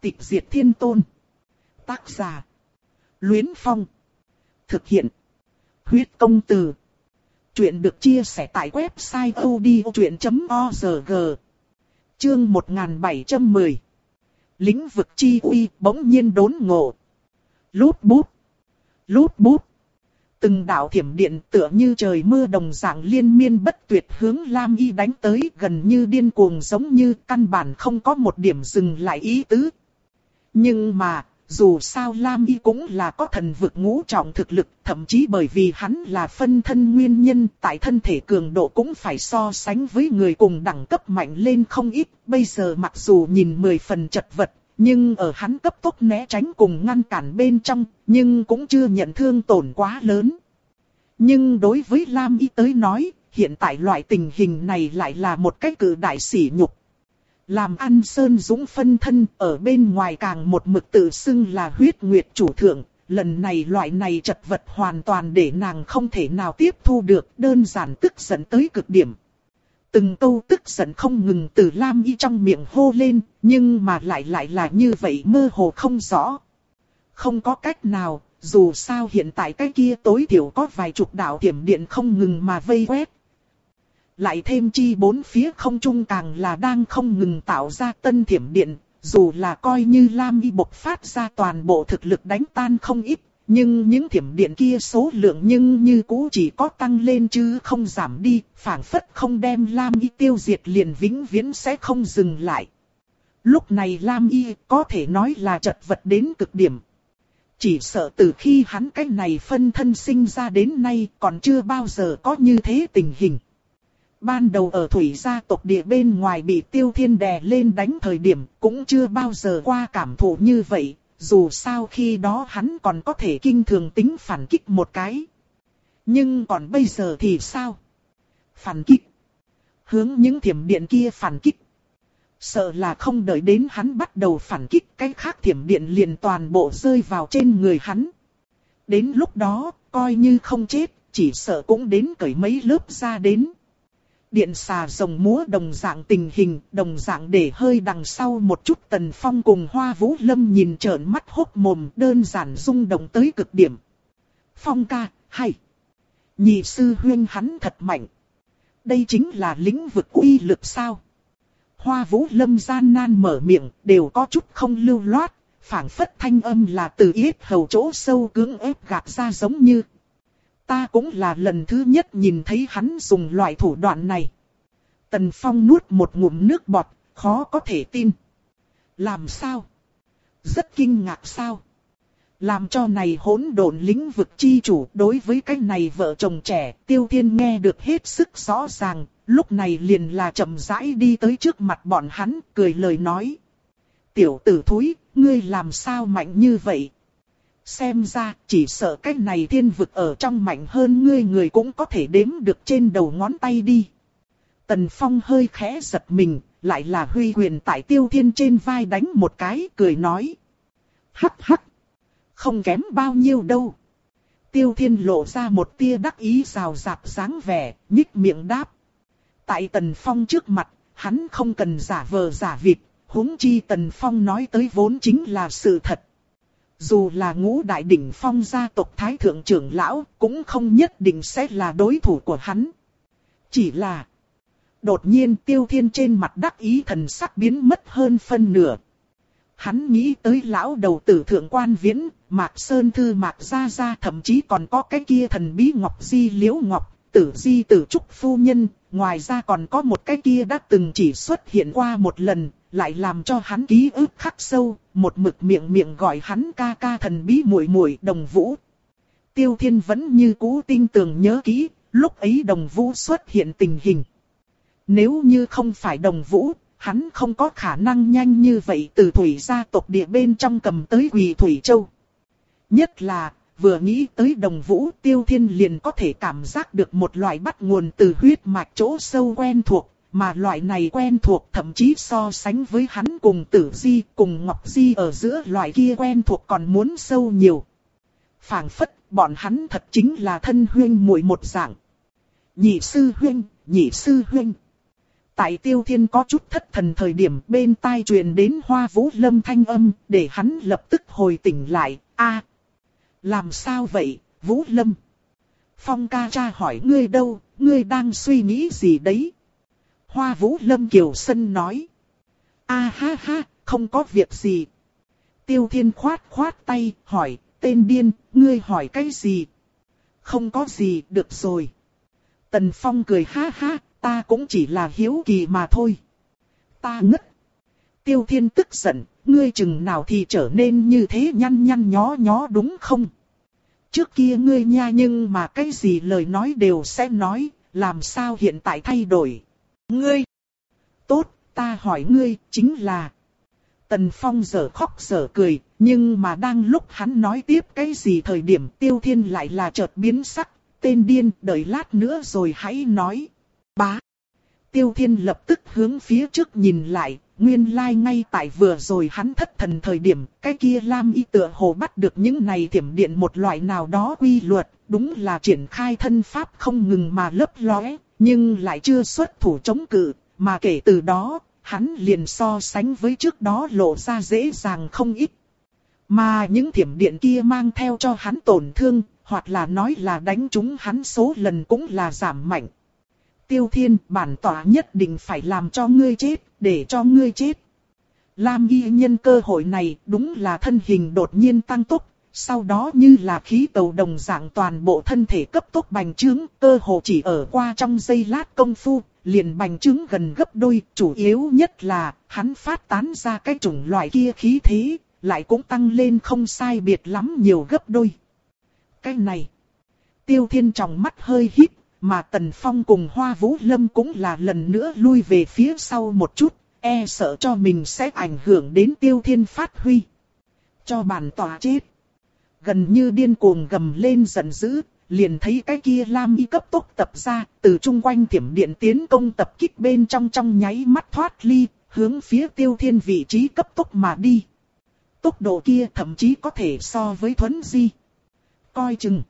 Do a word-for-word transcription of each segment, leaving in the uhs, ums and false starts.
Tịch diệt thiên tôn. Tác giả. Luyến Phong. Thực hiện. Huyết công từ. Chuyện được chia sẻ tại website odchuyện chấm org. Chương một nghìn bảy trăm mười. Lĩnh vực chi uy bỗng nhiên đốn ngộ. Lút bút. Lút bút. Từng đạo thiểm điện tựa như trời mưa đồng dạng liên miên bất tuyệt hướng Lam Y đánh tới, gần như điên cuồng, giống như căn bản không có một điểm dừng lại ý tứ. Nhưng mà, dù sao Lam Y cũng là có thần vực ngũ trọng thực lực, thậm chí bởi vì hắn là phân thân nguyên nhân, tại thân thể cường độ cũng phải so sánh với người cùng đẳng cấp mạnh lên không ít. Bây giờ mặc dù nhìn mười phần chật vật, nhưng ở hắn cấp tốc né tránh cùng ngăn cản bên trong, nhưng cũng chưa nhận thương tổn quá lớn. Nhưng đối với Lam Y tới nói, hiện tại loại tình hình này lại là một cái cự đại sỉ nhục. Làm ăn Sơn Dũng phân thân, ở bên ngoài càng một mực tự xưng là huyết nguyệt chủ thượng, lần này loại này chật vật hoàn toàn để nàng không thể nào tiếp thu được, đơn giản tức giận tới cực điểm. Từng câu tức giận không ngừng từ Lam Y trong miệng hô lên, nhưng mà lại lại là như vậy mơ hồ không rõ. Không có cách nào, dù sao hiện tại cái kia tối thiểu có vài chục đạo thiểm điện không ngừng mà vây quét. Lại thêm chi bốn phía không trung càng là đang không ngừng tạo ra tân thiểm điện, dù là coi như Lam Y bộc phát ra toàn bộ thực lực đánh tan không ít, nhưng những thiểm điện kia số lượng nhưng như cũ chỉ có tăng lên chứ không giảm đi, phảng phất không đem Lam Y tiêu diệt liền vĩnh viễn sẽ không dừng lại. Lúc này Lam Y có thể nói là chật vật đến cực điểm. Chỉ sợ từ khi hắn cái này phân thân sinh ra đến nay còn chưa bao giờ có như thế tình hình. Ban đầu ở thủy gia tộc địa bên ngoài bị Tiêu Thiên đè lên đánh thời điểm cũng chưa bao giờ qua cảm thụ như vậy, dù sao khi đó hắn còn có thể kinh thường tính phản kích một cái. Nhưng còn bây giờ thì sao? Phản kích. Hướng những thiểm điện kia phản kích. Sợ là không đợi đến hắn bắt đầu phản kích, cái khác thiểm điện liền toàn bộ rơi vào trên người hắn. Đến lúc đó, coi như không chết, chỉ sợ cũng đến cởi mấy lớp ra đến. Điện xà rồng múa đồng dạng tình hình, đồng dạng để hơi đằng sau một chút. Tần Phong cùng Hoa Vũ Lâm nhìn trợn mắt hốc mồm, đơn giản rung động tới cực điểm. Phong ca, hay. Nhị sư huynh hắn thật mạnh. Đây chính là lĩnh vực uy lực sao? Hoa Vũ Lâm gian nan mở miệng, đều có chút không lưu loát, phảng phất thanh âm là từ yết hầu chỗ sâu cưỡng ép gạt ra giống như. Ta cũng là lần thứ nhất nhìn thấy hắn dùng loại thủ đoạn này. Tần Phong nuốt một ngụm nước bọt, khó có thể tin. Làm sao? Rất kinh ngạc sao? Làm cho này hỗn độn lĩnh vực chi chủ đối với cái này vợ chồng trẻ, Tiêu Thiên nghe được hết sức rõ ràng, lúc này liền là chậm rãi đi tới trước mặt bọn hắn, cười lời nói. Tiểu tử thúi, ngươi làm sao mạnh như vậy? Xem ra, chỉ sợ cái này thiên vực ở trong mạnh hơn ngươi người cũng có thể đếm được trên đầu ngón tay đi. Tần Phong hơi khẽ giật mình, lại là huy quyền tại Tiêu Thiên trên vai đánh một cái, cười nói. Hắc hắc, không kém bao nhiêu đâu. Tiêu Thiên lộ ra một tia đắc ý rào rạt dáng vẻ, nhích miệng đáp. Tại Tần Phong trước mặt, hắn không cần giả vờ giả vịt, huống chi Tần Phong nói tới vốn chính là sự thật. Dù là ngũ đại đỉnh phong gia tộc thái thượng trưởng lão, cũng không nhất định sẽ là đối thủ của hắn. Chỉ là, đột nhiên Tiêu Thiên trên mặt đắc ý thần sắc biến mất hơn phân nửa. Hắn nghĩ tới lão đầu tử thượng quan viễn, Mạc Sơn Thư Mạc Gia Gia, thậm chí còn có cái kia thần bí Ngọc Di Liễu Ngọc, Tử Di Tử Trúc Phu Nhân, ngoài ra còn có một cái kia đã từng chỉ xuất hiện qua một lần, lại làm cho hắn ký ức khắc sâu, một mực miệng miệng gọi hắn ca ca thần bí muội muội Đồng Vũ. Tiêu Thiên vẫn như cũ tin tưởng nhớ kỹ, lúc ấy Đồng Vũ xuất hiện tình hình. Nếu như không phải Đồng Vũ, hắn không có khả năng nhanh như vậy từ thủy gia tộc địa bên trong cầm tới Quỳ Thủy Châu. Nhất là, vừa nghĩ tới Đồng Vũ, Tiêu Thiên liền có thể cảm giác được một loại bắt nguồn từ huyết mạch chỗ sâu quen thuộc, mà loại này quen thuộc thậm chí so sánh với hắn cùng Tử Di, cùng Ngọc Di ở giữa loại kia quen thuộc còn muốn sâu nhiều. Phảng phất, bọn hắn thật chính là thân huynh muội một dạng. Nhị sư huynh, nhị sư huynh. Tại Tiêu Thiên có chút thất thần thời điểm bên tai truyền đến Hoa Vũ Lâm thanh âm, để hắn lập tức hồi tỉnh lại. A, làm sao vậy, Vũ Lâm? Phong ca cha hỏi ngươi đâu, ngươi đang suy nghĩ gì đấy? Hoa Vũ Lâm kiều sân nói. A ha ha, không có việc gì. Tiêu Thiên khoát khoát tay, hỏi, tên điên, ngươi hỏi cái gì? Không có gì, được rồi. Tần Phong cười ha ha, ta cũng chỉ là hiếu kỳ mà thôi. Ta ngất. Tiêu Thiên tức giận, ngươi chừng nào thì trở nên như thế nhăn nhăn nhó nhó đúng không? Trước kia ngươi nha nhưng mà cái gì lời nói đều sẽ nói, làm sao hiện tại thay đổi? Ngươi! Tốt, ta hỏi ngươi, chính là... Tần Phong giở khóc giở cười, nhưng mà đang lúc hắn nói tiếp cái gì thời điểm Tiêu Thiên lại là chợt biến sắc, tên điên, đợi lát nữa rồi hãy nói. Bá! Tiêu Thiên lập tức hướng phía trước nhìn lại, nguyên lai like ngay tại vừa rồi hắn thất thần thời điểm, cái kia Lam Y tựa hồ bắt được những này thiểm điện một loại nào đó quy luật, đúng là triển khai thân pháp không ngừng mà lấp lóe, nhưng lại chưa xuất thủ chống cự, mà kể từ đó, hắn liền so sánh với trước đó lộ ra dễ dàng không ít. Mà những thiểm điện kia mang theo cho hắn tổn thương, hoặc là nói là đánh trúng hắn số lần cũng là giảm mạnh. Tiêu Thiên, bản tỏa nhất định phải làm cho ngươi chết, để cho ngươi chết. Lam Y nhân cơ hội này đúng là thân hình đột nhiên tăng tốc, sau đó như là khí tàu đồng dạng toàn bộ thân thể cấp tốc bành trướng, cơ hồ chỉ ở qua trong giây lát công phu, liền bành trướng gần gấp đôi, chủ yếu nhất là hắn phát tán ra cái chủng loại kia khí thế, lại cũng tăng lên không sai biệt lắm nhiều gấp đôi. Cái này, Tiêu Thiên trong mắt hơi híp, mà Tần Phong cùng Hoa Vũ Lâm cũng là lần nữa lui về phía sau một chút, e sợ cho mình sẽ ảnh hưởng đến Tiêu Thiên phát huy. Cho bản tỏa chết. Gần như điên cuồng gầm lên giận dữ, liền thấy cái kia Lam Y cấp tốc tập ra, từ chung quanh thiểm điện tiến công tập kích bên trong trong nháy mắt thoát ly, hướng phía Tiêu Thiên vị trí cấp tốc mà đi. Tốc độ kia thậm chí có thể so với Thuấn Di. Coi chừng.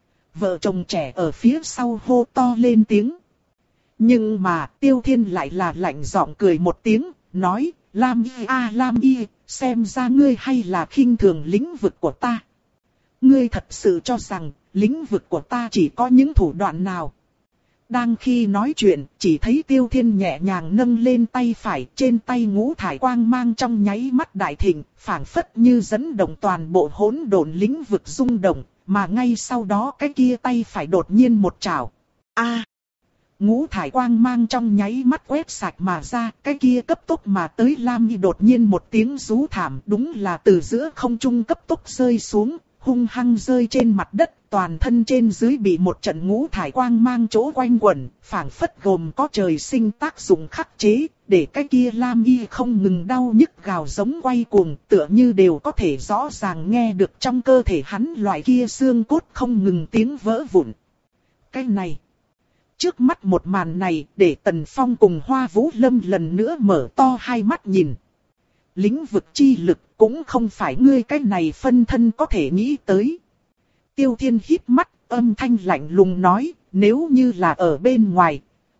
Vợ chồng trẻ ở phía sau hô to lên tiếng. Nhưng mà Tiêu Thiên lại là lạnh giọng cười một tiếng, nói, Lam Y a Lam Y, xem ra ngươi hay là khinh thường lĩnh vực của ta. Ngươi thật sự cho rằng, lĩnh vực của ta chỉ có những thủ đoạn nào? Đang khi nói chuyện, chỉ thấy Tiêu Thiên nhẹ nhàng nâng lên tay phải, trên tay ngũ thải quang mang trong nháy mắt đại thịnh, phảng phất như dẫn động toàn bộ hỗn độn lĩnh vực rung động, mà ngay sau đó cái kia tay phải đột nhiên một trảo. A! Ngũ thải quang mang trong nháy mắt quét sạch mà ra, cái kia cấp tốc mà tới Lam Y đột nhiên một tiếng rú thảm, đúng là từ giữa không trung cấp tốc rơi xuống, hung hăng rơi trên mặt đất, toàn thân trên dưới bị một trận ngũ thải quang mang chỗ quanh quẩn, phảng phất gồm có trời sinh tác dụng khắc chế, để cái kia Lam Y không ngừng đau nhức gào giống quay cuồng, tựa như đều có thể rõ ràng nghe được trong cơ thể hắn loại kia xương cốt không ngừng tiếng vỡ vụn. Cái này, trước mắt một màn này, để Tần Phong cùng Hoa Vũ Lâm lần nữa mở to hai mắt nhìn. Lĩnh vực chi lực cũng không phải ngươi cái này phân thân có thể nghĩ tới. Tiêu Thiên híp mắt, âm thanh lạnh lùng nói, nếu như là ở bên ngoài,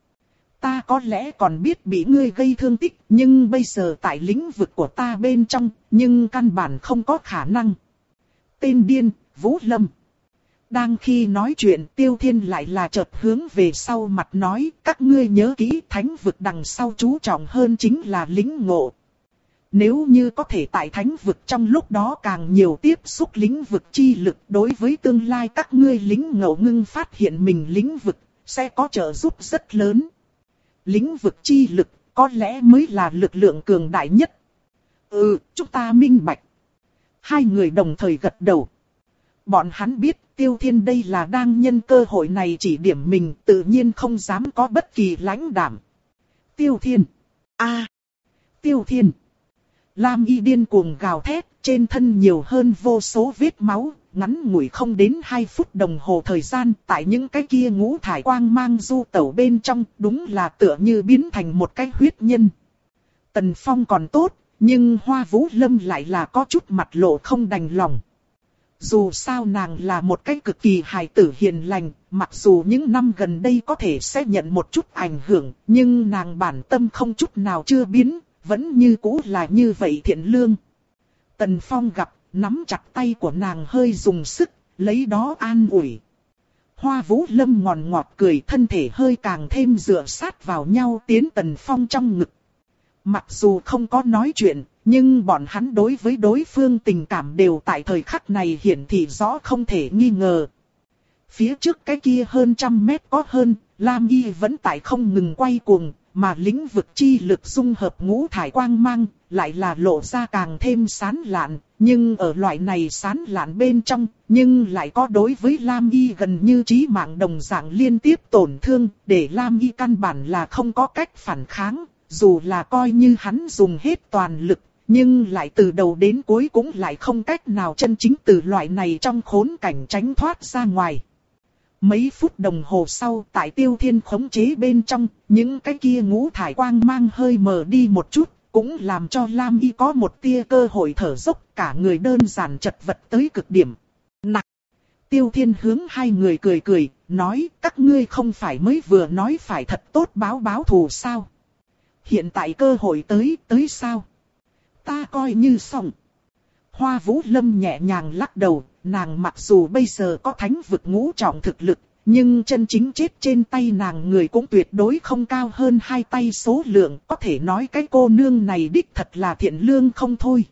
ta có lẽ còn biết bị ngươi gây thương tích, nhưng bây giờ tại lĩnh vực của ta bên trong, nhưng căn bản không có khả năng. Tên điên, Vũ Lâm. Đang khi nói chuyện Tiêu Thiên lại là chợt hướng về sau mặt nói, các ngươi nhớ kỹ thánh vực đằng sau chú trọng hơn chính là lĩnh ngộ. Nếu như có thể tại thánh vực trong lúc đó càng nhiều tiếp xúc lĩnh vực chi lực đối với tương lai các ngươi lĩnh ngộ ngưng phát hiện mình lĩnh vực, sẽ có trợ giúp rất lớn. Lĩnh vực chi lực có lẽ mới là lực lượng cường đại nhất. Ừ, chúng ta minh bạch. Hai người đồng thời gật đầu. Bọn hắn biết Tiêu Thiên đây là đang nhân cơ hội này chỉ điểm mình, tự nhiên không dám có bất kỳ lãnh đạm. Tiêu Thiên. A. Tiêu Thiên. Lam Y điên cuồng gào thét, trên thân nhiều hơn vô số vết máu, ngắn ngủi không đến hai phút đồng hồ thời gian, tại những cái kia ngũ thải quang mang du tẩu bên trong, đúng là tựa như biến thành một cái huyết nhân. Tần Phong còn tốt, nhưng Hoa Vũ Lâm lại là có chút mặt lộ không đành lòng. Dù sao nàng là một cái cực kỳ hài tử hiền lành, mặc dù những năm gần đây có thể sẽ nhận một chút ảnh hưởng, nhưng nàng bản tâm không chút nào chưa biến, vẫn như cũ là như vậy thiện lương. Tần Phong gặp, nắm chặt tay của nàng hơi dùng sức, lấy đó an ủi. Hoa Vũ Lâm ngọt ngọt cười, thân thể hơi càng thêm dựa sát vào nhau tiến Tần Phong trong ngực. Mặc dù không có nói chuyện, nhưng bọn hắn đối với đối phương tình cảm đều tại thời khắc này hiển thị rõ không thể nghi ngờ. Phía trước cái kia hơn trăm mét có hơn, Lam Y vẫn tại không ngừng quay cuồng, mà lĩnh vực chi lực dung hợp ngũ thải quang mang, lại là lộ ra càng thêm sán lạn, nhưng ở loại này sán lạn bên trong, nhưng lại có đối với Lam Y gần như chí mạng đồng dạng liên tiếp tổn thương, để Lam Y căn bản là không có cách phản kháng, dù là coi như hắn dùng hết toàn lực, nhưng lại từ đầu đến cuối cũng lại không cách nào chân chính từ loại này trong khốn cảnh tránh thoát ra ngoài. Mấy phút đồng hồ sau, tại Tiêu Thiên khống chế bên trong, những cái kia ngũ thải quang mang hơi mờ đi một chút, cũng làm cho Lam Y có một tia cơ hội thở dốc, cả người đơn giản chật vật tới cực điểm. Nặc! Tiêu Thiên hướng hai người cười cười, nói, các ngươi không phải mới vừa nói phải thật tốt báo báo thù sao? Hiện tại cơ hội tới, tới sao? Ta coi như xong. Hoa Vũ Lâm nhẹ nhàng lắc đầu, nàng mặc dù bây giờ có thánh vực ngũ trọng thực lực, nhưng chân chính chết trên tay nàng người cũng tuyệt đối không cao hơn hai tay số lượng, có thể nói cái cô nương này đích thật là thiện lương không thôi.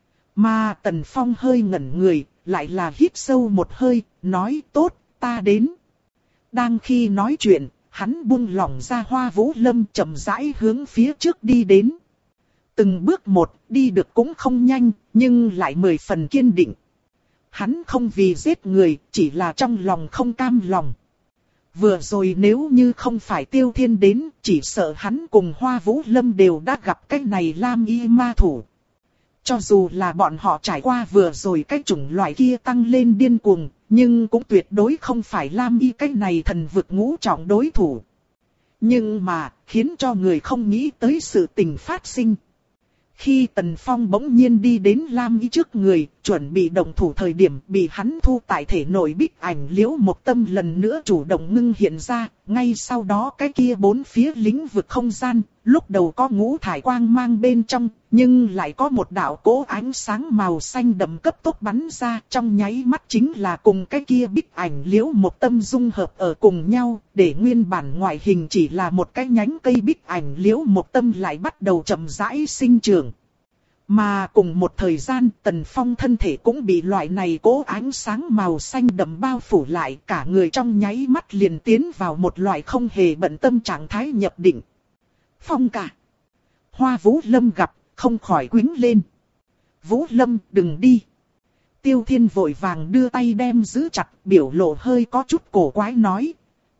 Mà Tần Phong hơi ngẩn người, lại là hít sâu một hơi, nói tốt, ta đến. Đang khi nói chuyện, hắn buông lỏng ra Hoa Vũ Lâm chậm rãi hướng phía trước đi đến. Từng bước một, đi được cũng không nhanh, nhưng lại mười phần kiên định. Hắn không vì giết người, chỉ là trong lòng không cam lòng. Vừa rồi nếu như không phải Tiêu Thiên đến, chỉ sợ hắn cùng Hoa Vũ Lâm đều đã gặp cái này Lam Y ma thủ. Cho dù là bọn họ trải qua vừa rồi cái chủng loại kia tăng lên điên cuồng, nhưng cũng tuyệt đối không phải Lam Y cái này thần vực ngũ trọng đối thủ. Nhưng mà, khiến cho người không nghĩ tới sự tình phát sinh. Khi Tần Phong bỗng nhiên đi đến Lam Y trước người, chuẩn bị động thủ thời điểm bị hắn thu tại thể nội bích ảnh liễu một tâm lần nữa chủ động ngưng hiện ra, ngay sau đó cái kia bốn phía lĩnh vực không gian, lúc đầu có ngũ thải quang mang bên trong, nhưng lại có một đạo cỗ ánh sáng màu xanh đậm cấp tốc bắn ra, trong nháy mắt chính là cùng cái kia bích ảnh liễu một tâm dung hợp ở cùng nhau, để nguyên bản ngoại hình chỉ là một cái nhánh cây bích ảnh liễu một tâm lại bắt đầu chậm rãi sinh trưởng. Mà cùng một thời gian, Tần Phong thân thể cũng bị loại này cố ánh sáng màu xanh đậm bao phủ lại, cả người trong nháy mắt liền tiến vào một loại không hề bận tâm trạng thái nhập định. Phong ca. Hoa Vũ Lâm gặp, không khỏi quĩnh lên. Vũ Lâm, đừng đi. Tiêu Thiên vội vàng đưa tay đem giữ chặt, biểu lộ hơi có chút cổ quái nói.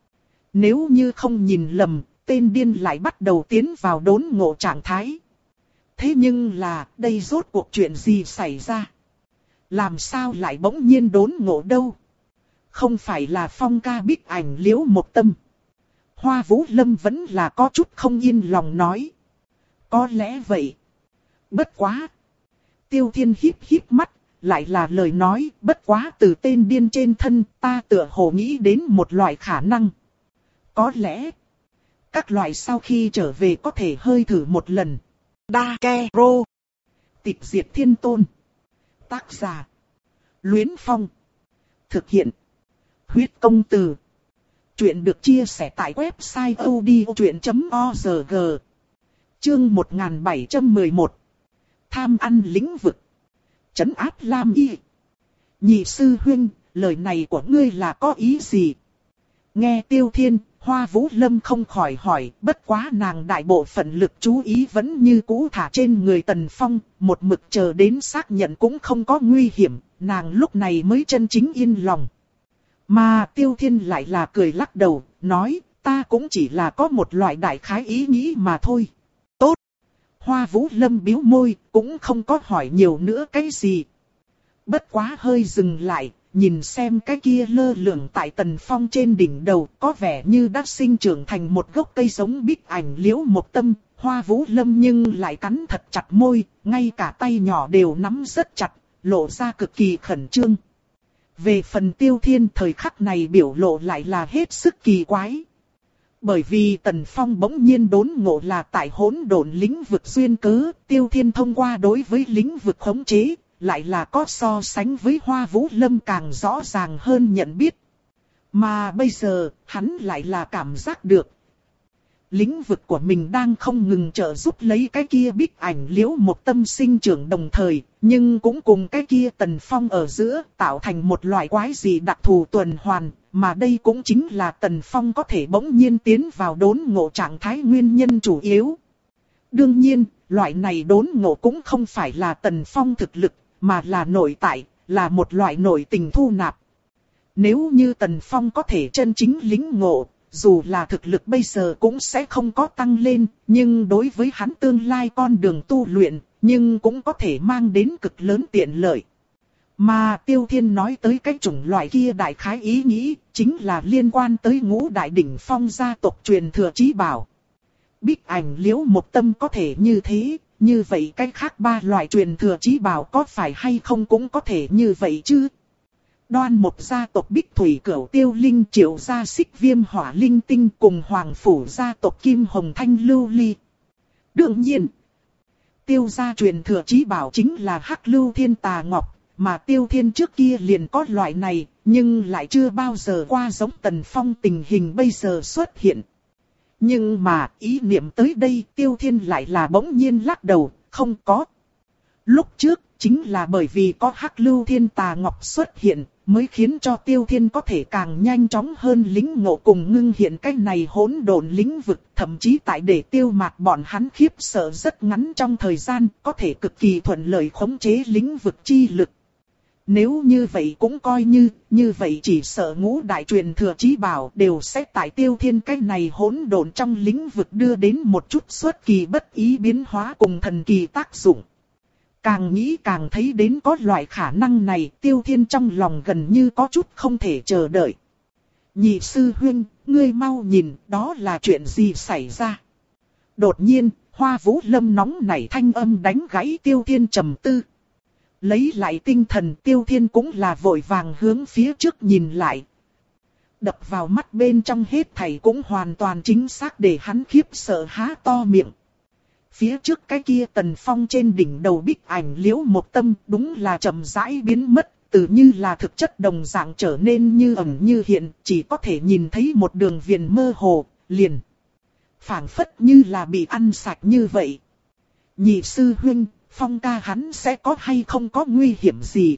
Nếu như không nhìn lầm, tên điên lại bắt đầu tiến vào đốn ngộ trạng thái. Thế nhưng là, đây rốt cuộc chuyện gì xảy ra? Làm sao lại bỗng nhiên đốn ngộ đâu? Không phải là Phong ca bích ảnh liễu một tâm. Hoa Vũ Lâm vẫn là có chút không yên lòng nói. Có lẽ vậy. Bất quá. Tiêu Thiên híp híp mắt, lại là lời nói, bất quá từ tên điên trên thân, ta tựa hồ nghĩ đến một loại khả năng. Có lẽ, các loại sau khi trở về có thể hơi thử một lần. Đa Ke Rô. Tịch diệt thiên tôn. Tác giả. Luyến Phong. Thực hiện. Huyết công từ. Chuyện được chia sẻ tại website odchuyện chấm org. Chương một nghìn bảy trăm mười một. Tham ăn lĩnh vực. Trấn áp Lam Y. Nhị sư huynh, lời này của ngươi là có ý gì? Nghe Tiêu Thiên, Hoa Vũ Lâm không khỏi hỏi, bất quá nàng đại bộ phận lực chú ý vẫn như cũ thả trên người Tần Phong, một mực chờ đến xác nhận cũng không có nguy hiểm, nàng lúc này mới chân chính yên lòng. Mà Tiêu Thiên lại là cười lắc đầu, nói, ta cũng chỉ là có một loại đại khái ý nghĩ mà thôi. Tốt! Hoa Vũ Lâm bĩu môi, cũng không có hỏi nhiều nữa cái gì. Bất quá hơi dừng lại. Nhìn xem cái kia lơ lửng tại Tần Phong trên đỉnh đầu, có vẻ như đã sinh trưởng thành một gốc cây giống bích ảnh liễu một tâm, Hoa Vũ Lâm nhưng lại cắn thật chặt môi, ngay cả tay nhỏ đều nắm rất chặt, lộ ra cực kỳ khẩn trương. Về phần Tiêu Thiên thời khắc này biểu lộ lại là hết sức kỳ quái. Bởi vì Tần Phong bỗng nhiên đốn ngộ là tại hỗn độn lĩnh vực duyên cớ, Tiêu Thiên thông qua đối với lĩnh vực khống chế, lại là có so sánh với Hoa Vũ Lâm càng rõ ràng hơn nhận biết. Mà bây giờ, hắn lại là cảm giác được. Lĩnh vực của mình đang không ngừng trợ giúp lấy cái kia Bích Ảnh Liễu một tâm sinh trưởng đồng thời, nhưng cũng cùng cái kia Tần Phong ở giữa tạo thành một loại quái gì đặc thù tuần hoàn, mà đây cũng chính là Tần Phong có thể bỗng nhiên tiến vào đốn ngộ trạng thái nguyên nhân chủ yếu. Đương nhiên, loại này đốn ngộ cũng không phải là Tần Phong thực lực, mà là nội tại, là một loại nội tình thu nạp. Nếu như Tần Phong có thể chân chính lĩnh ngộ, dù là thực lực bây giờ cũng sẽ không có tăng lên, nhưng đối với hắn tương lai con đường tu luyện, nhưng cũng có thể mang đến cực lớn tiện lợi. Mà Tiêu Thiên nói tới cái chủng loại kia đại khái ý nghĩ, chính là liên quan tới ngũ đại đỉnh phong gia tộc truyền thừa chí bảo. Bích Ảnh Liễu một tâm có thể như thế, như vậy cái khác ba loại truyền thừa chí bảo có phải hay không cũng có thể như vậy chứ? Đoan một gia tộc Bích Thủy Cửu Tiêu Linh Triệu gia Xích Viêm Hỏa Linh Tinh cùng Hoàng Phủ gia tộc Kim Hồng Thanh Lưu Ly. Đương nhiên, Tiêu gia truyền thừa chí bảo chính là Hắc Lưu Thiên Tà Ngọc, mà Tiêu Thiên trước kia liền có loại này, nhưng lại chưa bao giờ qua giống Tần Phong tình hình bây giờ xuất hiện. Nhưng mà ý niệm tới đây Tiêu Thiên lại là bỗng nhiên lắc đầu, không có. Lúc trước chính là bởi vì có Hắc Lưu Thiên Tà Ngọc xuất hiện, mới khiến cho Tiêu Thiên có thể càng nhanh chóng hơn lĩnh ngộ cùng ngưng hiện cái này hỗn độn lĩnh vực, thậm chí tại để tiêu mạt bọn hắn khiếp sợ rất ngắn trong thời gian, có thể cực kỳ thuận lợi khống chế lĩnh vực chi lực. Nếu như vậy cũng coi như, như vậy chỉ sợ ngũ đại truyền thừa chí bảo đều sẽ tại Tiêu Thiên cái này hỗn độn trong lĩnh vực đưa đến một chút xuất kỳ bất ý biến hóa cùng thần kỳ tác dụng. Càng nghĩ càng thấy đến có loại khả năng này, Tiêu Thiên trong lòng gần như có chút không thể chờ đợi. Nhị sư huynh, ngươi mau nhìn, đó là chuyện gì xảy ra? Đột nhiên, Hoa Vũ Lâm nóng nảy thanh âm đánh gãy Tiêu Thiên trầm tư. Lấy lại tinh thần, Tiêu Thiên cũng là vội vàng hướng phía trước nhìn lại. Đập vào mắt bên trong hết thảy cũng hoàn toàn chính xác để hắn khiếp sợ há to miệng. Phía trước cái kia Tần Phong trên đỉnh đầu Bích Ảnh Liễu một tâm đúng là chậm rãi biến mất, tự như là thực chất đồng dạng trở nên như ẩn như hiện, chỉ có thể nhìn thấy một đường viền mơ hồ, liền. Phảng phất như là bị ăn sạch như vậy. Nhị sư huynh, Phong ca hắn sẽ có hay không có nguy hiểm gì?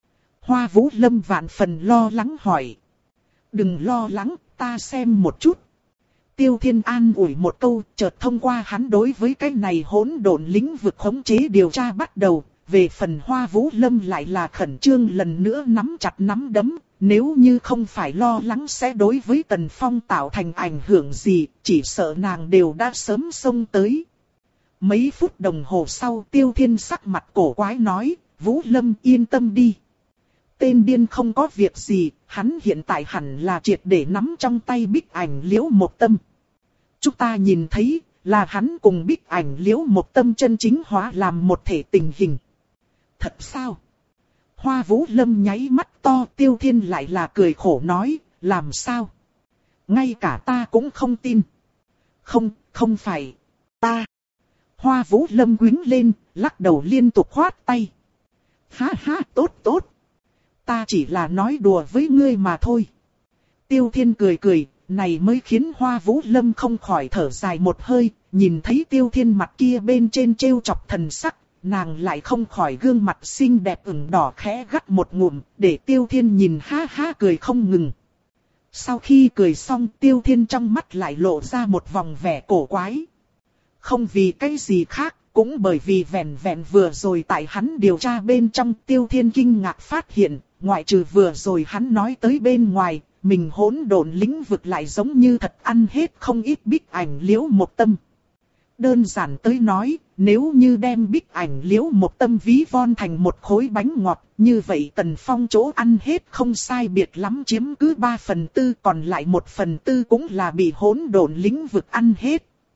Hoa Vũ Lâm vạn phần lo lắng hỏi. Đừng lo lắng, ta xem một chút. Tiêu Thiên an ủi một câu, chợt thông qua hắn đối với cái này hỗn độn lĩnh vực khống chế điều tra bắt đầu. Về phần Hoa Vũ Lâm lại là khẩn trương lần nữa nắm chặt nắm đấm. Nếu như không phải lo lắng sẽ đối với Tần Phong tạo thành ảnh hưởng gì, chỉ sợ nàng đều đã sớm xông tới. Mấy phút đồng hồ sau Tiêu Thiên sắc mặt cổ quái nói, Vũ Lâm yên tâm đi. Tên điên không có việc gì, hắn hiện tại hẳn là triệt để nắm trong tay Bích Ảnh Liễu một tâm. Chúng ta nhìn thấy là hắn cùng Bích Ảnh Liễu một tâm chân chính hóa làm một thể tình hình. Thật sao? Hoa Vũ Lâm nháy mắt to, Tiêu Thiên lại là cười khổ nói, làm sao? Ngay cả ta cũng không tin. Không, không phải, ta. Hoa Vũ Lâm quýnh lên, lắc đầu liên tục khoát tay. Ha ha, tốt tốt. Ta chỉ là nói đùa với ngươi mà thôi. Tiêu Thiên cười cười, này mới khiến Hoa Vũ Lâm không khỏi thở dài một hơi, nhìn thấy Tiêu Thiên mặt kia bên trên trêu chọc thần sắc, nàng lại không khỏi gương mặt xinh đẹp ửng đỏ khẽ gắt một ngụm, để Tiêu Thiên nhìn ha ha cười không ngừng. Sau khi cười xong, Tiêu Thiên trong mắt lại lộ ra một vòng vẻ cổ quái. Không vì cái gì khác, cũng bởi vì vẹn vẹn vừa rồi tại hắn điều tra bên trong, Tiêu Thiên kinh ngạc phát hiện, ngoại trừ vừa rồi hắn nói tới bên ngoài, mình hỗn độn lĩnh vực lại giống như thật ăn hết không ít Bích Ảnh Liễu một tâm. Đơn giản tới nói, nếu như đem Bích Ảnh Liễu một tâm ví von thành một khối bánh ngọt, như vậy Tần Phong chỗ ăn hết không sai biệt lắm chiếm cứ ba phần tư, còn lại một phần tư cũng là bị hỗn độn lĩnh vực ăn hết.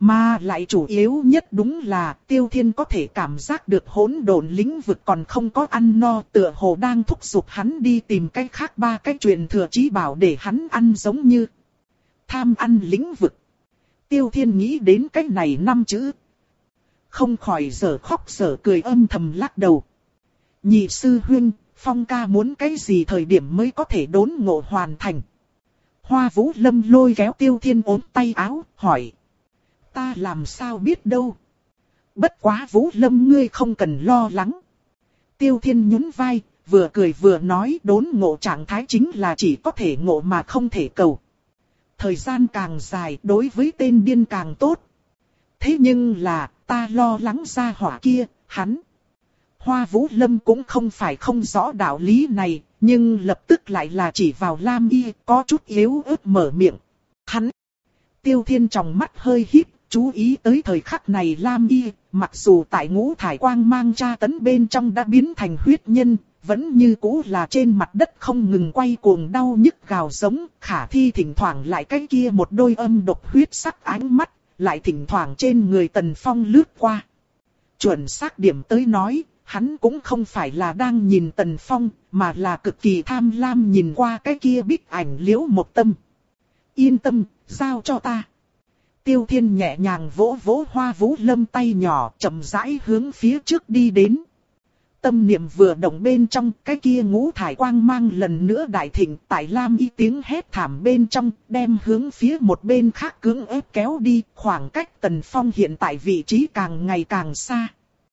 Mà lại chủ yếu nhất đúng là Tiêu Thiên có thể cảm giác được hỗn độn lĩnh vực còn không có ăn no, tựa hồ đang thúc giục hắn đi tìm cách khác ba cách truyền thừa chí bảo để hắn ăn, giống như tham ăn lĩnh vực. Tiêu Thiên nghĩ đến cách này năm chữ, không khỏi dở khóc dở cười âm thầm lắc đầu. Nhị sư huynh, Phong ca muốn cái gì thời điểm mới có thể đốn ngộ hoàn thành? Hoa Vũ Lâm lôi kéo Tiêu Thiên ốm tay áo, hỏi. Ta làm sao biết đâu. Bất quá Vũ Lâm ngươi không cần lo lắng. Tiêu Thiên nhún vai, vừa cười vừa nói, đốn ngộ trạng thái chính là chỉ có thể ngộ mà không thể cầu. Thời gian càng dài đối với tên điên càng tốt. Thế nhưng là, ta lo lắng gia hỏa kia, hắn. Hoa Vũ Lâm cũng không phải không rõ đạo lý này, nhưng lập tức lại là chỉ vào Lam Y, có chút yếu ớt mở miệng. Hắn. Tiêu Thiên trong mắt hơi híp, chú ý tới thời khắc này Lam Y, mặc dù tại ngũ thải quang mang tra tấn bên trong đã biến thành huyết nhân, vẫn như cũ là trên mặt đất không ngừng quay cuồng đau nhức gào giống, khả thi thỉnh thoảng lại cái kia một đôi âm độc huyết sắc ánh mắt, lại thỉnh thoảng trên người Tần Phong lướt qua. Chuẩn xác điểm tới nói, hắn cũng không phải là đang nhìn Tần Phong, mà là cực kỳ tham lam nhìn qua cái kia bích ảnh Liễu Mộc Tâm. Yên tâm, giao cho ta. Tiêu Thiên nhẹ nhàng vỗ vỗ Hoa Vũ Lâm tay nhỏ, chậm rãi hướng phía trước đi đến. Tâm niệm vừa động bên trong, cái kia ngũ thải quang mang lần nữa đại thịnh, tại Lam Y tiếng hét thảm bên trong, đem hướng phía một bên khác cưỡng ép kéo đi, khoảng cách Tần Phong hiện tại vị trí càng ngày càng xa.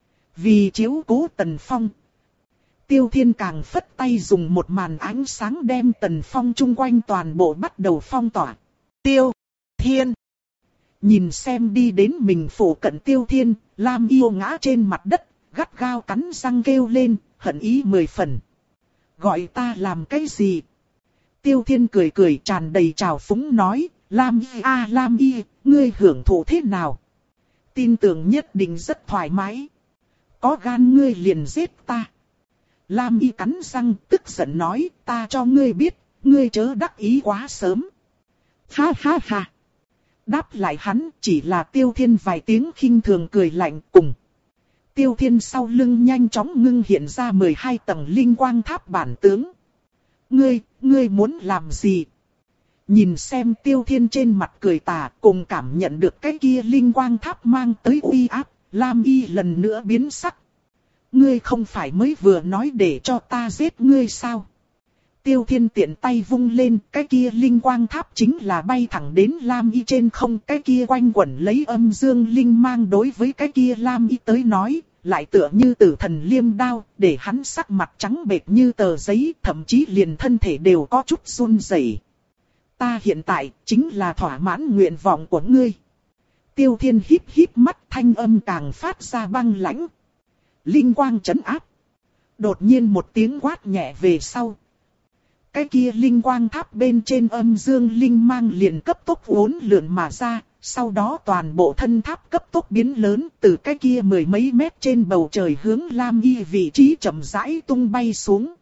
Vì chiếu cố Tần Phong, Tiêu Thiên càng phất tay dùng một màn ánh sáng đem Tần Phong chung quanh toàn bộ bắt đầu phong tỏa. Tiêu Thiên nhìn xem đi đến mình phủ cận Tiêu Thiên, Lam Yêu ngã trên mặt đất, gắt gao cắn răng kêu lên, hận ý mười phần. Gọi ta làm cái gì? Tiêu Thiên cười cười tràn đầy trào phúng nói, Lam Y a Lam Y, ngươi hưởng thụ thế nào? Tin tưởng nhất định rất thoải mái. Có gan ngươi liền giết ta. Lam Y cắn răng tức giận nói, ta cho ngươi biết, ngươi chớ đắc ý quá sớm. Ha ha ha. Đáp lại hắn chỉ là Tiêu Thiên vài tiếng khinh thường cười lạnh cùng. Tiêu Thiên sau lưng nhanh chóng ngưng hiện ra mười hai tầng linh quang tháp bản tướng. Ngươi, ngươi muốn làm gì? Nhìn xem Tiêu Thiên trên mặt cười tà cùng cảm nhận được cái kia linh quang tháp mang tới uy áp, Lam Y lần nữa biến sắc. Ngươi không phải mới vừa nói để cho ta giết ngươi sao? Tiêu Thiên tiện tay vung lên, cái kia linh quang tháp chính là bay thẳng đến Lam Y trên không, cái kia quanh quẩn lấy âm dương linh mang đối với cái kia Lam Y tới nói, lại tựa như tử thần liêm đao, để hắn sắc mặt trắng bệch như tờ giấy, thậm chí liền thân thể đều có chút run rẩy. Ta hiện tại chính là thỏa mãn nguyện vọng của ngươi. Tiêu Thiên híp híp mắt, thanh âm càng phát ra băng lãnh. Linh quang trấn áp. Đột nhiên một tiếng quát nhẹ về sau. Cái kia linh quang tháp bên trên âm dương linh mang liền cấp tốc uốn lượn mà ra, sau đó toàn bộ thân tháp cấp tốc biến lớn, từ cái kia mười mấy mét trên bầu trời hướng Lam Y vị trí chậm rãi tung bay xuống.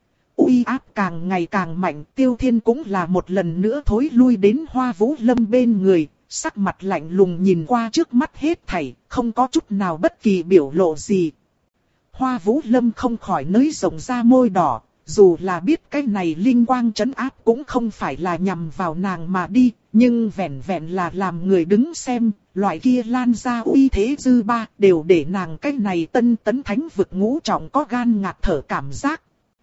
Uy áp càng ngày càng mạnh, Tiêu Thiên cũng là một lần nữa thối lui đến Hoa Vũ Lâm bên người, sắc mặt lạnh lùng nhìn qua trước mắt hết thảy, không có chút nào bất kỳ biểu lộ gì. Hoa Vũ Lâm không khỏi nới rộng ra môi đỏ. Dù là biết cái này linh quang trấn áp cũng không phải là nhằm vào nàng mà đi, nhưng vẹn vẹn là làm người đứng xem, loại kia lan ra uy thế dư ba đều để nàng cái này tân tấn thánh vực ngũ trọng có gan ngạt thở cảm giác.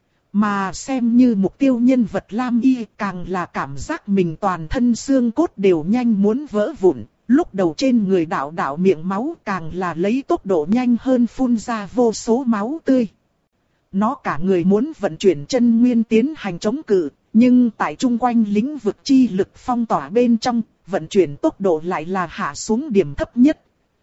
Mà xem như mục tiêu nhân vật Lam Y càng là cảm giác mình toàn thân xương cốt đều nhanh muốn vỡ vụn, lúc đầu trên người đạo đạo miệng máu càng là lấy tốc độ nhanh hơn phun ra vô số máu tươi. Nó cả người muốn vận chuyển chân nguyên tiến hành chống cự, nhưng tại chung quanh lĩnh vực chi lực phong tỏa bên trong, vận chuyển tốc độ lại là hạ xuống điểm thấp nhất.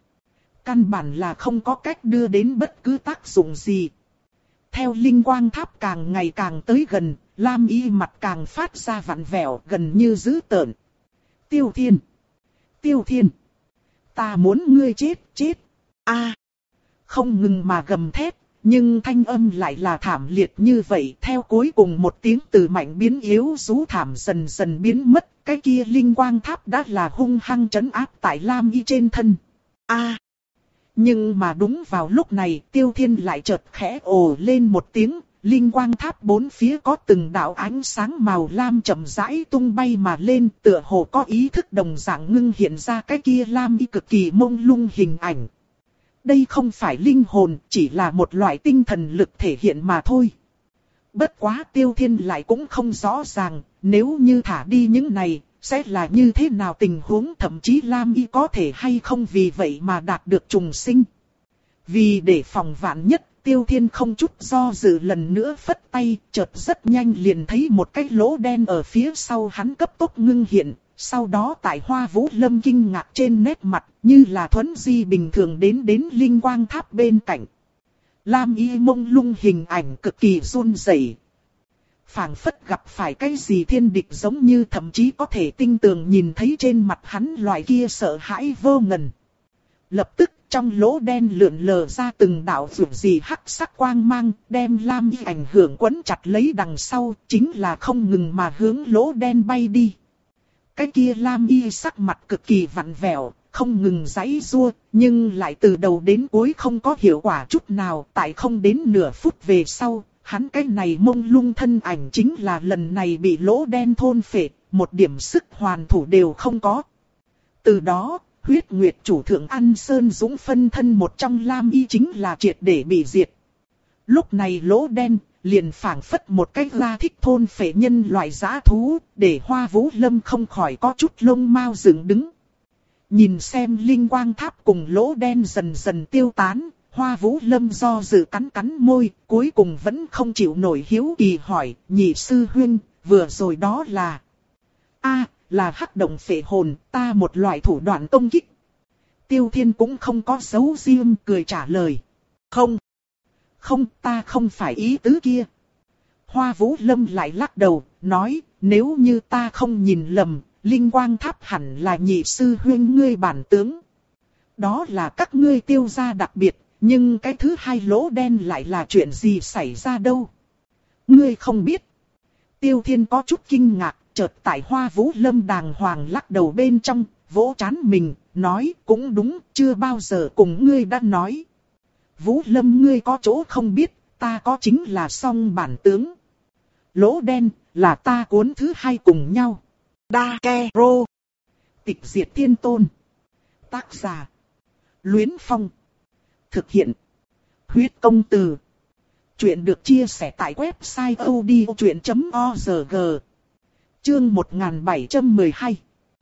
Căn bản là không có cách đưa đến bất cứ tác dụng gì. Theo linh quang tháp càng ngày càng tới gần, Lam Y mặt càng phát ra vặn vẹo gần như dữ tợn. Tiêu Thiên! Tiêu Thiên! Ta muốn ngươi chết, chết! A! Không ngừng mà gầm thét. nhưng thanh âm lại là thảm liệt như vậy. Theo cuối cùng một tiếng từ mạnh biến yếu rú thảm dần dần biến mất, cái kia linh quang tháp đã là hung hăng trấn áp tại Lam Y trên thân. A! À, nhưng mà đúng vào lúc này, Tiêu Thiên lại chợt khẽ ồ lên một tiếng, linh quang tháp bốn phía có từng đạo ánh sáng màu lam chậm rãi tung bay mà lên, tựa hồ có ý thức đồng dạng ngưng hiện ra cái kia Lam Y cực kỳ mông lung hình ảnh. Đây không phải linh hồn, chỉ là một loại tinh thần lực thể hiện mà thôi. Bất quá Tiêu Thiên lại cũng không rõ ràng, nếu như thả đi những này, sẽ là như thế nào tình huống, thậm chí Lam Y có thể hay không vì vậy mà đạt được trùng sinh. Vì để phòng vạn nhất, Tiêu Thiên không chút do dự lần nữa phất tay, chợt rất nhanh liền thấy một cái lỗ đen ở phía sau hắn cấp tốc ngưng hiện. Sau đó tại Hoa Vũ Lâm kinh ngạc trên nét mặt, như là thuấn di bình thường đến đến linh quang tháp bên cạnh. Lam Y mông lung hình ảnh cực kỳ run rẩy, phảng phất gặp phải cái gì thiên địch giống như, thậm chí có thể tinh tường nhìn thấy trên mặt hắn loại kia sợ hãi vô ngần. Lập tức trong lỗ đen lượn lờ ra từng đạo rủ gì hắc sắc quang mang, đem Lam Y ảnh hưởng quấn chặt lấy đằng sau, chính là không ngừng mà hướng lỗ đen bay đi. Cái kia Lam Y sắc mặt cực kỳ vặn vẹo, không ngừng giãy giụa, nhưng lại từ đầu đến cuối không có hiệu quả chút nào. Tại không đến nửa phút về sau, hắn cái này mông lung thân ảnh chính là lần này bị lỗ đen thôn phệ, một điểm sức hoàn thủ đều không có. Từ đó, huyết nguyệt chủ thượng An Sơn Dũng phân thân một trong Lam Y chính là triệt để bị diệt. Lúc này lỗ đen liền phảng phất một cái ra thích thôn phệ nhân loại dã thú, để Hoa Vũ Lâm không khỏi có chút lông mao dựng đứng. Nhìn xem linh quang tháp cùng lỗ đen dần dần tiêu tán, Hoa Vũ Lâm do dự cắn cắn môi, cuối cùng vẫn không chịu nổi hiếu kỳ hỏi, nhị sư huynh, vừa rồi đó là... a là hắc động phệ hồn, ta một loại thủ đoạn công kích. Tiêu Thiên cũng không có giấu riêng, cười trả lời. Không, không, ta không phải ý tứ kia. Hoa Vũ Lâm lại lắc đầu, nói, nếu như ta không nhìn lầm, linh quang tháp hẳn là nhị sư huynh ngươi bản tướng. Đó là các ngươi Tiêu gia đặc biệt, nhưng cái thứ hai lỗ đen lại là chuyện gì xảy ra đâu? Ngươi không biết. Tiêu Thiên có chút kinh ngạc, chợt tại Hoa Vũ Lâm đàng hoàng lắc đầu bên trong, vỗ trán mình, nói cũng đúng, chưa bao giờ cùng ngươi đã nói. Vũ Lâm ngươi có chỗ không biết, ta có chính là song bản tướng. Lỗ đen, là ta cuốn thứ hai cùng nhau. Đa Ke Rô. Tịch diệt thiên tôn. Tác giả. Luyến Phong. Thực hiện. Huyết công từ. Chuyện được chia sẻ tại website odchuyện chấm org. Chương một nghìn bảy trăm mười hai.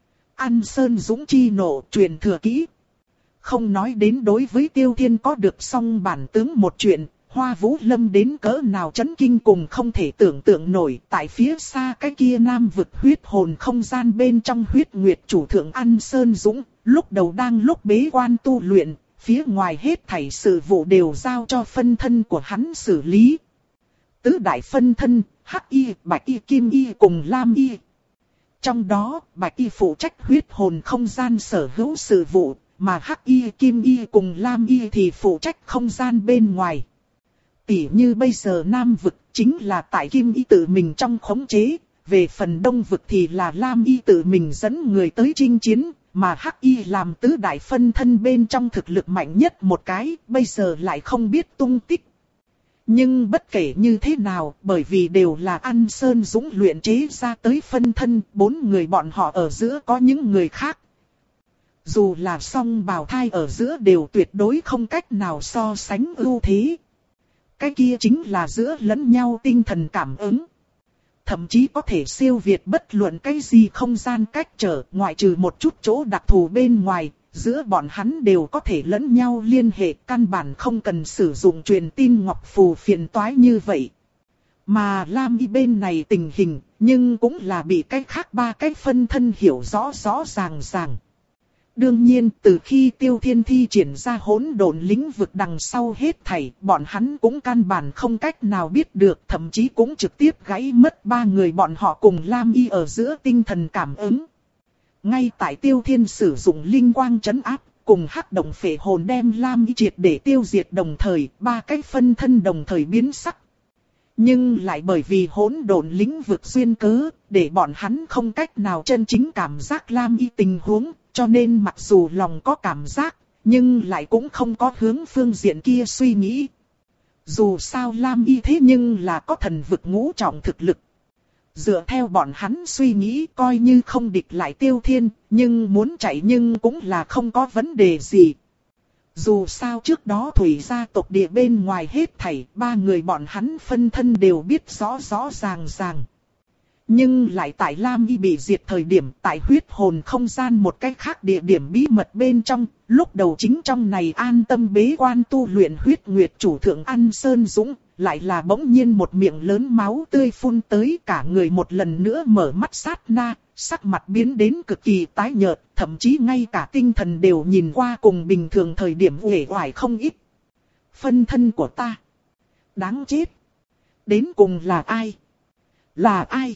An Sơn Dũng chi nộ truyền thừa kỹ. Không nói đến đối với Tiêu Thiên có được song bản tướng một chuyện, Hoa Vũ Lâm đến cỡ nào chấn kinh cùng không thể tưởng tượng nổi. Tại phía xa cái kia nam vực huyết hồn không gian bên trong huyết nguyệt chủ thượng An Sơn Dũng, lúc đầu đang lúc bế quan tu luyện, phía ngoài hết thảy sự vụ đều giao cho phân thân của hắn xử lý. Tứ đại phân thân, Hắc Y, Bạch Y, Kim Y cùng Lam Y. Trong đó, Bạch Y phụ trách huyết hồn không gian sở hữu sự vụ, mà Hắc Y, Kim Y cùng Lam Y thì phụ trách không gian bên ngoài. Tỉ như bây giờ Nam vực chính là tại Kim Y tự mình trong khống chế, về phần Đông vực thì là Lam Y tự mình dẫn người tới chinh chiến, mà Hắc Y làm tứ đại phân thân bên trong thực lực mạnh nhất một cái, bây giờ lại không biết tung tích. Nhưng bất kể như thế nào, bởi vì đều là An Sơn Dũng luyện chế ra tới phân thân, bốn người bọn họ ở giữa có những người khác. Dù là song bào thai ở giữa đều tuyệt đối không cách nào so sánh ưu thế. Cái kia chính là giữa lẫn nhau tinh thần cảm ứng. Thậm chí có thể siêu việt bất luận cái gì không gian cách trở, ngoại trừ một chút chỗ đặc thù bên ngoài, giữa bọn hắn đều có thể lẫn nhau liên hệ, căn bản không cần sử dụng truyền tin ngọc phù phiền toái như vậy. Mà Lam Y bên này tình hình, nhưng cũng là bị cái khác ba cái phân thân hiểu rõ rõ ràng ràng. Đương nhiên, từ khi Tiêu Thiên thi triển ra hỗn độn lĩnh vực đằng sau hết thảy, bọn hắn cũng căn bản không cách nào biết được, thậm chí cũng trực tiếp gãy mất ba người bọn họ cùng Lam Y ở giữa tinh thần cảm ứng. Ngay tại Tiêu Thiên sử dụng linh quang trấn áp, cùng hắc động phệ hồn đem Lam Y triệt để tiêu diệt đồng thời, ba cái phân thân đồng thời biến sắc. Nhưng lại bởi vì hỗn độn lĩnh vực duyên cớ, để bọn hắn không cách nào chân chính cảm giác Lam Y tình huống, cho nên mặc dù lòng có cảm giác, nhưng lại cũng không có hướng phương diện kia suy nghĩ. Dù sao Lam Y thế nhưng là có thần vực ngũ trọng thực lực. Dựa theo bọn hắn suy nghĩ coi như không địch lại Tiêu Thiên, nhưng muốn chạy nhưng cũng là không có vấn đề gì. Dù sao trước đó Thủy gia tộc địa bên ngoài hết thảy, ba người bọn hắn phân thân đều biết rõ rõ ràng ràng. Nhưng lại tại Lam Y bị diệt thời điểm, tại huyết hồn không gian một cách khác địa điểm bí mật bên trong, lúc đầu chính trong này an tâm bế quan tu luyện huyết nguyệt chủ thượng An Sơn Dũng, lại là bỗng nhiên một miệng lớn máu tươi phun tới, cả người một lần nữa mở mắt sát na, sắc mặt biến đến cực kỳ tái nhợt, thậm chí ngay cả tinh thần đều nhìn qua cùng bình thường thời điểm uể oải không ít. Phân thân của ta. Đáng chết. Đến cùng là ai? Là ai?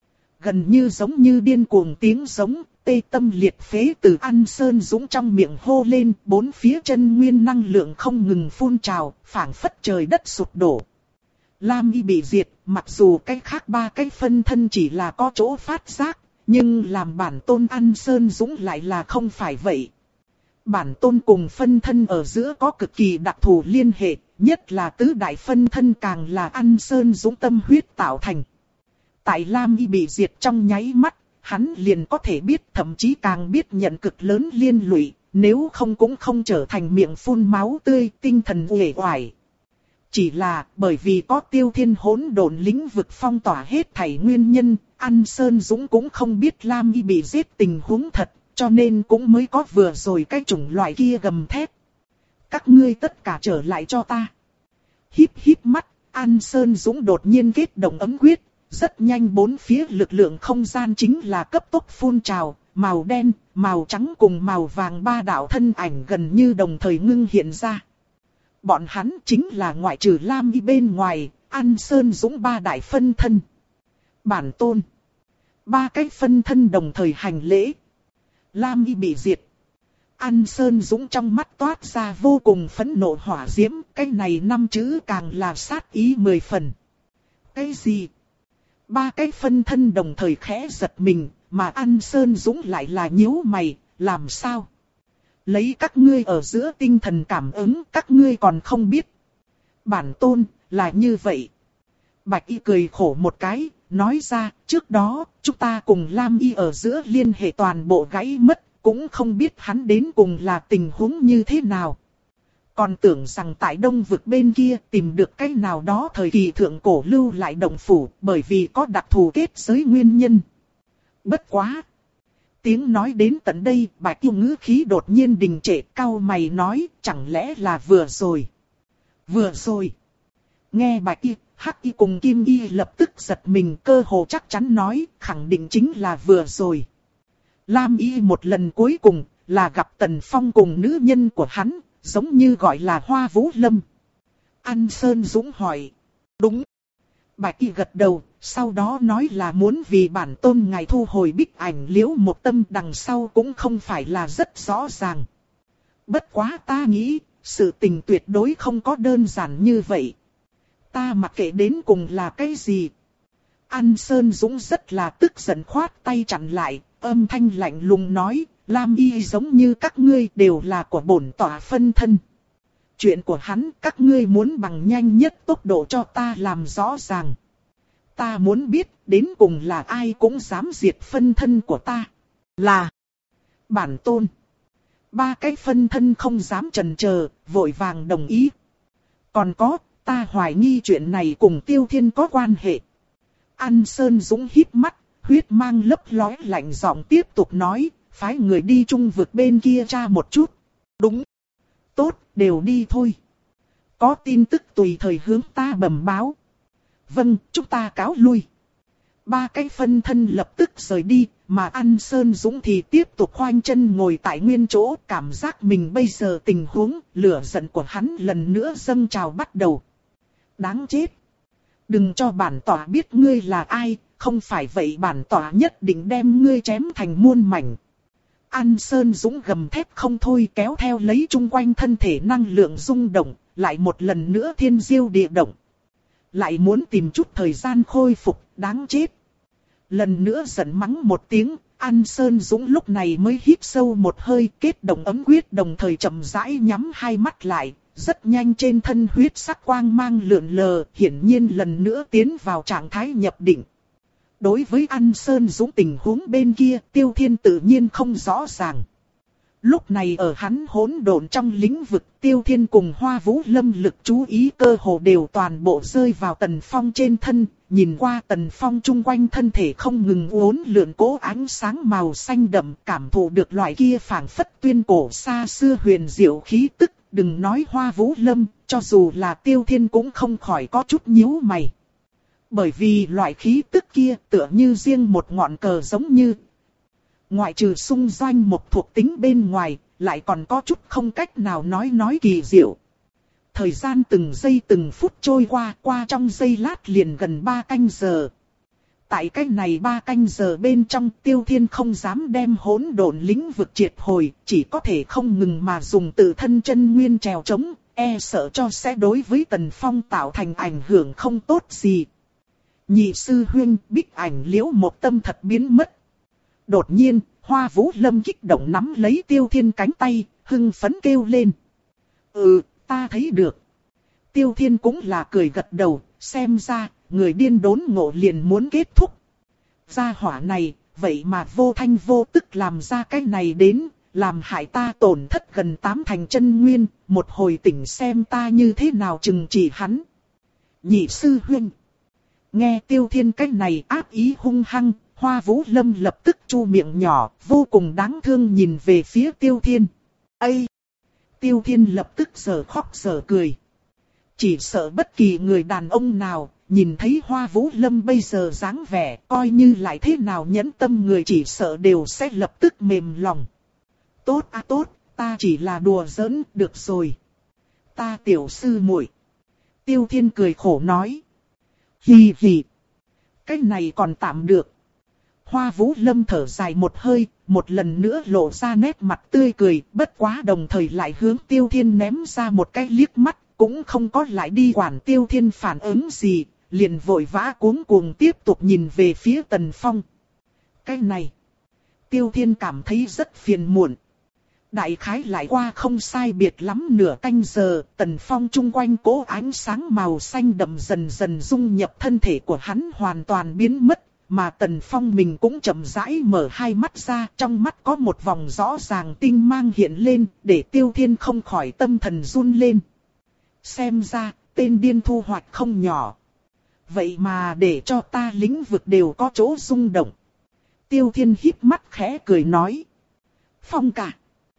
Gần như giống như điên cuồng tiếng giống, tê tâm liệt phế từ An Sơn Dũng trong miệng hô lên, bốn phía chân nguyên năng lượng không ngừng phun trào, phảng phất trời đất sụp đổ. Lam Y bị diệt, mặc dù cái khác ba cái phân thân chỉ là có chỗ phát giác, nhưng làm bản tôn An Sơn Dũng lại là không phải vậy. Bản tôn cùng phân thân ở giữa có cực kỳ đặc thù liên hệ, nhất là tứ đại phân thân càng là An Sơn Dũng tâm huyết tạo thành. Tại Lam Y bị diệt trong nháy mắt, hắn liền có thể biết, thậm chí càng biết nhận cực lớn liên lụy, nếu không cũng không trở thành miệng phun máu tươi, tinh thần uể oải. Chỉ là bởi vì có Tiêu Thiên hỗn độn lĩnh vực phong tỏa hết thảy nguyên nhân, An Sơn Dũng cũng không biết Lam Y bị giết tình huống thật, cho nên cũng mới có vừa rồi cái chủng loại kia gầm thét. Các ngươi tất cả trở lại cho ta. Híp híp mắt, An Sơn Dũng đột nhiên kết động ấm quyết. Rất nhanh bốn phía lực lượng không gian chính là cấp tốc phun trào, màu đen, màu trắng cùng màu vàng ba đạo thân ảnh gần như đồng thời ngưng hiện ra. Bọn hắn chính là ngoại trừ Lam Y bên ngoài, An Sơn Dũng ba đại phân thân. Bản tôn. Ba cái phân thân đồng thời hành lễ. Lam Y bị diệt. An Sơn Dũng trong mắt toát ra vô cùng phẫn nộ hỏa diễm, cái này năm chữ càng là sát ý mười phần. Cái gì? Ba cái phân thân đồng thời khẽ giật mình, mà An Sơn Dũng lại là nhíu mày, làm sao? Lấy các ngươi ở giữa tinh thần cảm ứng, các ngươi còn không biết. Bản tôn, là như vậy. Bạch Y cười khổ một cái, nói ra, trước đó, chúng ta cùng Lam Y ở giữa liên hệ toàn bộ gãy mất, cũng không biết hắn đến cùng là tình huống như thế nào. Còn tưởng rằng tại Đông vực bên kia tìm được cái nào đó thời kỳ thượng cổ lưu lại động phủ, bởi vì có đặc thù kết giới nguyên nhân. Bất quá! Tiếng nói đến tận đây, Bạch Y ngữ khí đột nhiên đình trệ, cau mày nói, chẳng lẽ là vừa rồi? Vừa rồi! Nghe Bạch Y, Hắc Y cùng Kim Y lập tức giật mình, cơ hồ chắc chắn nói, khẳng định chính là vừa rồi. Lam Y một lần cuối cùng, là gặp Tần Phong cùng nữ nhân của hắn, giống như gọi là Hoa Vũ Lâm. An Sơn Dũng hỏi. Đúng. Bạch Y gật đầu, sau đó nói là muốn vì bản tôn ngài thu hồi bích ảnh liễu một tâm, đằng sau cũng không phải là rất rõ ràng. Bất quá ta nghĩ, sự tình tuyệt đối không có đơn giản như vậy. Ta mặc kệ đến cùng là cái gì. An Sơn Dũng rất là tức giận khoát tay chặn lại, âm thanh lạnh lùng nói, Lam Y giống như các ngươi đều là của bổn tọa phân thân. Chuyện của hắn các ngươi muốn bằng nhanh nhất tốc độ cho ta làm rõ ràng. Ta muốn biết đến cùng là ai cũng dám diệt phân thân của ta. Là bản tôn. Ba cái phân thân không dám chần chờ, vội vàng đồng ý. Còn có, ta hoài nghi chuyện này cùng Tiêu Thiên có quan hệ. An Sơn Dũng híp mắt, huyết mang lấp lóe lạnh giọng tiếp tục nói, phái người đi trung vực bên kia tra một chút. Đúng. Tốt, đều đi thôi. Có tin tức tùy thời hướng ta bẩm báo. Vâng, chúng ta cáo lui. Ba cái phân thân lập tức rời đi, mà An Sơn Dũng thì tiếp tục khoanh chân ngồi tại nguyên chỗ, cảm giác mình bây giờ tình huống, lửa giận của hắn lần nữa dâng trào bắt đầu. Đáng chết. Đừng cho bản tọa biết ngươi là ai, không phải vậy bản tọa nhất định đem ngươi chém thành muôn mảnh. An Sơn Dũng gầm thét không thôi, kéo theo lấy chung quanh thân thể năng lượng rung động, lại một lần nữa thiên diêu địa động. Lại muốn tìm chút thời gian khôi phục, đáng chết. Lần nữa giận mắng một tiếng, An Sơn Dũng lúc này mới hít sâu một hơi, kết động ấm quyết, đồng thời chậm rãi nhắm hai mắt lại. Rất nhanh trên thân huyết sắc quang mang lượn lờ, hiển nhiên lần nữa tiến vào trạng thái nhập định. Đối với An Sơn Dũng tình huống bên kia, Tiêu Thiên tự nhiên không rõ ràng. Lúc này ở hắn hỗn độn trong lĩnh vực, Tiêu Thiên cùng Hoa Vũ Lâm lực chú ý cơ hồ đều toàn bộ rơi vào Tần Phong trên thân. Nhìn qua Tần Phong chung quanh thân thể không ngừng uốn lượn cố ánh sáng màu xanh đậm, cảm thụ được loại kia phảng phất tuyên cổ xa xưa huyền diệu khí tức. Đừng nói Hoa Vũ Lâm, cho dù là Tiêu Thiên cũng không khỏi có chút nhíu mày. Bởi vì loại khí tức kia tựa như riêng một ngọn cờ, giống như ngoại trừ xung doanh một thuộc tính bên ngoài, lại còn có chút không cách nào nói nói kỳ diệu. Thời gian từng giây từng phút trôi qua, qua trong giây lát liền gần ba canh giờ. Tại cái này ba canh giờ bên trong, Tiêu Thiên không dám đem hỗn độn lĩnh vực triệt hồi, chỉ có thể không ngừng mà dùng tự thân chân nguyên trèo trống, e sợ cho sẽ đối với Tần Phong tạo thành ảnh hưởng không tốt gì. Nhị sư huynh, Bích Ảnh Liễu một tâm thật biến mất. Đột nhiên, Hoa Vũ Lâm kích động nắm lấy Tiêu Thiên cánh tay, hưng phấn kêu lên. Ừ, ta thấy được. Tiêu Thiên cũng là cười gật đầu, xem ra, người điên đốn ngộ liền muốn kết thúc. Gia hỏa này, vậy mà vô thanh vô tức làm ra cái này đến, làm hại ta tổn thất gần tám thành chân nguyên, một hồi tỉnh xem ta như thế nào trừng trị hắn. Nhị sư huynh. Nghe Tiêu Thiên cái này áp ý hung hăng, Hoa Vũ Lâm lập tức chu miệng nhỏ, vô cùng đáng thương nhìn về phía Tiêu Thiên. Ây! Tiêu Thiên lập tức giờ khóc giờ cười. Chỉ sợ bất kỳ người đàn ông nào, nhìn thấy Hoa Vũ Lâm bây giờ dáng vẻ, coi như lại thế nào nhẫn tâm người chỉ sợ đều sẽ lập tức mềm lòng. Tốt à tốt, ta chỉ là đùa giỡn, được rồi. Ta tiểu sư muội. Tiêu Thiên cười khổ nói. Hì hì. Cái này còn tạm được. Hoa Vũ Lâm thở dài một hơi, một lần nữa lộ ra nét mặt tươi cười, bất quá đồng thời lại hướng Tiêu Thiên ném ra một cái liếc mắt, cũng không có lại đi quản Tiêu Thiên phản ứng gì, liền vội vã cuống cuồng tiếp tục nhìn về phía Tần Phong. Cái này, Tiêu Thiên cảm thấy rất phiền muộn. Đại khái lại qua không sai biệt lắm nửa canh giờ, Tần Phong chung quanh cố ánh sáng màu xanh đậm dần dần dung nhập thân thể của hắn hoàn toàn biến mất, mà Tần Phong mình cũng chậm rãi mở hai mắt ra, trong mắt có một vòng rõ ràng tinh mang hiện lên, để Tiêu Thiên không khỏi tâm thần run lên. Xem ra, tên điên thu hoạch không nhỏ. Vậy mà để cho ta lĩnh vực đều có chỗ rung động. Tiêu Thiên híp mắt khẽ cười nói. Phong cả.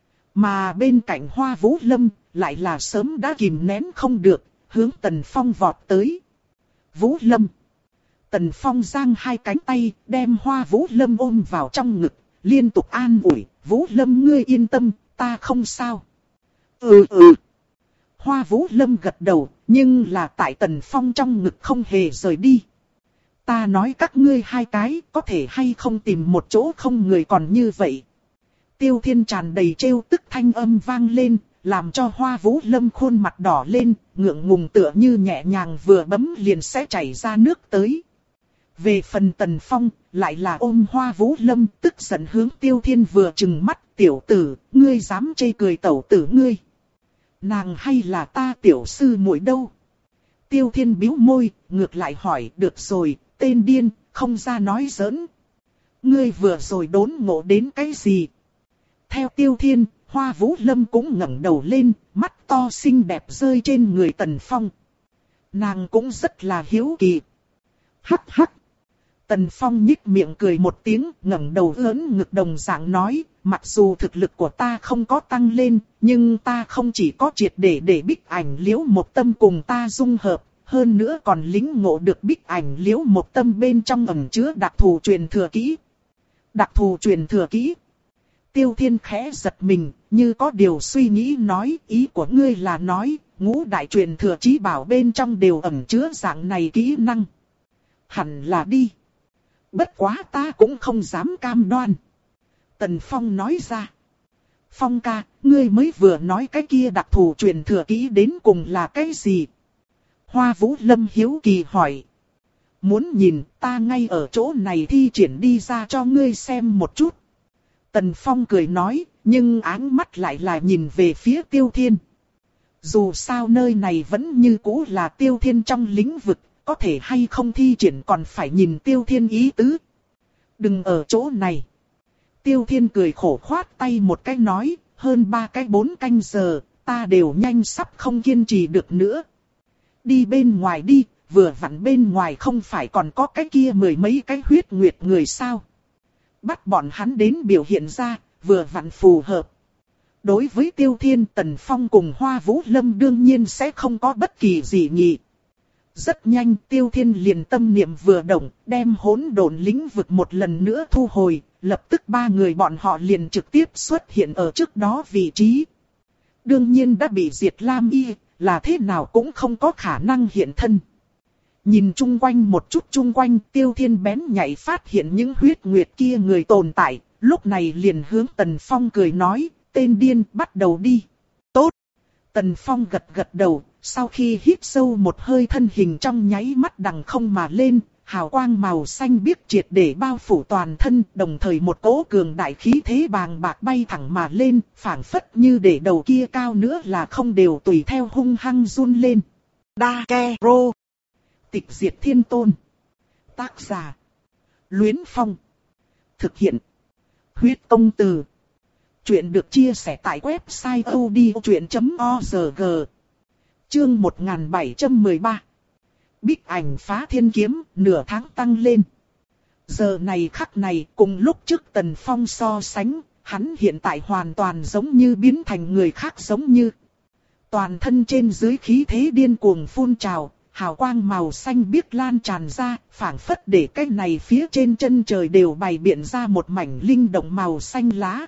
Mà bên cạnh Hoa Vũ Lâm, lại là sớm đã kìm nén không được, hướng Tần Phong vọt tới. Vũ Lâm. Tần Phong giang hai cánh tay, đem Hoa Vũ Lâm ôm vào trong ngực, liên tục an ủi. Vũ Lâm ngươi yên tâm, ta không sao. Ừ ừ. Hoa Vũ Lâm gật đầu, nhưng là tại Tần Phong trong ngực không hề rời đi. Ta nói các ngươi hai cái, có thể hay không tìm một chỗ không người còn như vậy. Tiêu Thiên tràn đầy trêu tức thanh âm vang lên, làm cho Hoa Vũ Lâm khuôn mặt đỏ lên, ngượng ngùng tựa như nhẹ nhàng vừa bấm liền sẽ chảy ra nước tới. Về phần Tần Phong, lại là ôm Hoa Vũ Lâm, tức giận hướng Tiêu Thiên vừa trừng mắt, tiểu tử, ngươi dám chê cười tẩu tử ngươi. Nàng hay là ta tiểu sư muội đâu? Tiêu Thiên bĩu môi, ngược lại hỏi, được rồi, tên điên, không ra nói giỡn. Ngươi vừa rồi đốn ngộ đến cái gì? Theo Tiêu Thiên, Hoa Vũ Lâm cũng ngẩng đầu lên, mắt to xinh đẹp rơi trên người Tần Phong. Nàng cũng rất là hiếu kỳ. Hắc hắc. Tần Phong nhích miệng cười một tiếng, ngẩng đầu ưỡn ngực đồng dạng nói, mặc dù thực lực của ta không có tăng lên, nhưng ta không chỉ có triệt để để Bích Ảnh Liễu một tâm cùng ta dung hợp, hơn nữa còn lĩnh ngộ được Bích Ảnh Liễu một tâm bên trong ẩn chứa đặc thù truyền thừa kỹ. Đặc thù truyền thừa kỹ. Tiêu Thiên khẽ giật mình, như có điều suy nghĩ nói, ý của ngươi là nói, ngũ đại truyền thừa chí bảo bên trong đều ẩn chứa dạng này kỹ năng. Hẳn là đi. Bất quá ta cũng không dám cam đoan. Tần Phong nói ra. Phong ca, ngươi mới vừa nói cái kia đặc thù truyền thừa kỹ đến cùng là cái gì? Hoa Vũ Lâm hiếu kỳ hỏi. Muốn nhìn, ta ngay ở chỗ này thi triển đi ra cho ngươi xem một chút. Tần Phong cười nói, nhưng áng mắt lại là nhìn về phía Tiêu Thiên. Dù sao nơi này vẫn như cũ là Tiêu Thiên trong lĩnh vực, có thể hay không thi triển còn phải nhìn Tiêu Thiên ý tứ. Đừng ở chỗ này. Tiêu Thiên cười khổ khoát tay một cái nói, hơn ba cái bốn canh giờ, ta đều nhanh sắp không kiên trì được nữa. Đi bên ngoài đi, vừa vặn bên ngoài không phải còn có cái kia mười mấy cái huyết nguyệt người sao. Bắt bọn hắn đến biểu hiện ra, vừa vặn phù hợp. Đối với Tiêu Thiên, Tần Phong cùng Hoa Vũ Lâm đương nhiên sẽ không có bất kỳ gì nhị. Rất nhanh Tiêu Thiên liền tâm niệm vừa động, đem hỗn độn lĩnh vực một lần nữa thu hồi, lập tức ba người bọn họ liền trực tiếp xuất hiện ở trước đó vị trí. Đương nhiên đã bị diệt Lam Y, là thế nào cũng không có khả năng hiện thân. Nhìn chung quanh một chút chung quanh, Tiêu Thiên bén nhạy phát hiện những huyết nguyệt kia người tồn tại, lúc này liền hướng Tần Phong cười nói, tên điên bắt đầu đi. Tốt! Tần Phong gật gật đầu, sau khi hít sâu một hơi thân hình trong nháy mắt đằng không mà lên, hào quang màu xanh biếc triệt để bao phủ toàn thân, đồng thời một cỗ cường đại khí thế bàng bạc bay thẳng mà lên, phảng phất như để đầu kia cao nữa là không đều tùy theo hung hăng run lên. Đa Ke Rô. Tịch diệt thiên tôn. Tác giả. Luyến Phong. Thực hiện. Huyết công từ. Chuyện được chia sẻ tại website odchuyện chấm org. Chương một nghìn bảy trăm mười ba. Bích ảnh phá thiên kiếm, nửa tháng tăng lên. Giờ này khắc này, cùng lúc trước Tần Phong so sánh, hắn hiện tại hoàn toàn giống như biến thành người khác giống như. Toàn thân trên dưới khí thế điên cuồng phun trào, hào quang màu xanh biếc lan tràn ra, phảng phất để cái này phía trên chân trời đều bày biện ra một mảnh linh động màu xanh lá.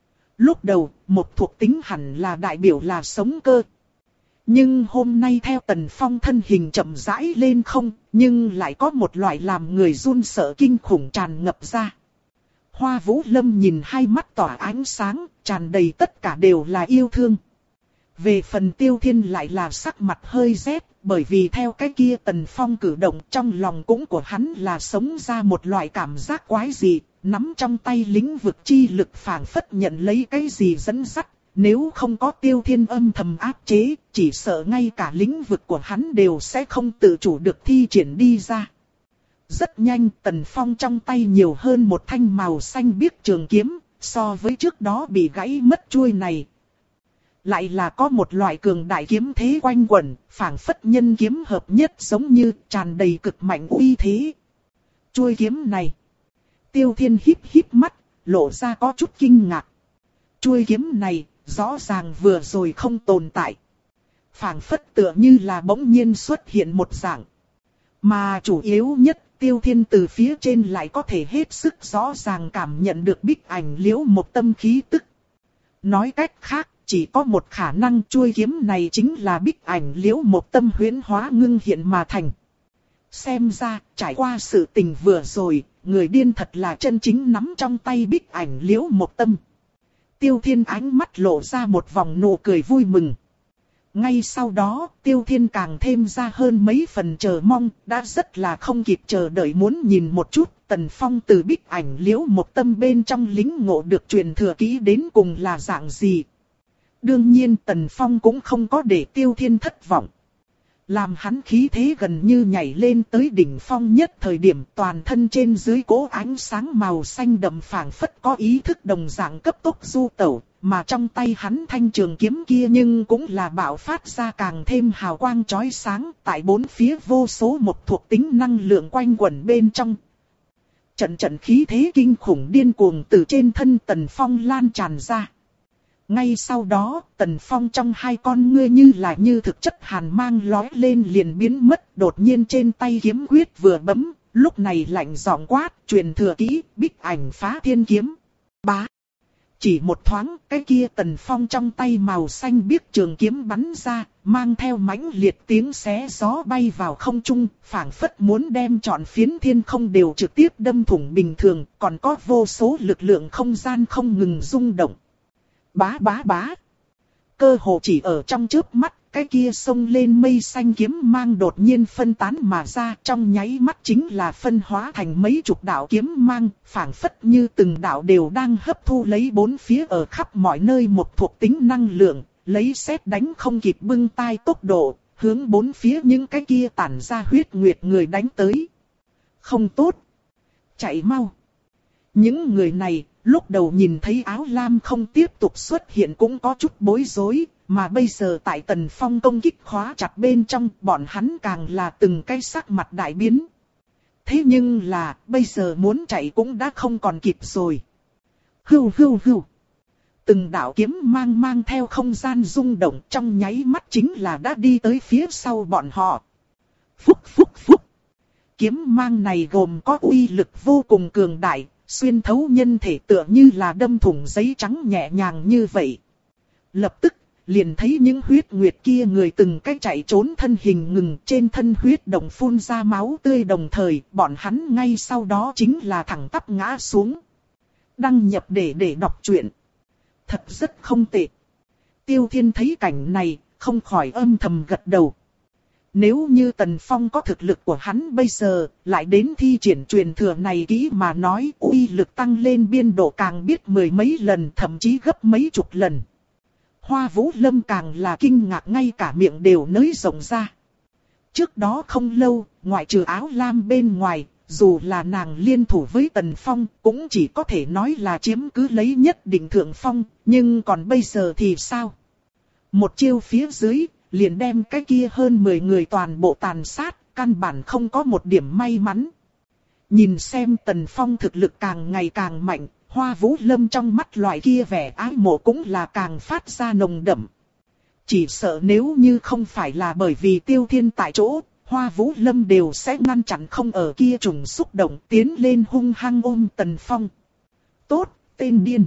Lúc đầu, một thuộc tính hẳn là đại biểu là sống cơ. Nhưng hôm nay theo Tần Phong thân hình chậm rãi lên không, nhưng lại có một loại làm người run sợ kinh khủng tràn ngập ra. Hoa Vũ Lâm nhìn hai mắt tỏa ánh sáng, tràn đầy tất cả đều là yêu thương. Về phần Tiêu Thiên lại là sắc mặt hơi rét, bởi vì theo cái kia Tần Phong cử động trong lòng cũng của hắn là sống ra một loại cảm giác quái dị, nắm trong tay lĩnh vực chi lực phảng phất nhận lấy cái gì dẫn dắt. Nếu không có Tiêu Thiên âm thầm áp chế, chỉ sợ ngay cả lĩnh vực của hắn đều sẽ không tự chủ được thi triển đi ra. Rất nhanh Tần Phong trong tay nhiều hơn một thanh màu xanh biếc trường kiếm, so với trước đó bị gãy mất chuôi này. Lại là có một loại cường đại kiếm thế quanh quẩn, phảng phất nhân kiếm hợp nhất giống như tràn đầy cực mạnh uy thế. Chuôi kiếm này. Tiêu Thiên híp híp mắt, lộ ra có chút kinh ngạc. Chuôi kiếm này, rõ ràng vừa rồi không tồn tại. Phảng phất tựa như là bỗng nhiên xuất hiện một dạng. Mà chủ yếu nhất, Tiêu Thiên từ phía trên lại có thể hết sức rõ ràng cảm nhận được bích ảnh liễu một tâm khí tức. Nói cách khác, chỉ có một khả năng chuôi kiếm này chính là bích ảnh liễu một tâm huyễn hóa ngưng hiện mà thành. Xem ra, trải qua sự tình vừa rồi, người điên thật là chân chính nắm trong tay bích ảnh liễu một tâm. Tiêu Thiên ánh mắt lộ ra một vòng nụ cười vui mừng. Ngay sau đó, Tiêu Thiên càng thêm ra hơn mấy phần chờ mong, đã rất là không kịp chờ đợi muốn nhìn một chút Tần Phong từ bích ảnh liễu một tâm bên trong lĩnh ngộ được truyền thừa kỹ đến cùng là dạng gì. Đương nhiên Tần Phong cũng không có để Tiêu Thiên thất vọng. Làm hắn khí thế gần như nhảy lên tới đỉnh phong nhất thời điểm toàn thân trên dưới cỗ ánh sáng màu xanh đậm phảng phất có ý thức đồng dạng cấp tốc du tẩu, mà trong tay hắn thanh trường kiếm kia nhưng cũng là bạo phát ra càng thêm hào quang chói sáng tại bốn phía vô số một thuộc tính năng lượng quanh quẩn bên trong. Trận trận khí thế kinh khủng điên cuồng từ trên thân Tần Phong lan tràn ra. Ngay sau đó, Tần Phong trong hai con ngươi như là như thực chất hàn mang lói lên liền biến mất, đột nhiên trên tay kiếm quyết vừa bấm, lúc này lạnh giọng quát, truyền thừa kỹ, bích ảnh phá thiên kiếm. Bá. Chỉ một thoáng, cái kia Tần Phong trong tay màu xanh biếc trường kiếm bắn ra, mang theo mãnh liệt tiếng xé gió bay vào không trung, phảng phất muốn đem trọn phiến thiên không đều trực tiếp đâm thủng bình thường, còn có vô số lực lượng không gian không ngừng rung động. Bá bá bá. Cơ hồ chỉ ở trong chớp mắt, cái kia xông lên mây xanh kiếm mang đột nhiên phân tán mà ra, trong nháy mắt chính là phân hóa thành mấy chục đạo kiếm mang, phảng phất như từng đạo đều đang hấp thu lấy bốn phía ở khắp mọi nơi một thuộc tính năng lượng, lấy sét đánh không kịp bưng tai tốc độ, hướng bốn phía những cái kia tản ra huyết nguyệt người đánh tới. Không tốt. Chạy mau. Những người này, lúc đầu nhìn thấy áo lam không tiếp tục xuất hiện cũng có chút bối rối, mà bây giờ tại Tần Phong công kích khóa chặt bên trong, bọn hắn càng là từng cái sắc mặt đại biến. Thế nhưng là, bây giờ muốn chạy cũng đã không còn kịp rồi. Hưu hưu hưu. Từng đạo kiếm mang mang theo không gian rung động trong nháy mắt chính là đã đi tới phía sau bọn họ. Phúc phúc phúc. Kiếm mang này gồm có uy lực vô cùng cường đại, xuyên thấu nhân thể tựa như là đâm thủng giấy trắng nhẹ nhàng như vậy. Lập tức, liền thấy những huyết nguyệt kia người từng cái chạy trốn thân hình ngừng, trên thân huyết đồng phun ra máu tươi, đồng thời bọn hắn ngay sau đó chính là thẳng tắp ngã xuống. Đăng nhập để để đọc truyện. Thật rất không tệ. Tiêu Thiên thấy cảnh này, không khỏi âm thầm gật đầu. Nếu như Tần Phong có thực lực của hắn bây giờ, lại đến thi triển truyền thừa này kỹ mà nói, uy lực tăng lên biên độ càng biết mười mấy lần, thậm chí gấp mấy chục lần. Hoa Vũ Lâm càng là kinh ngạc, ngay cả miệng đều nới rộng ra. Trước đó không lâu, ngoại trừ áo lam bên ngoài, dù là nàng liên thủ với Tần Phong, cũng chỉ có thể nói là chiếm cứ lấy nhất định thượng phong, nhưng còn bây giờ thì sao? Một chiêu phía dưới, liền đem cái kia hơn mười người toàn bộ tàn sát, căn bản không có một điểm may mắn. Nhìn xem Tần Phong thực lực càng ngày càng mạnh, Hoa Vũ Lâm trong mắt loại kia vẻ ái mộ cũng là càng phát ra nồng đậm. Chỉ sợ nếu như không phải là bởi vì Tiêu Thiên tại chỗ, Hoa Vũ Lâm đều sẽ ngăn chặn không ở kia trùng xúc động tiến lên hung hăng ôm Tần Phong. Tốt, tên điên.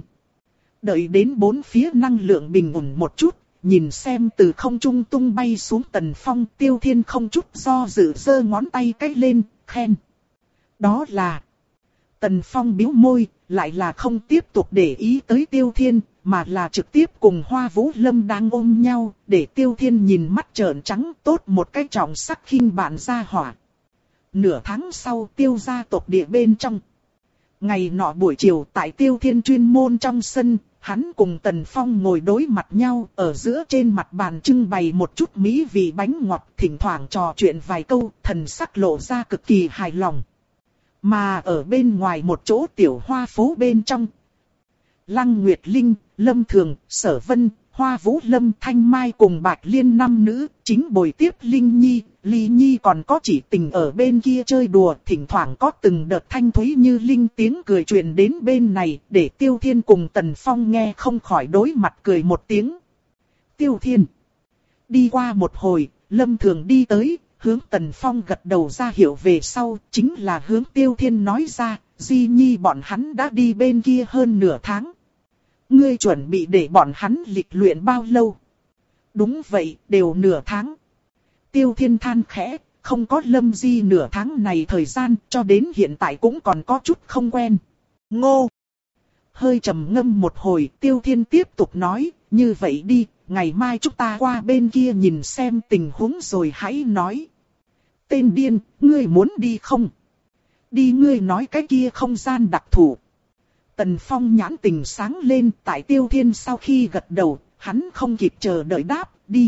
Đợi đến bốn phía năng lượng bình ổn một chút, nhìn xem từ không trung tung bay xuống Tần Phong, Tiêu Thiên không chút do dự giơ ngón tay cái lên, khen. Đó là... Tần Phong bĩu môi, lại là không tiếp tục để ý tới Tiêu Thiên, mà là trực tiếp cùng Hoa Vũ Lâm đang ôm nhau, để Tiêu Thiên nhìn mắt trợn trắng, tốt một cái trọng sắc khinh bạn gia hỏa. Nửa tháng sau, Tiêu gia tộc địa bên trong. Ngày nọ buổi chiều tại Tiêu Thiên chuyên môn trong sân, hắn cùng Tần Phong ngồi đối mặt nhau, ở giữa trên mặt bàn trưng bày một chút mỹ vị bánh ngọt, thỉnh thoảng trò chuyện vài câu, thần sắc lộ ra cực kỳ hài lòng. Mà ở bên ngoài một chỗ tiểu hoa phố bên trong, Lăng Nguyệt Linh, Lâm Thường, Sở Vân, Hoa Vũ Lâm, Thanh Mai cùng Bạch Liên năm nữ, chính bồi tiếp Linh Nhi, Ly Nhi còn có chỉ tình ở bên kia chơi đùa, thỉnh thoảng có từng đợt thanh thúy như linh tiếng cười truyền đến bên này, để Tiêu Thiên cùng Tần Phong nghe không khỏi đối mặt cười một tiếng. Tiêu Thiên. Đi qua một hồi, Lâm Thường đi tới, hướng Tần Phong gật đầu ra hiệu về sau, chính là hướng Tiêu Thiên nói ra, Di Nhi bọn hắn đã đi bên kia hơn nửa tháng. Ngươi chuẩn bị để bọn hắn lịch luyện bao lâu? Đúng vậy, đều nửa tháng. Tiêu Thiên than khẽ, không có Lâm Di nửa tháng này thời gian, cho đến hiện tại cũng còn có chút không quen. Ngô! Hơi trầm ngâm một hồi, Tiêu Thiên tiếp tục nói, như vậy đi, ngày mai chúng ta qua bên kia nhìn xem tình huống rồi hãy nói. Tên điên, ngươi muốn đi không? Đi, ngươi nói cái kia không gian đặc thù. Tần Phong nhãn tình sáng lên, tại Tiêu Thiên sau khi gật đầu, hắn không kịp chờ đợi đáp, đi.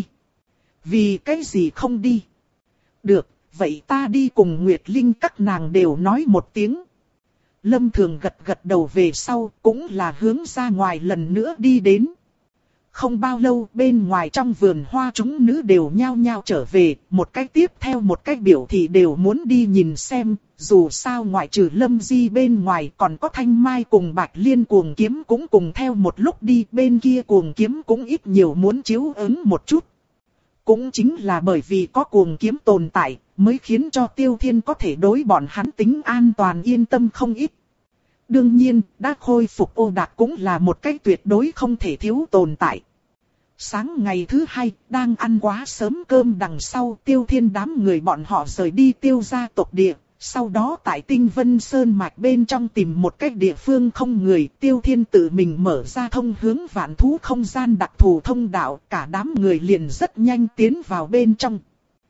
Vì cái gì không đi? Được, vậy ta đi cùng Nguyệt Linh các nàng đều nói một tiếng. Lâm Thường gật gật đầu về sau, cũng là hướng ra ngoài lần nữa đi đến. Không bao lâu, bên ngoài trong vườn hoa chúng nữ đều nhao nhao trở về, một cách tiếp theo một cách biểu thị đều muốn đi nhìn xem, dù sao ngoại trừ Lâm Di bên ngoài còn có Thanh Mai cùng Bạch Liên cuồng kiếm cũng cùng theo một lúc đi, bên kia cuồng kiếm cũng ít nhiều muốn chiếu ứng một chút. Cũng chính là bởi vì có cuồng kiếm tồn tại, mới khiến cho Tiêu Thiên có thể đối bọn hắn tính an toàn yên tâm không ít. Đương nhiên, đã khôi phục Ô Đạc cũng là một cái tuyệt đối không thể thiếu tồn tại. Sáng ngày thứ hai, đang ăn quá sớm cơm đằng sau, Tiêu Thiên đám người bọn họ rời đi Tiêu gia tộc địa. Sau đó tại Tinh Vân Sơn mạch bên trong tìm một cách địa phương không người, Tiêu Thiên tự mình mở ra thông hướng vạn thú không gian đặc thù thông đạo, cả đám người liền rất nhanh tiến vào bên trong.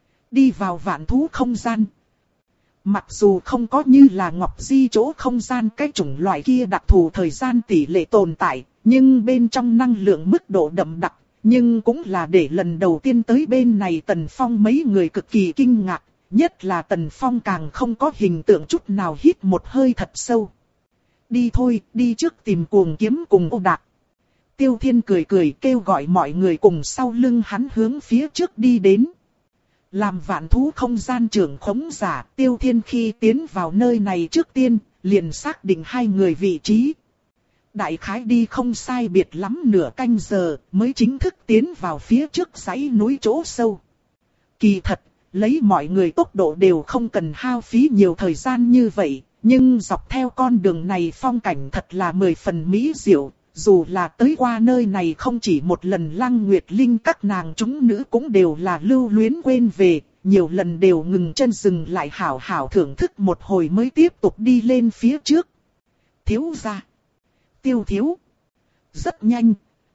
Đi vào vạn thú không gian. Mặc dù không có như là Ngọc Di chỗ không gian cái chủng loại kia đặc thù thời gian tỷ lệ tồn tại, nhưng bên trong năng lượng mức độ đậm đặc, nhưng cũng là để lần đầu tiên tới bên này Tần Phong mấy người cực kỳ kinh ngạc. Nhất là Tần Phong càng không có hình tượng chút nào, hít một hơi thật sâu. Đi thôi, đi trước tìm Cuồng Kiếm cùng Ô Đạc. Tiêu Thiên cười cười kêu gọi mọi người cùng sau lưng hắn hướng phía trước đi đến. Làm vạn thú không gian trưởng khống giả, Tiêu Thiên khi tiến vào nơi này trước tiên, liền xác định hai người vị trí. Đại khái đi không sai biệt lắm nửa canh giờ, mới chính thức tiến vào phía trước dãy núi chỗ sâu. Kỳ thật, lấy mọi người tốc độ đều không cần hao phí nhiều thời gian như vậy, nhưng dọc theo con đường này phong cảnh thật là mười phần mỹ diệu, dù là tới qua nơi này không chỉ một lần Lăng Nguyệt Linh các nàng chúng nữ cũng đều là lưu luyến quên về, nhiều lần đều ngừng chân dừng lại hảo hảo thưởng thức một hồi mới tiếp tục đi lên phía trước. Thiếu gia, Tiêu thiếu, rất nhanh.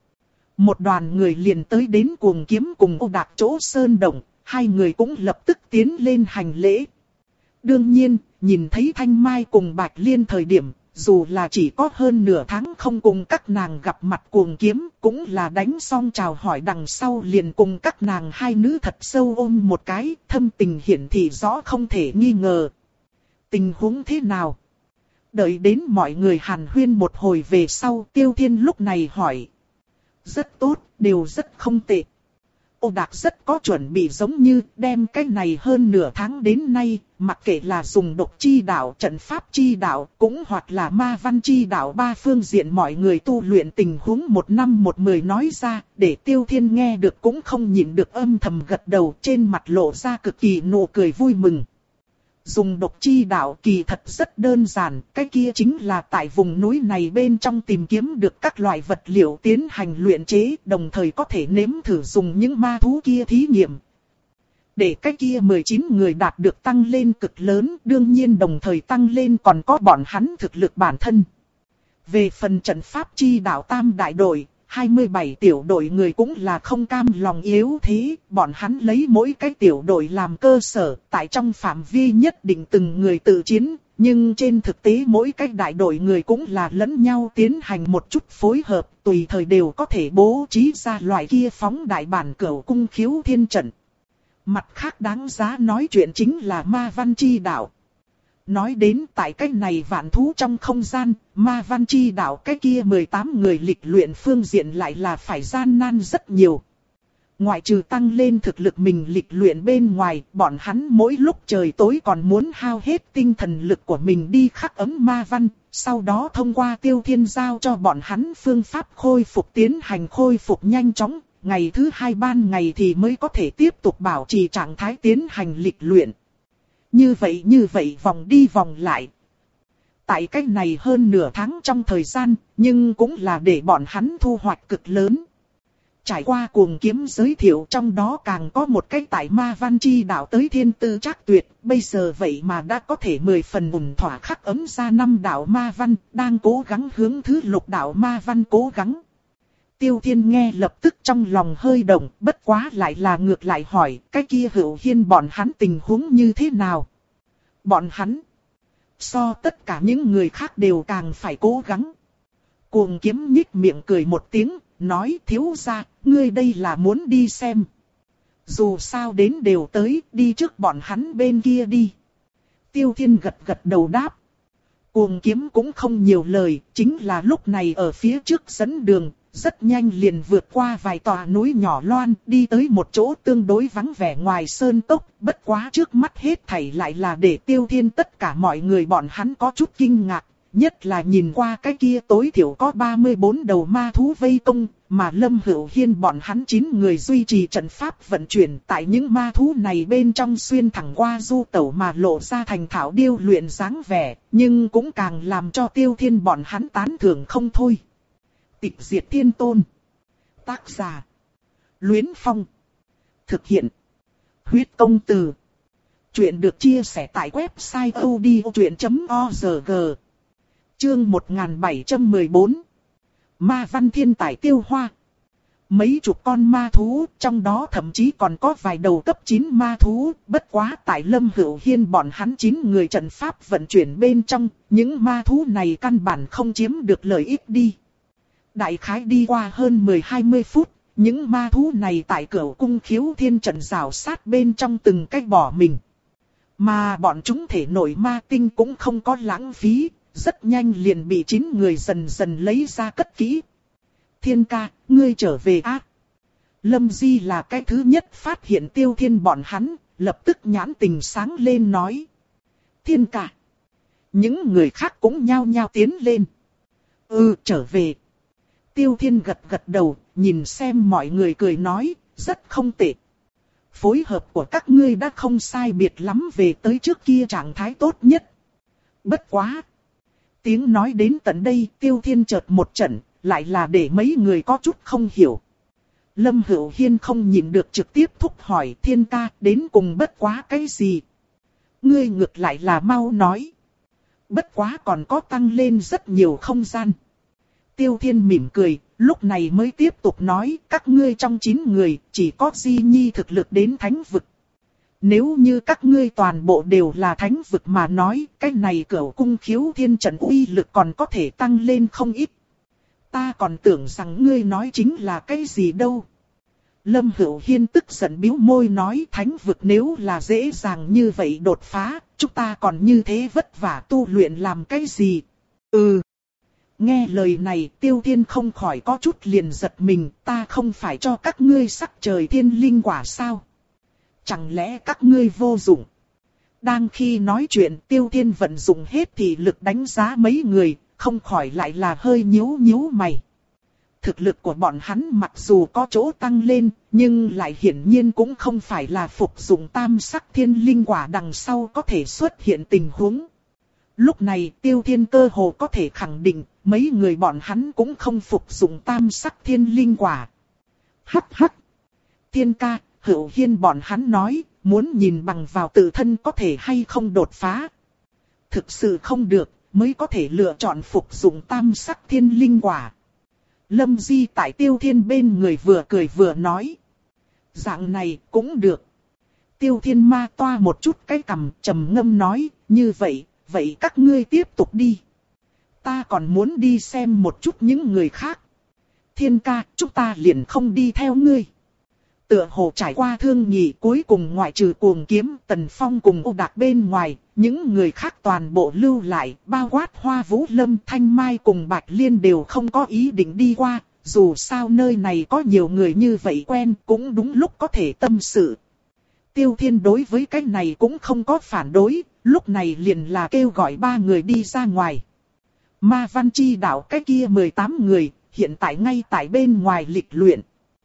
Một đoàn người liền tới đến Cuồng Kiếm cùng Ô Đạc chỗ sơn động. Hai người cũng lập tức tiến lên hành lễ. Đương nhiên, nhìn thấy Thanh Mai cùng Bạch Liên thời điểm, dù là chỉ có hơn nửa tháng không cùng các nàng gặp mặt Cuồng Kiếm, cũng là đánh xong chào hỏi đằng sau liền cùng các nàng hai nữ thật sâu ôm một cái, thâm tình hiển thị rõ không thể nghi ngờ. Tình huống thế nào? Đợi đến mọi người hàn huyên một hồi về sau, Tiêu Thiên lúc này hỏi. Rất tốt, đều rất không tệ. Ô Đạc rất có chuẩn bị, giống như đem cái này hơn nửa tháng đến nay, mặc kệ là dùng độc chi đạo, trận pháp chi đạo, cũng hoặc là ma văn chi đạo, ba phương diện mọi người tu luyện tình huống một năm một mười nói ra, để Tiêu Thiên nghe được cũng không nhịn được âm thầm gật đầu, trên mặt lộ ra cực kỳ nụ cười vui mừng. Dùng độc chi đạo kỳ thật rất đơn giản, cái kia chính là tại vùng núi này bên trong tìm kiếm được các loại vật liệu tiến hành luyện chế, đồng thời có thể nếm thử dùng những ma thú kia thí nghiệm. Để cái kia mười chín người đạt được tăng lên cực lớn, đương nhiên đồng thời tăng lên còn có bọn hắn thực lực bản thân. Về phần trận pháp chi đạo tam đại đội, hai mươi bảy tiểu đội người cũng là không cam lòng yếu thế, bọn hắn lấy mỗi cái tiểu đội làm cơ sở, tại trong phạm vi nhất định từng người tự chiến, nhưng trên thực tế mỗi cái đại đội người cũng là lẫn nhau tiến hành một chút phối hợp, tùy thời đều có thể bố trí ra loại kia phóng đại bản cửu cung khiếu thiên trận. Mặt khác đáng giá nói chuyện chính là ma văn chi đạo. Nói đến tại cái này vạn thú trong không gian, ma văn chi đạo cái kia mười tám người lịch luyện phương diện lại là phải gian nan rất nhiều. Ngoại trừ tăng lên thực lực mình lịch luyện bên ngoài, bọn hắn mỗi lúc trời tối còn muốn hao hết tinh thần lực của mình đi khắc ấm ma văn, sau đó thông qua Tiêu Thiên giao cho bọn hắn phương pháp khôi phục tiến hành khôi phục nhanh chóng, ngày thứ hai ban ngày thì mới có thể tiếp tục bảo trì trạng thái tiến hành lịch luyện. Như vậy như vậy vòng đi vòng lại. Tại cách này hơn nửa tháng trong thời gian, nhưng cũng là để bọn hắn thu hoạch cực lớn. Trải qua Cuồng Kiếm giới thiệu, trong đó càng có một cái tại ma văn chi đạo tới thiên tư trác tuyệt, bây giờ vậy mà đã có thể mười phần ủng thỏa khắc ấm ra năm đạo ma văn, đang cố gắng hướng thứ lục đạo ma văn cố gắng. Tiêu Thiên nghe lập tức trong lòng hơi động, bất quá lại là ngược lại hỏi, cái kia Hữu Hiên bọn hắn tình huống như thế nào? Bọn hắn, so tất cả những người khác đều càng phải cố gắng. Cuồng Kiếm nhích miệng cười một tiếng, nói thiếu gia, ngươi đây là muốn đi xem. Dù sao đến đều tới, đi trước bọn hắn bên kia đi. Tiêu Thiên gật gật đầu đáp. Cuồng Kiếm cũng không nhiều lời, chính là lúc này ở phía trước dẫn đường, rất nhanh liền vượt qua vài tòa núi nhỏ loan, đi tới một chỗ tương đối vắng vẻ ngoài sơn cốc, bất quá trước mắt hết thảy lại là để Tiêu Thiên tất cả mọi người bọn hắn có chút kinh ngạc, nhất là nhìn qua cái kia tối thiểu có ba mươi bốn đầu ma thú vây công, mà Lâm Hữu Hiên bọn hắn chín người duy trì trận pháp vận chuyển tại những ma thú này bên trong xuyên thẳng qua du tẩu mà lộ ra thành thảo điêu luyện dáng vẻ, nhưng cũng càng làm cho Tiêu Thiên bọn hắn tán thưởng không thôi. Tịch diệt thiên tôn. Tác giả: Luyến Phong. Thực hiện: Huyết Công Từ. Chuyện được chia sẻ tại website odchuyện chấm org. Chương một nghìn bảy trăm mười bốn. Ma văn thiên tài tiêu hoa. Mấy chục con ma thú, trong đó thậm chí còn có vài đầu cấp chín ma thú, bất quá tại Lâm Hữu Hiên bọn hắn chín người trận pháp vận chuyển bên trong, những ma thú này căn bản không chiếm được lợi ích đi. Đại khái đi qua hơn mười hai mươi phút, những ma thú này tại Cửu Cung Khiếu Thiên trận rào sát bên trong từng cách bỏ mình. Mà bọn chúng thể nội ma tinh cũng không có lãng phí, rất nhanh liền bị chín người dần dần lấy ra cất kỹ. Thiên ca, ngươi trở về á. Lâm Di là cái thứ nhất phát hiện Tiêu Thiên bọn hắn, lập tức nhãn tình sáng lên nói. Thiên ca. Những người khác cũng nhao nhao tiến lên. Ừ, trở về. Tiêu Thiên gật gật đầu, nhìn xem mọi người cười nói, rất không tệ. Phối hợp của các ngươi đã không sai biệt lắm về tới trước kia trạng thái tốt nhất. Bất quá. Tiếng nói đến tận đây, Tiêu Thiên chợt một trận, lại là để mấy người có chút không hiểu. Lâm Hữu Hiên không nhịn được trực tiếp thúc hỏi Thiên ca đến cùng bất quá cái gì. Ngươi ngược lại là mau nói. Bất quá còn có tăng lên rất nhiều không gian. Tiêu Thiên mỉm cười, lúc này mới tiếp tục nói các ngươi trong chín người chỉ có Di Nhi thực lực đến thánh vực. Nếu như các ngươi toàn bộ đều là thánh vực mà nói, cái này Cửu Cung Khiếu Thiên trận uy lực còn có thể tăng lên không ít. Ta còn tưởng rằng ngươi nói chính là cái gì đâu. Lâm Hữu Hiên tức giận bĩu môi nói thánh vực nếu là dễ dàng như vậy đột phá, chúng ta còn như thế vất vả tu luyện làm cái gì? Ừ. Nghe lời này Tiêu Thiên không khỏi có chút liền giật mình, ta không phải cho các ngươi sắc trời thiên linh quả sao? Chẳng lẽ các ngươi vô dụng? Đang khi nói chuyện Tiêu Thiên vận dụng hết thị lực đánh giá mấy người, không khỏi lại là hơi nhíu nhíu mày. Thực lực của bọn hắn mặc dù có chỗ tăng lên, nhưng lại hiển nhiên cũng không phải là phục dụng tam sắc thiên linh quả đằng sau có thể xuất hiện tình huống. Lúc này Tiêu Thiên cơ hồ có thể khẳng định, mấy người bọn hắn cũng không phục dụng tam sắc thiên linh quả. Hắc hắc. Thiên ca, Hữu Hiên bọn hắn nói, muốn nhìn bằng vào tự thân có thể hay không đột phá. Thực sự không được, mới có thể lựa chọn phục dụng tam sắc thiên linh quả. Lâm Di tại Tiêu Thiên bên người vừa cười vừa nói. Dạng này cũng được. Tiêu Thiên ma toa một chút cái cằm trầm ngâm nói, như vậy, vậy các ngươi tiếp tục đi. Ta còn muốn đi xem một chút những người khác. Thiên ca, chúng ta liền không đi theo ngươi. Tựa hồ trải qua thương nghị cuối cùng ngoại trừ Cuồng Kiếm, Tần Phong cùng Ô Đạc bên ngoài, những người khác toàn bộ lưu lại, bao quát Hoa Vũ Lâm, Thanh Mai cùng Bạch Liên đều không có ý định đi qua, dù sao nơi này có nhiều người như vậy quen, cũng đúng lúc có thể tâm sự. Tiêu Thiên đối với cái này cũng không có phản đối, lúc này liền là kêu gọi ba người đi ra ngoài. Ma Văn Chi đạo cái kia mười tám người, hiện tại ngay tại bên ngoài lịch luyện.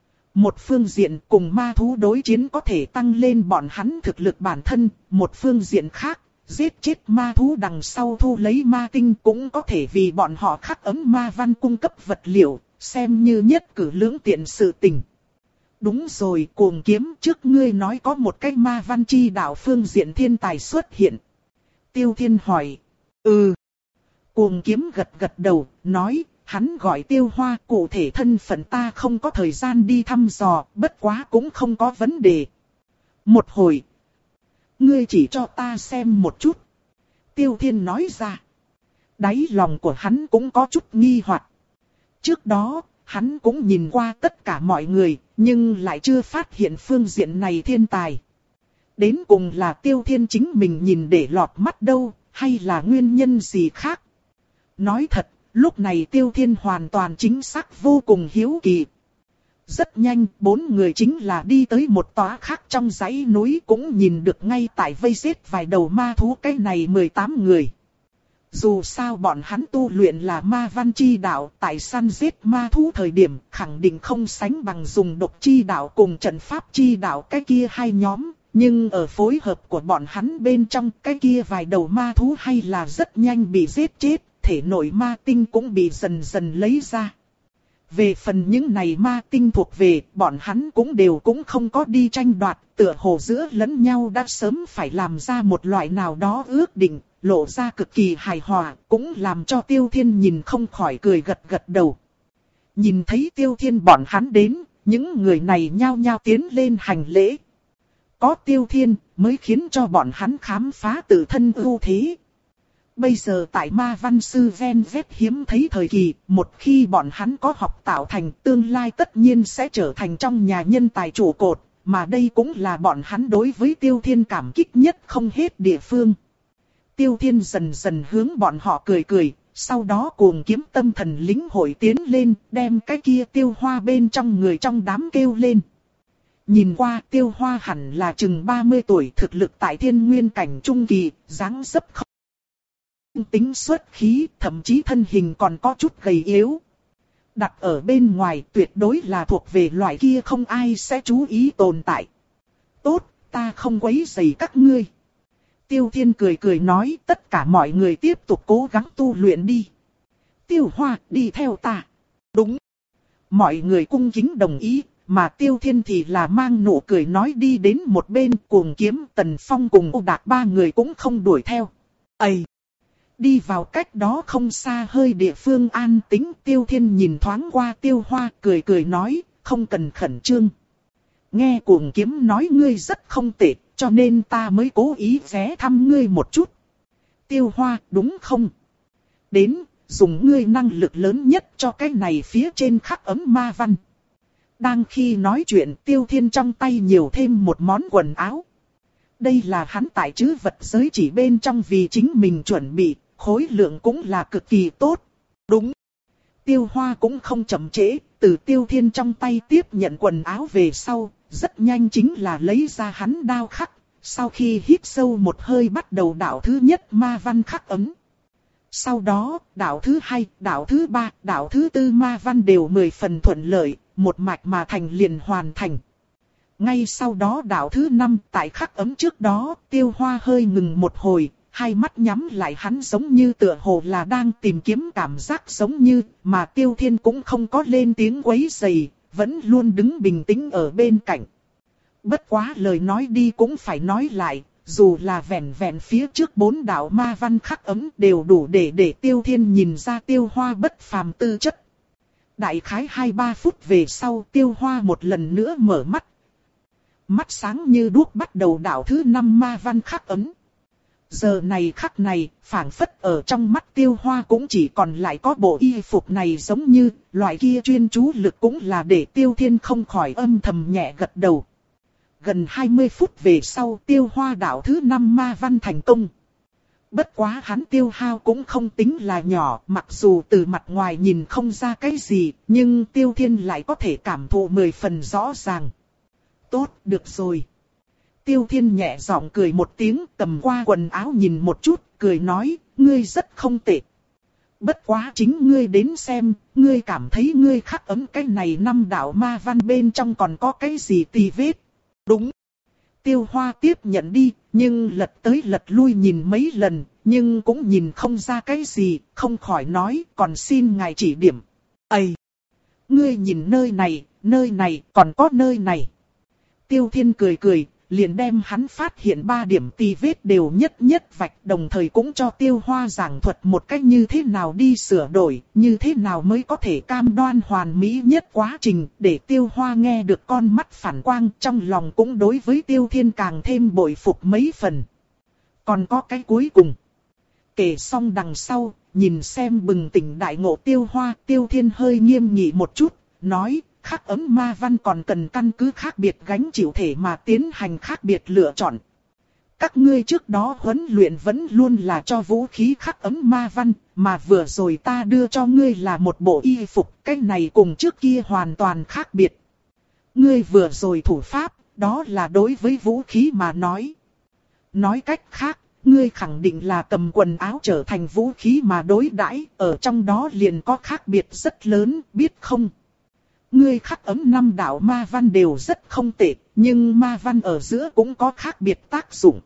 Một phương diện cùng ma thú đối chiến có thể tăng lên bọn hắn thực lực bản thân, một phương diện khác, giết chết ma thú đằng sau thu lấy ma tinh cũng có thể vì bọn họ khắc ấm ma văn cung cấp vật liệu, xem như nhất cử lưỡng tiện sự tình. Đúng rồi, Cuồng Kiếm, trước ngươi nói có một cái ma văn chi đạo phương diện thiên tài xuất hiện. Tiêu Thiên hỏi. Ừ. Cuồng Kiếm gật gật đầu, nói, hắn gọi Tiêu Hoa, cụ thể thân phận ta không có thời gian đi thăm dò, bất quá cũng không có vấn đề. Một hồi. Ngươi chỉ cho ta xem một chút. Tiêu Thiên nói ra. Đáy lòng của hắn cũng có chút nghi hoặc. Trước đó, hắn cũng nhìn qua tất cả mọi người, nhưng lại chưa phát hiện phương diện này thiên tài. Đến cùng là Tiêu Thiên chính mình nhìn để lọt mắt đâu, hay là nguyên nhân gì khác? Nói thật, lúc này Tiêu Thiên hoàn toàn chính xác vô cùng hiếu kỳ. Rất nhanh, bốn người chính là đi tới một tòa khác trong dãy núi cũng nhìn được ngay tại vây giết vài đầu ma thú cái này mười tám người. Dù sao bọn hắn tu luyện là ma văn chi đạo, tại săn giết ma thú thời điểm khẳng định không sánh bằng dùng độc chi đạo cùng trận pháp chi đạo cái kia hai nhóm. Nhưng ở phối hợp của bọn hắn bên trong cái kia vài đầu ma thú hay là rất nhanh bị giết chết, thể nội ma tinh cũng bị dần dần lấy ra. Về phần những này ma tinh thuộc về, bọn hắn cũng đều cũng không có đi tranh đoạt, tựa hồ giữa lẫn nhau đã sớm phải làm ra một loại nào đó ước định, lộ ra cực kỳ hài hòa, cũng làm cho Tiêu Thiên nhìn không khỏi cười gật gật đầu. Nhìn thấy Tiêu Thiên bọn hắn đến, những người này nhao nhao tiến lên hành lễ. Có Tiêu Thiên mới khiến cho bọn hắn khám phá tự thân ưu thế. Bây giờ tại ma văn sư ven vét hiếm thấy thời kỳ, một khi bọn hắn có học tạo thành, tương lai tất nhiên sẽ trở thành trong nhà nhân tài trụ cột, mà đây cũng là bọn hắn đối với Tiêu Thiên cảm kích nhất không hết địa phương. Tiêu Thiên dần dần hướng bọn họ cười cười, sau đó cuồng kiếm tâm thần lính hội tiến lên, đem cái kia Tiêu Hoa bên trong người trong đám kêu lên. Nhìn qua Tiêu Hoa hẳn là chừng ba mươi tuổi, thực lực tại thiên nguyên cảnh trung kỳ, dáng dấp không tính xuất khí, thậm chí thân hình còn có chút gầy yếu. Đặt ở bên ngoài tuyệt đối là thuộc về loại kia không ai sẽ chú ý tồn tại. Tốt, ta không quấy rầy các ngươi. Tiêu Thiên cười cười nói, tất cả mọi người tiếp tục cố gắng tu luyện đi. Tiêu Hoa, đi theo ta. Đúng. Mọi người cung kính đồng ý, mà Tiêu Thiên thì là mang nụ cười nói đi đến một bên, Cuồng Kiếm, Tần Phong cùng Ô Đạt ba người cũng không đuổi theo. Ây! Đi vào cách đó không xa hơi địa phương an tĩnh, Tiêu Thiên nhìn thoáng qua Tiêu Hoa, cười cười nói, không cần khẩn trương. Nghe Cuồng Kiếm nói ngươi rất không tệ, cho nên ta mới cố ý ghé thăm ngươi một chút. Tiêu Hoa, đúng không? Đến, dùng ngươi năng lực lớn nhất cho cái này phía trên khắc ấm ma văn. Đang khi nói chuyện, Tiêu Thiên trong tay nhiều thêm một món quần áo. Đây là hắn tại trữ vật giới chỉ bên trong vì chính mình chuẩn bị, khối lượng cũng là cực kỳ tốt. Đúng. Tiêu Hoa cũng không chậm trễ, từ Tiêu Thiên trong tay tiếp nhận quần áo về sau, rất nhanh chính là lấy ra hắn đao khắc. Sau khi hít sâu một hơi bắt đầu đạo thứ nhất ma văn khắc ấm. Sau đó, đạo thứ hai, đạo thứ ba, đạo thứ tư ma văn đều mười phần thuận lợi, một mạch mà thành liền hoàn thành. Ngay sau đó đạo thứ năm, tại khắc ấm trước đó, Tiêu Hoa hơi ngừng một hồi, hai mắt nhắm lại, hắn giống như tựa hồ là đang tìm kiếm cảm giác giống như, mà Tiêu Thiên cũng không có lên tiếng quấy rầy, vẫn luôn đứng bình tĩnh ở bên cạnh. Bất quá lời nói đi cũng phải nói lại, dù là vẹn vẹn phía trước bốn đạo ma văn khắc ấm đều đủ để để Tiêu Thiên nhìn ra Tiêu Hoa bất phàm tư chất. Đại khái hai ba phút về sau, Tiêu Hoa một lần nữa mở mắt. Mắt sáng như đuốc bắt đầu đạo thứ năm ma văn khắc ấm. Giờ này khắc này, phảng phất ở trong mắt Tiêu Hoa cũng chỉ còn lại có bộ y phục này, giống như loại kia chuyên chú lực cũng là để Tiêu Thiên không khỏi âm thầm nhẹ gật đầu. Gần hai mươi phút về sau, Tiêu Hoa đạo thứ năm ma văn thành công. Bất quá hắn tiêu hao cũng không tính là nhỏ, mặc dù từ mặt ngoài nhìn không ra cái gì, nhưng Tiêu Thiên lại có thể cảm thụ mười phần rõ ràng. Tốt, được rồi. Tiêu Thiên nhẹ giọng cười một tiếng, cầm qua quần áo nhìn một chút, cười nói, ngươi rất không tệ. Bất quá chính ngươi đến xem, ngươi cảm thấy ngươi khắc ấm cái này năm đạo ma văn bên trong còn có cái gì tì vết. Đúng. Tiêu Hoa tiếp nhận đi, nhưng lật tới lật lui nhìn mấy lần, nhưng cũng nhìn không ra cái gì, không khỏi nói, còn xin ngài chỉ điểm. Ây! Ngươi nhìn nơi này, nơi này, còn có nơi này. Tiêu Thiên cười cười, liền đem hắn phát hiện ba điểm tì vết đều nhất nhất vạch, đồng thời cũng cho Tiêu Hoa giảng thuật một cách như thế nào đi sửa đổi, như thế nào mới có thể cam đoan hoàn mỹ nhất quá trình, để Tiêu Hoa nghe được con mắt phản quang, trong lòng cũng đối với Tiêu Thiên càng thêm bội phục mấy phần. Còn có cái cuối cùng. Kể xong đằng sau, nhìn xem bừng tỉnh đại ngộ Tiêu Hoa, Tiêu Thiên hơi nghiêm nghị một chút, nói, khắc ấm ma văn còn cần căn cứ khác biệt gánh chịu thể mà tiến hành khác biệt lựa chọn. Các ngươi trước đó huấn luyện vẫn luôn là cho vũ khí khắc ấm ma văn, mà vừa rồi ta đưa cho ngươi là một bộ y phục, cái này cùng trước kia hoàn toàn khác biệt. Ngươi vừa rồi thủ pháp, đó là đối với vũ khí mà nói. Nói cách khác, ngươi khẳng định là cầm quần áo trở thành vũ khí mà đối đãi, ở trong đó liền có khác biệt rất lớn, biết không? Ngươi khắc ấm năm đạo ma văn đều rất không tệ, nhưng ma văn ở giữa cũng có khác biệt tác dụng.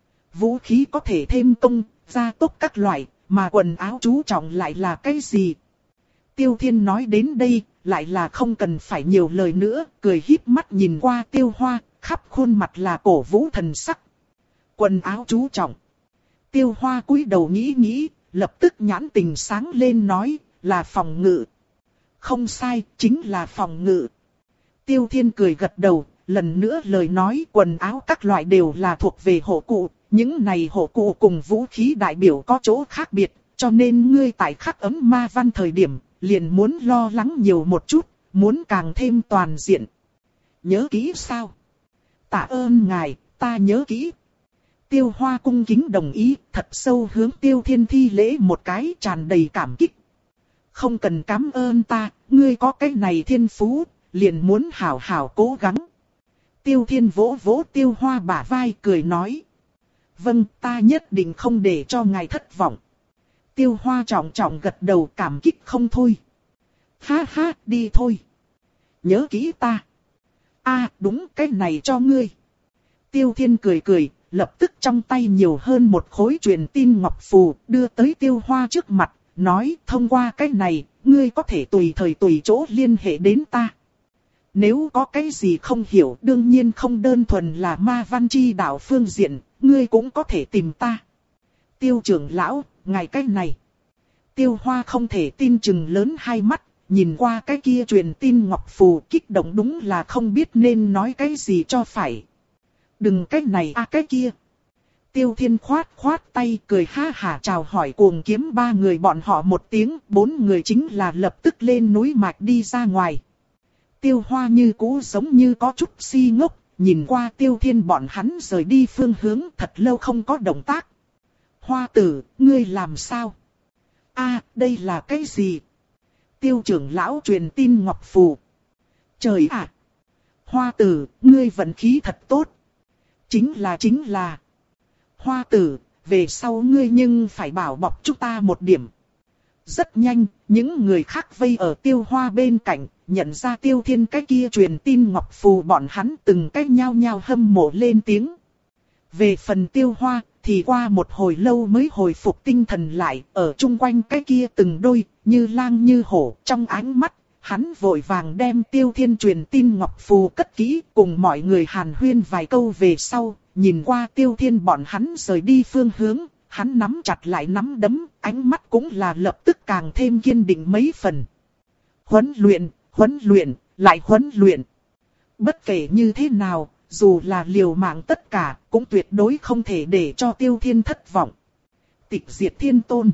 Vũ khí có thể thêm công, gia tốc các loại, mà quần áo chú trọng lại là cái gì? Tiêu Thiên nói đến đây, lại là không cần phải nhiều lời nữa, cười híp mắt nhìn qua Tiêu Hoa, khắp khuôn mặt là cổ vũ thần sắc. Quần áo chú trọng. Tiêu Hoa cúi đầu nghĩ nghĩ, lập tức nhãn tình sáng lên nói, là phòng ngự. Không sai, chính là phòng ngự. Tiêu Thiên cười gật đầu, lần nữa lời nói quần áo các loại đều là thuộc về hộ cụ. Những này hộ cụ cùng vũ khí đại biểu có chỗ khác biệt, cho nên ngươi tại khắc ấm ma văn thời điểm, liền muốn lo lắng nhiều một chút, muốn càng thêm toàn diện. Nhớ kỹ sao? Tạ ơn ngài, ta nhớ kỹ. Tiêu Hoa cung kính đồng ý, thật sâu hướng Tiêu Thiên thi lễ một cái tràn đầy cảm kích. Không cần cảm ơn ta, ngươi có cái này thiên phú, liền muốn hảo hảo cố gắng. Tiêu Thiên vỗ vỗ Tiêu Hoa bả vai cười nói. Vâng, ta nhất định không để cho ngài thất vọng. Tiêu Hoa trọng trọng gật đầu cảm kích không thôi. Ha ha, đi thôi. Nhớ kỹ ta. À, đúng cái này cho ngươi. Tiêu Thiên cười cười, lập tức trong tay nhiều hơn một khối truyền tin ngọc phù, đưa tới Tiêu Hoa trước mặt, nói thông qua cái này, ngươi có thể tùy thời tùy chỗ liên hệ đến ta. Nếu có cái gì không hiểu, đương nhiên không đơn thuần là ma văn chi đạo phương diện, ngươi cũng có thể tìm ta. Tiêu trưởng lão, ngài cái này. Tiêu Hoa không thể tin chừng lớn hai mắt, nhìn qua cái kia truyền tin ngọc phù kích động đúng là không biết nên nói cái gì cho phải. Đừng cái này à cái kia. Tiêu Thiên khoát khoát tay cười ha hả chào hỏi Cuồng Kiếm ba người bọn họ một tiếng, bốn người chính là lập tức lên núi mạch đi ra ngoài. Tiêu Hoa như cũ giống như có chút si ngốc, nhìn qua Tiêu Thiên bọn hắn rời đi phương hướng thật lâu không có động tác. Hoa tử, ngươi làm sao? A, đây là cái gì? Tiêu trưởng lão truyền tin ngọc phù. Trời ạ! Hoa tử, ngươi vận khí thật tốt. Chính là chính là. Hoa tử, về sau ngươi nhưng phải bảo bọc chúng ta một điểm. Rất nhanh, những người khác vây ở Tiêu Hoa bên cạnh, nhận ra Tiêu Thiên cái kia truyền tin ngọc phù bọn hắn từng cái nhao nhao hâm mộ lên tiếng. Về phần Tiêu Hoa, thì qua một hồi lâu mới hồi phục tinh thần lại, ở chung quanh cái kia từng đôi, như lang như hổ, trong ánh mắt, hắn vội vàng đem Tiêu Thiên truyền tin ngọc phù cất kỹ, cùng mọi người hàn huyên vài câu về sau, nhìn qua Tiêu Thiên bọn hắn rời đi phương hướng, hắn nắm chặt lại nắm đấm, ánh mắt cũng là lập tức càng thêm kiên định mấy phần. Huấn luyện, huấn luyện, lại huấn luyện. Bất kể như thế nào, dù là liều mạng tất cả, cũng tuyệt đối không thể để cho Tiêu Thiên thất vọng. Tịch diệt thiên tôn.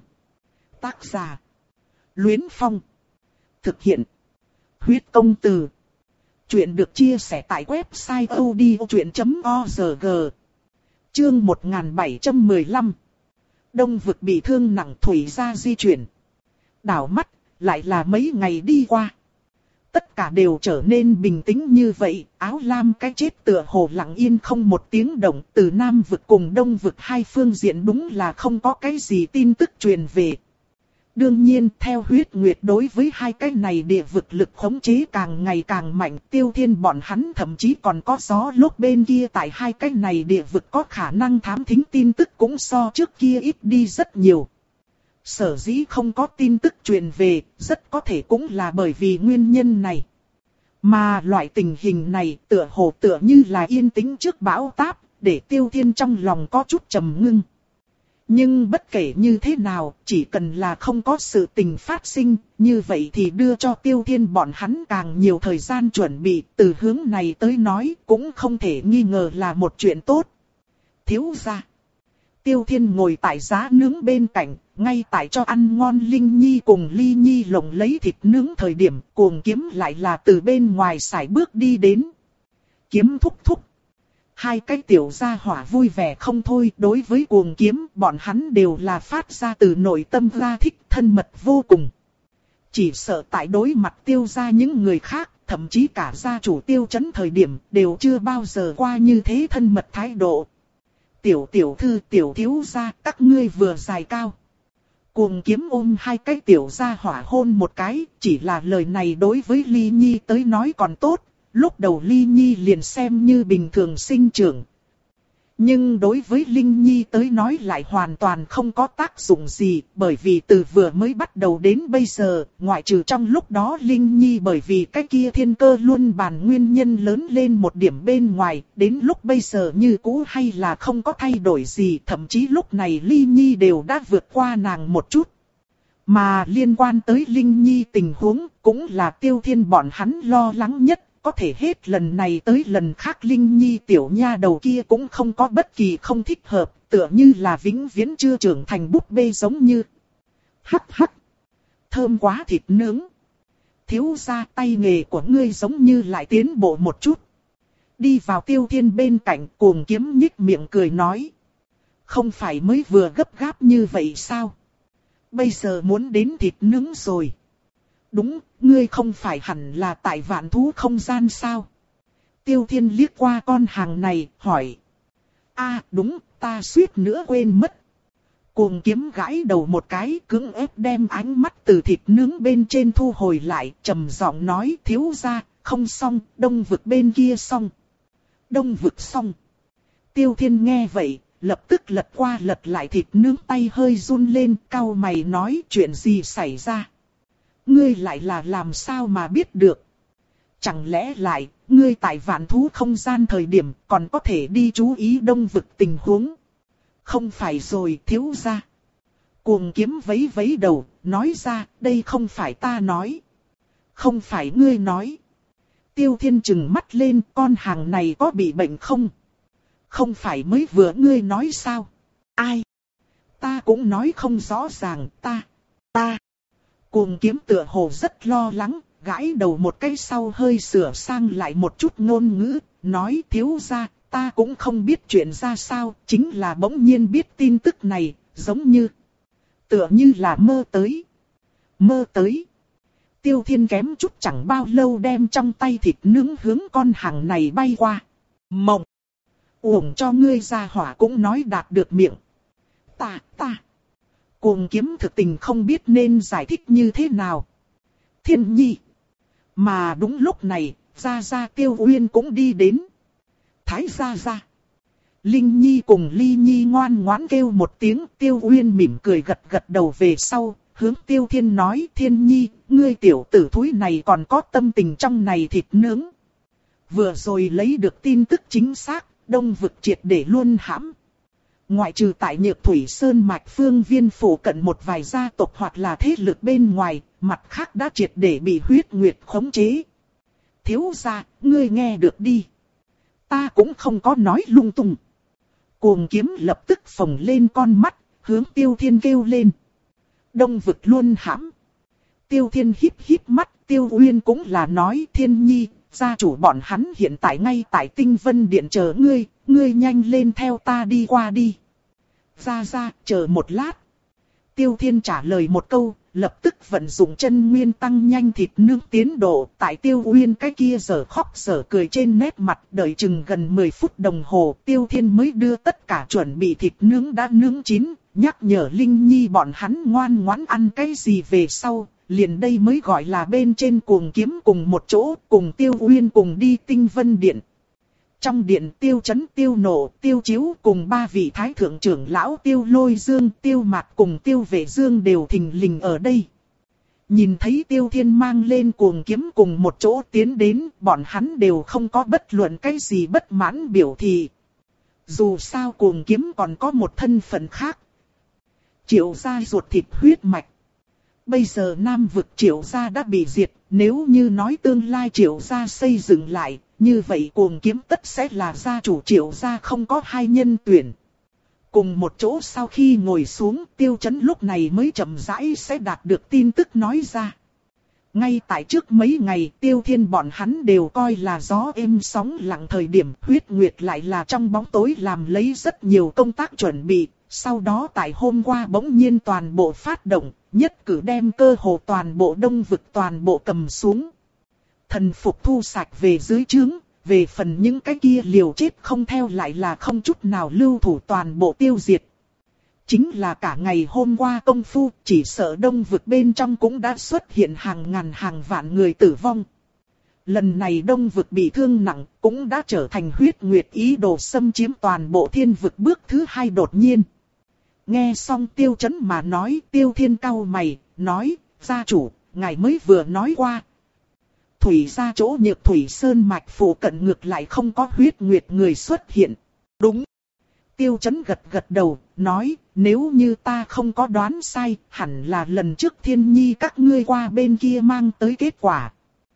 Tác giả. Luyến Phong. Thực hiện. Huyết công từ. Chuyện được chia sẻ tại website odchuyện chấm org. Chương một nghìn bảy trăm mười lăm. Đông vực bị thương nặng thủy ra di chuyển. Đảo mắt, lại là mấy ngày đi qua. Tất cả đều trở nên bình tĩnh như vậy, áo lam cái chết tựa hồ lặng yên không một tiếng động, từ Nam vực cùng Đông vực hai phương diện đúng là không có cái gì tin tức truyền về. Đương nhiên, theo huyết nguyệt đối với hai cái này địa vực lực khống chế càng ngày càng mạnh, Tiêu Thiên bọn hắn thậm chí còn có gió lốc bên kia tại hai cái này địa vực có khả năng thám thính tin tức cũng so trước kia ít đi rất nhiều. Sở dĩ không có tin tức truyền về, rất có thể cũng là bởi vì nguyên nhân này. Mà loại tình hình này tựa hồ tựa như là yên tĩnh trước bão táp, để Tiêu Thiên trong lòng có chút trầm ngưng. Nhưng bất kể như thế nào, chỉ cần là không có sự tình phát sinh, như vậy thì đưa cho Tiêu Thiên bọn hắn càng nhiều thời gian chuẩn bị, từ hướng này tới nói cũng không thể nghi ngờ là một chuyện tốt. Thiếu gia. Tiêu Thiên ngồi tại giá nướng bên cạnh, ngay tại cho ăn ngon Linh Nhi cùng Ly Nhi lồng lấy thịt nướng thời điểm, Cuồng Kiếm lại là từ bên ngoài sải bước đi đến. Kiếm thúc thúc. Hai cái tiểu gia hỏa vui vẻ không thôi, đối với Cuồng Kiếm, bọn hắn đều là phát ra từ nội tâm ra thích, thân mật vô cùng. Chỉ sợ tại đối mặt Tiêu gia những người khác, thậm chí cả gia chủ Tiêu Chấn thời điểm, đều chưa bao giờ qua như thế thân mật thái độ. Tiểu tiểu thư tiểu thiếu gia các ngươi vừa dài cao. Cuồng kiếm ôm hai cái tiểu gia hỏa hôn một cái, chỉ là lời này đối với Ly Nhi tới nói còn tốt, lúc đầu Ly Nhi liền xem như bình thường sinh trưởng. Nhưng đối với Linh Nhi tới nói lại hoàn toàn không có tác dụng gì, bởi vì từ vừa mới bắt đầu đến bây giờ, ngoại trừ trong lúc đó Linh Nhi bởi vì cái kia thiên cơ luôn bàn nguyên nhân lớn lên một điểm bên ngoài, đến lúc bây giờ như cũ hay là không có thay đổi gì, thậm chí lúc này Linh Nhi đều đã vượt qua nàng một chút. Mà liên quan tới Linh Nhi tình huống, cũng là Tiêu Thiên bọn hắn lo lắng nhất. Có thể hết lần này tới lần khác Linh Nhi tiểu nha đầu kia cũng không có bất kỳ không thích hợp, tựa như là vĩnh viễn chưa trưởng thành búp bê giống như. Hắc hắc, thơm quá thịt nướng. Thiếu gia tay nghề của ngươi giống như lại tiến bộ một chút. Đi vào Tiêu Thiên bên cạnh Cuồng Kiếm nhích miệng cười nói. Không phải mới vừa gấp gáp như vậy sao? Bây giờ muốn đến thịt nướng rồi. Đúng, ngươi không phải hẳn là tại vạn thú không gian sao? Tiêu Thiên liếc qua con hàng này, hỏi. A à, đúng, ta suýt nữa quên mất. Cuồng Kiếm gãi đầu một cái, cưỡng ép đem ánh mắt từ thịt nướng bên trên thu hồi lại, trầm giọng nói thiếu gia, không xong, đông vực bên kia xong. Đông vực xong. Tiêu Thiên nghe vậy, lập tức lật qua lật lại thịt nướng, tay hơi run lên, cau mày nói chuyện gì xảy ra. Ngươi lại là làm sao mà biết được? Chẳng lẽ lại, ngươi tại vạn thú không gian thời điểm còn có thể đi chú ý đông vực tình huống? Không phải rồi thiếu gia. Cuồng Kiếm vấy vấy đầu, nói ra, đây không phải ta nói. Không phải ngươi nói. Tiêu Thiên trừng mắt lên, con hàng này có bị bệnh không? Không phải mới vừa ngươi nói sao? Ai? Ta cũng nói không rõ ràng, ta, ta. Cuồng Kiếm tựa hồ rất lo lắng, gãi đầu một cái sau hơi sửa sang lại một chút ngôn ngữ, nói thiếu gia, ta cũng không biết chuyện ra sao, chính là bỗng nhiên biết tin tức này, giống như, tựa như là mơ tới. Mơ tới. Tiêu Thiên kém chút chẳng bao lâu đem trong tay thịt nướng hướng con hàng này bay qua. Mộng. Uổng cho ngươi ra hỏa cũng nói đạt được miệng. Ta, ta. Cuồng Kiếm thực tình không biết nên giải thích như thế nào. Thiên Nhi. Mà đúng lúc này, Gia Gia Tiêu Uyên cũng đi đến. Thái Gia Gia. Linh Nhi cùng Ly Nhi ngoan ngoãn kêu một tiếng, Tiêu Uyên mỉm cười gật gật đầu về sau, hướng Tiêu Thiên nói, Thiên Nhi, ngươi tiểu tử thúi này còn có tâm tình trong này thịt nướng. Vừa rồi lấy được tin tức chính xác, đông vực triệt để luôn hãm. Ngoại trừ tại Nhược Thủy Sơn mạch phương viên phủ cận một vài gia tộc hoặc là thế lực bên ngoài, mặt khác đã triệt để bị huyết nguyệt khống chế. Thiếu gia, ngươi nghe được đi. Ta cũng không có nói lung tung. Cuồng Kiếm lập tức phồng lên con mắt, hướng Tiêu Thiên kêu lên. Đông vực luôn hãm. Tiêu Thiên híp híp mắt, Tiêu Uyên cũng là nói Thiên Nhi, gia chủ bọn hắn hiện tại ngay tại Tinh Vân Điện chờ ngươi, ngươi nhanh lên theo ta đi qua đi. Ra ra, chờ một lát. Tiêu Thiên trả lời một câu, lập tức vận dụng chân nguyên tăng nhanh thịt nướng tiến độ. Tại Tiêu Uyên cái kia giờ khóc giờ cười trên nét mặt, đợi chừng gần mười phút đồng hồ, Tiêu Thiên mới đưa tất cả chuẩn bị thịt nướng đã nướng chín, nhắc nhở Linh Nhi bọn hắn ngoan ngoãn ăn cái gì về sau. Liền đây mới gọi là bên trên Cuồng Kiếm cùng một chỗ, cùng Tiêu Uyên cùng đi Tinh Vân Điện. Trong điện Tiêu Chấn, Tiêu Nộ, Tiêu Chiếu cùng ba vị thái thượng trưởng lão Tiêu Lôi Dương, Tiêu Mạc cùng Tiêu Vệ Dương đều thình lình ở đây. Nhìn thấy Tiêu Thiên mang lên Cuồng Kiếm cùng một chỗ tiến đến, bọn hắn đều không có bất luận cái gì bất mãn biểu thị. Dù sao Cuồng Kiếm còn có một thân phận khác. Triệu gia ruột thịt huyết mạch. Bây giờ Nam vực Triệu gia đã bị diệt, nếu như nói tương lai Triệu gia xây dựng lại, như vậy Cuồng Kiếm tất sẽ là gia chủ Triệu gia không có hai nhân tuyển. Cùng một chỗ sau khi ngồi xuống, Tiêu Chấn lúc này mới chậm rãi sẽ đạt được tin tức nói ra. Ngay tại trước mấy ngày, Tiêu Thiên bọn hắn đều coi là gió êm sóng lặng thời điểm, Huyết Nguyệt lại là trong bóng tối làm lấy rất nhiều công tác chuẩn bị. Sau đó tại hôm qua bỗng nhiên toàn bộ phát động, nhất cử đem cơ hồ toàn bộ đông vực toàn bộ cầm xuống. Thần phục thu sạch về dưới trướng, về phần những cái kia liều chết không theo lại là không chút nào lưu thủ toàn bộ tiêu diệt. Chính là cả ngày hôm qua công phu, chỉ sợ đông vực bên trong cũng đã xuất hiện hàng ngàn hàng vạn người tử vong. Lần này đông vực bị thương nặng, cũng đã trở thành huyết nguyệt ý đồ xâm chiếm toàn bộ thiên vực bước thứ hai đột nhiên. Nghe xong Tiêu Chấn mà nói, Tiêu Thiên cau mày, nói, gia chủ, ngài mới vừa nói qua. Thủy gia chỗ Nhược Thủy Sơn mạch phủ cận ngược lại không có huyết nguyệt người xuất hiện. Đúng. Tiêu Chấn gật gật đầu, nói, nếu như ta không có đoán sai, hẳn là lần trước Thiên Nhi các ngươi qua bên kia mang tới kết quả.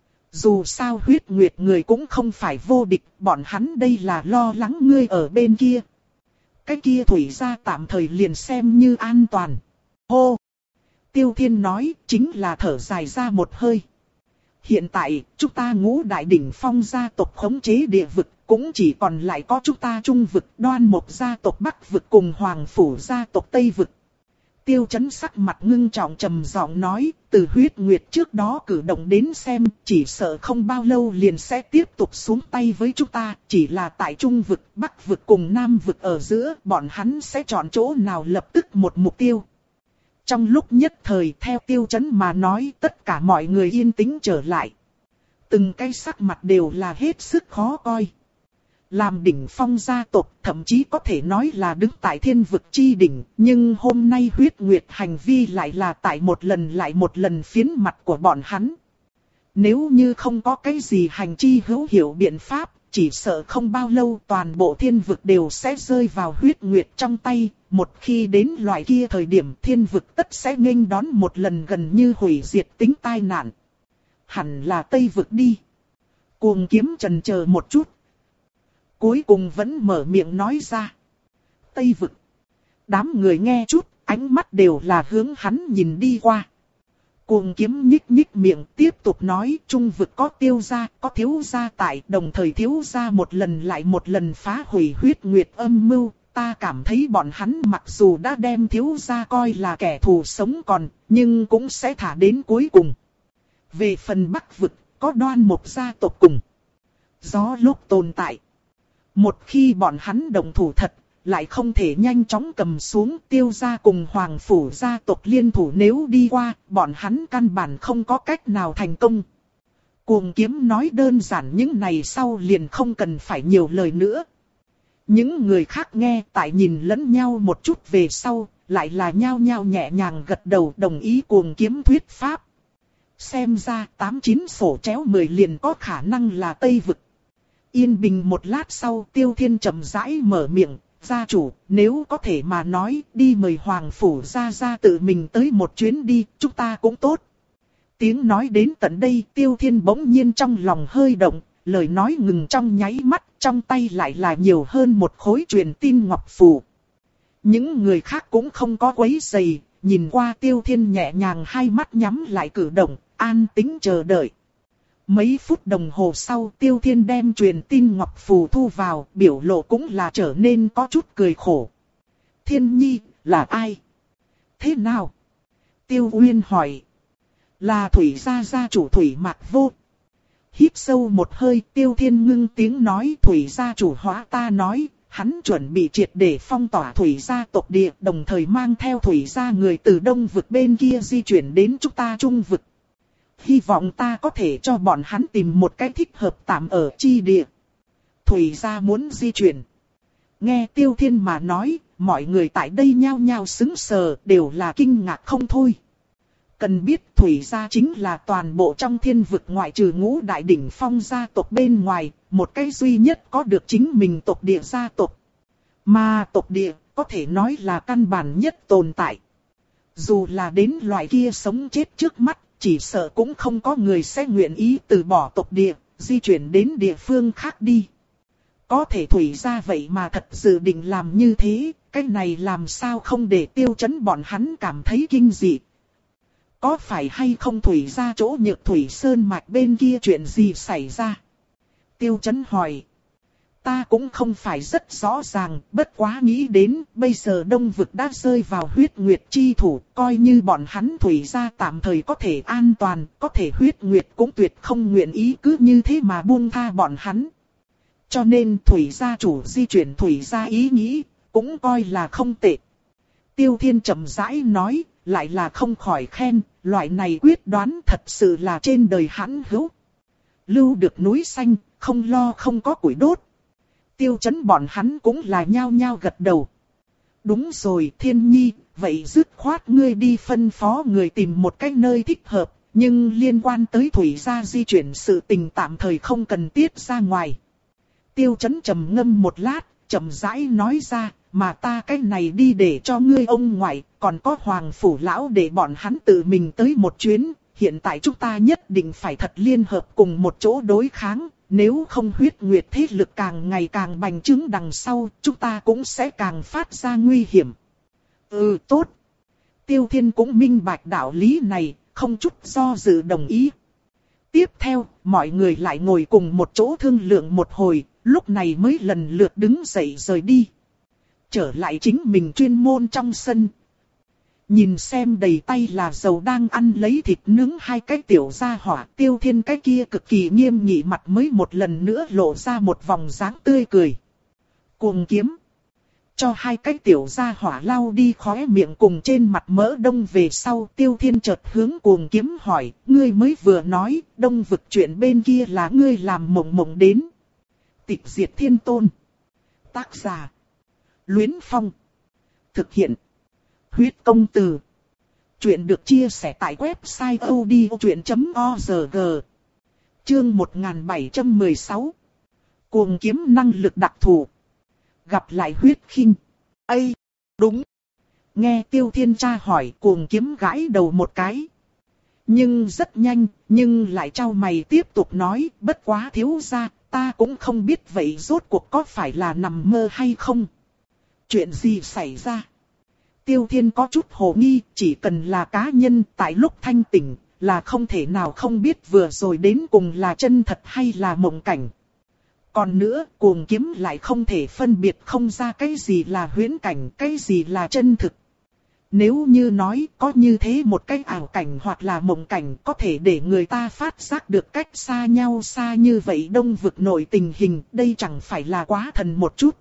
Dù sao huyết nguyệt người cũng không phải vô địch, bọn hắn đây là lo lắng ngươi ở bên kia. Cái kia Thủy gia tạm thời liền xem như an toàn. Hô! Tiêu Thiên nói, chính là thở dài ra một hơi. Hiện tại, chúng ta ngũ đại đỉnh phong gia tộc khống chế địa vực, cũng chỉ còn lại có chúng ta trung vực, Đoan Mộc gia tộc bắc vực cùng Hoàng Phủ gia tộc tây vực. Tiêu Chấn sắc mặt ngưng trọng trầm giọng nói, từ huyết nguyệt trước đó cử động đến xem, chỉ sợ không bao lâu liền sẽ tiếp tục xuống tay với chúng ta, chỉ là tại trung vực, bắc vực cùng nam vực ở giữa, bọn hắn sẽ chọn chỗ nào lập tức một mục tiêu. Trong lúc nhất thời theo Tiêu Chấn mà nói, tất cả mọi người yên tĩnh trở lại. Từng cái sắc mặt đều là hết sức khó coi. Làm đỉnh phong gia tộc, thậm chí có thể nói là đứng tại thiên vực chi đỉnh, nhưng hôm nay huyết nguyệt hành vi lại là tại một lần lại một lần phiến mặt của bọn hắn. Nếu như không có cái gì hành chi hữu hiệu biện pháp, chỉ sợ không bao lâu toàn bộ thiên vực đều sẽ rơi vào huyết nguyệt trong tay. Một khi đến loại kia thời điểm thiên vực tất sẽ nghênh đón một lần gần như hủy diệt tính tai nạn. Hẳn là Tây vực đi. Cuồng Kiếm chần chờ một chút. Cuối cùng vẫn mở miệng nói ra. Tây vực. Đám người nghe chút, ánh mắt đều là hướng hắn nhìn đi qua. Cuồng Kiếm nhích nhích miệng tiếp tục nói, trung vực có Tiêu gia, có Thiếu gia tại, đồng thời Thiếu gia một lần lại một lần phá hủy huyết nguyệt âm mưu. Ta cảm thấy bọn hắn mặc dù đã đem Thiếu gia coi là kẻ thù sống còn, nhưng cũng sẽ thả đến cuối cùng. Về phần bắc vực, có Đoan Mộc gia tộc cùng Gió Lốc tồn tại. Một khi bọn hắn đồng thủ thật, lại không thể nhanh chóng cầm xuống Tiêu gia cùng Hoàng Phủ gia tộc liên thủ, nếu đi qua, bọn hắn căn bản không có cách nào thành công. Cuồng Kiếm nói đơn giản những này sau liền không cần phải nhiều lời nữa. Những người khác nghe tại nhìn lẫn nhau một chút về sau, lại là nhao nhao nhẹ nhàng gật đầu đồng ý Cuồng Kiếm thuyết pháp. Xem ra tám chín sổ chéo mười liền có khả năng là Tây vực. Yên bình một lát sau, Tiêu Thiên chậm rãi mở miệng, gia chủ, nếu có thể mà nói, đi mời Hoàng Phủ gia gia tự mình tới một chuyến đi, chúng ta cũng tốt. Tiếng nói đến tận đây, Tiêu Thiên bỗng nhiên trong lòng hơi động, lời nói ngừng trong nháy mắt, trong tay lại là nhiều hơn một khối truyền tin ngọc phù. Những người khác cũng không có quấy rầy, nhìn qua Tiêu Thiên nhẹ nhàng hai mắt nhắm lại cử động, an tĩnh chờ đợi. Mấy phút đồng hồ sau, Tiêu Thiên đem truyền tin ngọc phù thu vào, biểu lộ cũng là trở nên có chút cười khổ. Thiên Nhi, là ai? Thế nào? Tiêu Uyên hỏi. Là Thủy gia gia chủ Thủy Mạc Vô. Hít sâu một hơi, Tiêu Thiên ngưng tiếng nói, Thủy gia chủ hóa ta nói, hắn chuẩn bị triệt để phong tỏa Thủy gia tộc địa, đồng thời mang theo Thủy gia người từ đông vực bên kia di chuyển đến chúng ta trung vực. Hy vọng ta có thể cho bọn hắn tìm một cái thích hợp tạm ở chi địa. Thủy gia muốn di chuyển. Nghe Tiêu Thiên mà nói, mọi người tại đây nhao nhao sững sờ, đều là kinh ngạc không thôi. Cần biết Thủy gia chính là toàn bộ trong thiên vực ngoại trừ ngũ đại đỉnh phong gia tộc bên ngoài, một cái duy nhất có được chính mình tộc địa gia tộc. Mà tộc địa có thể nói là căn bản nhất tồn tại. Dù là đến loại kia sống chết trước mắt, chỉ sợ cũng không có người sẽ nguyện ý từ bỏ tộc địa, di chuyển đến địa phương khác đi. Có thể Thủy gia vậy mà thật dự định làm như thế, cái này làm sao không để Tiêu Chấn bọn hắn cảm thấy kinh dị. Có phải hay không Thủy gia chỗ Nhược Thủy Sơn mạch bên kia chuyện gì xảy ra? Tiêu Chấn hỏi. Ta cũng không phải rất rõ ràng, bất quá nghĩ đến bây giờ đông vực đã rơi vào huyết nguyệt chi thủ, coi như bọn hắn Thủy gia tạm thời có thể an toàn, có thể huyết nguyệt cũng tuyệt không nguyện ý cứ như thế mà buông tha bọn hắn. cho nên Thủy gia chủ di chuyển Thủy gia ý nghĩ, cũng coi là không tệ. Tiêu Thiên chậm rãi nói, lại là không khỏi khen, loại này quyết đoán thật sự là trên đời hãn hữu. Lưu được núi xanh, không lo không có củi đốt. Tiêu Chấn bọn hắn cũng là nhao nhao gật đầu. Đúng rồi Thiên Nhi, vậy dứt khoát ngươi đi phân phó người tìm một cái nơi thích hợp, nhưng liên quan tới Thủy gia di chuyển sự tình tạm thời không cần tiết ra ngoài. Tiêu Chấn trầm ngâm một lát, chậm rãi nói ra, mà ta cái này đi để cho ngươi ông ngoại, còn có Hoàng Phủ Lão để bọn hắn tự mình tới một chuyến. Hiện tại chúng ta nhất định phải thật liên hợp cùng một chỗ đối kháng, nếu không huyết nguyệt thế lực càng ngày càng bành trướng đằng sau, chúng ta cũng sẽ càng phát ra nguy hiểm. Ừ tốt. Tiêu Thiên cũng minh bạch đạo lý này, không chút do dự đồng ý. Tiếp theo, mọi người lại ngồi cùng một chỗ thương lượng một hồi, lúc này mới lần lượt đứng dậy rời đi. Trở lại chính mình chuyên môn trong sân. Nhìn xem đầy tay là dầu đang ăn lấy thịt nướng hai cái tiểu gia hỏa, Tiêu Thiên cái kia cực kỳ nghiêm nghị mặt mới một lần nữa lộ ra một vòng dáng tươi cười. Cuồng kiếm. Cho hai cái tiểu gia hỏa lau đi khóe miệng cùng trên mặt mỡ đông về sau, Tiêu Thiên chợt hướng cuồng kiếm hỏi, ngươi mới vừa nói, đông vực chuyện bên kia là ngươi làm mộng mộng đến. Tịch diệt thiên tôn. Tác giả. Luyến Phong. Thực hiện. Huyết công từ. Chuyện được chia sẻ tại website odchuyện chấm org. Chương một nghìn bảy trăm mười sáu. Cuồng kiếm năng lực đặc thù. Gặp lại huyết khinh. Ây, đúng. Nghe Tiêu Thiên tra hỏi, cuồng kiếm gãi đầu một cái. Nhưng rất nhanh, nhưng lại trao mày tiếp tục nói, bất quá thiếu gia, ta cũng không biết vậy rốt cuộc có phải là nằm mơ hay không. Chuyện gì xảy ra? Tiêu Thiên có chút hồ nghi, chỉ cần là cá nhân tại lúc thanh tỉnh, là không thể nào không biết vừa rồi đến cùng là chân thật hay là mộng cảnh. Còn nữa, cuồng kiếm lại không thể phân biệt không ra cái gì là huyễn cảnh, cái gì là chân thực. Nếu như nói có như thế một cái ảo cảnh hoặc là mộng cảnh có thể để người ta phát giác được cách xa nhau xa như vậy đông vực nội tình hình, đây chẳng phải là quá thần một chút.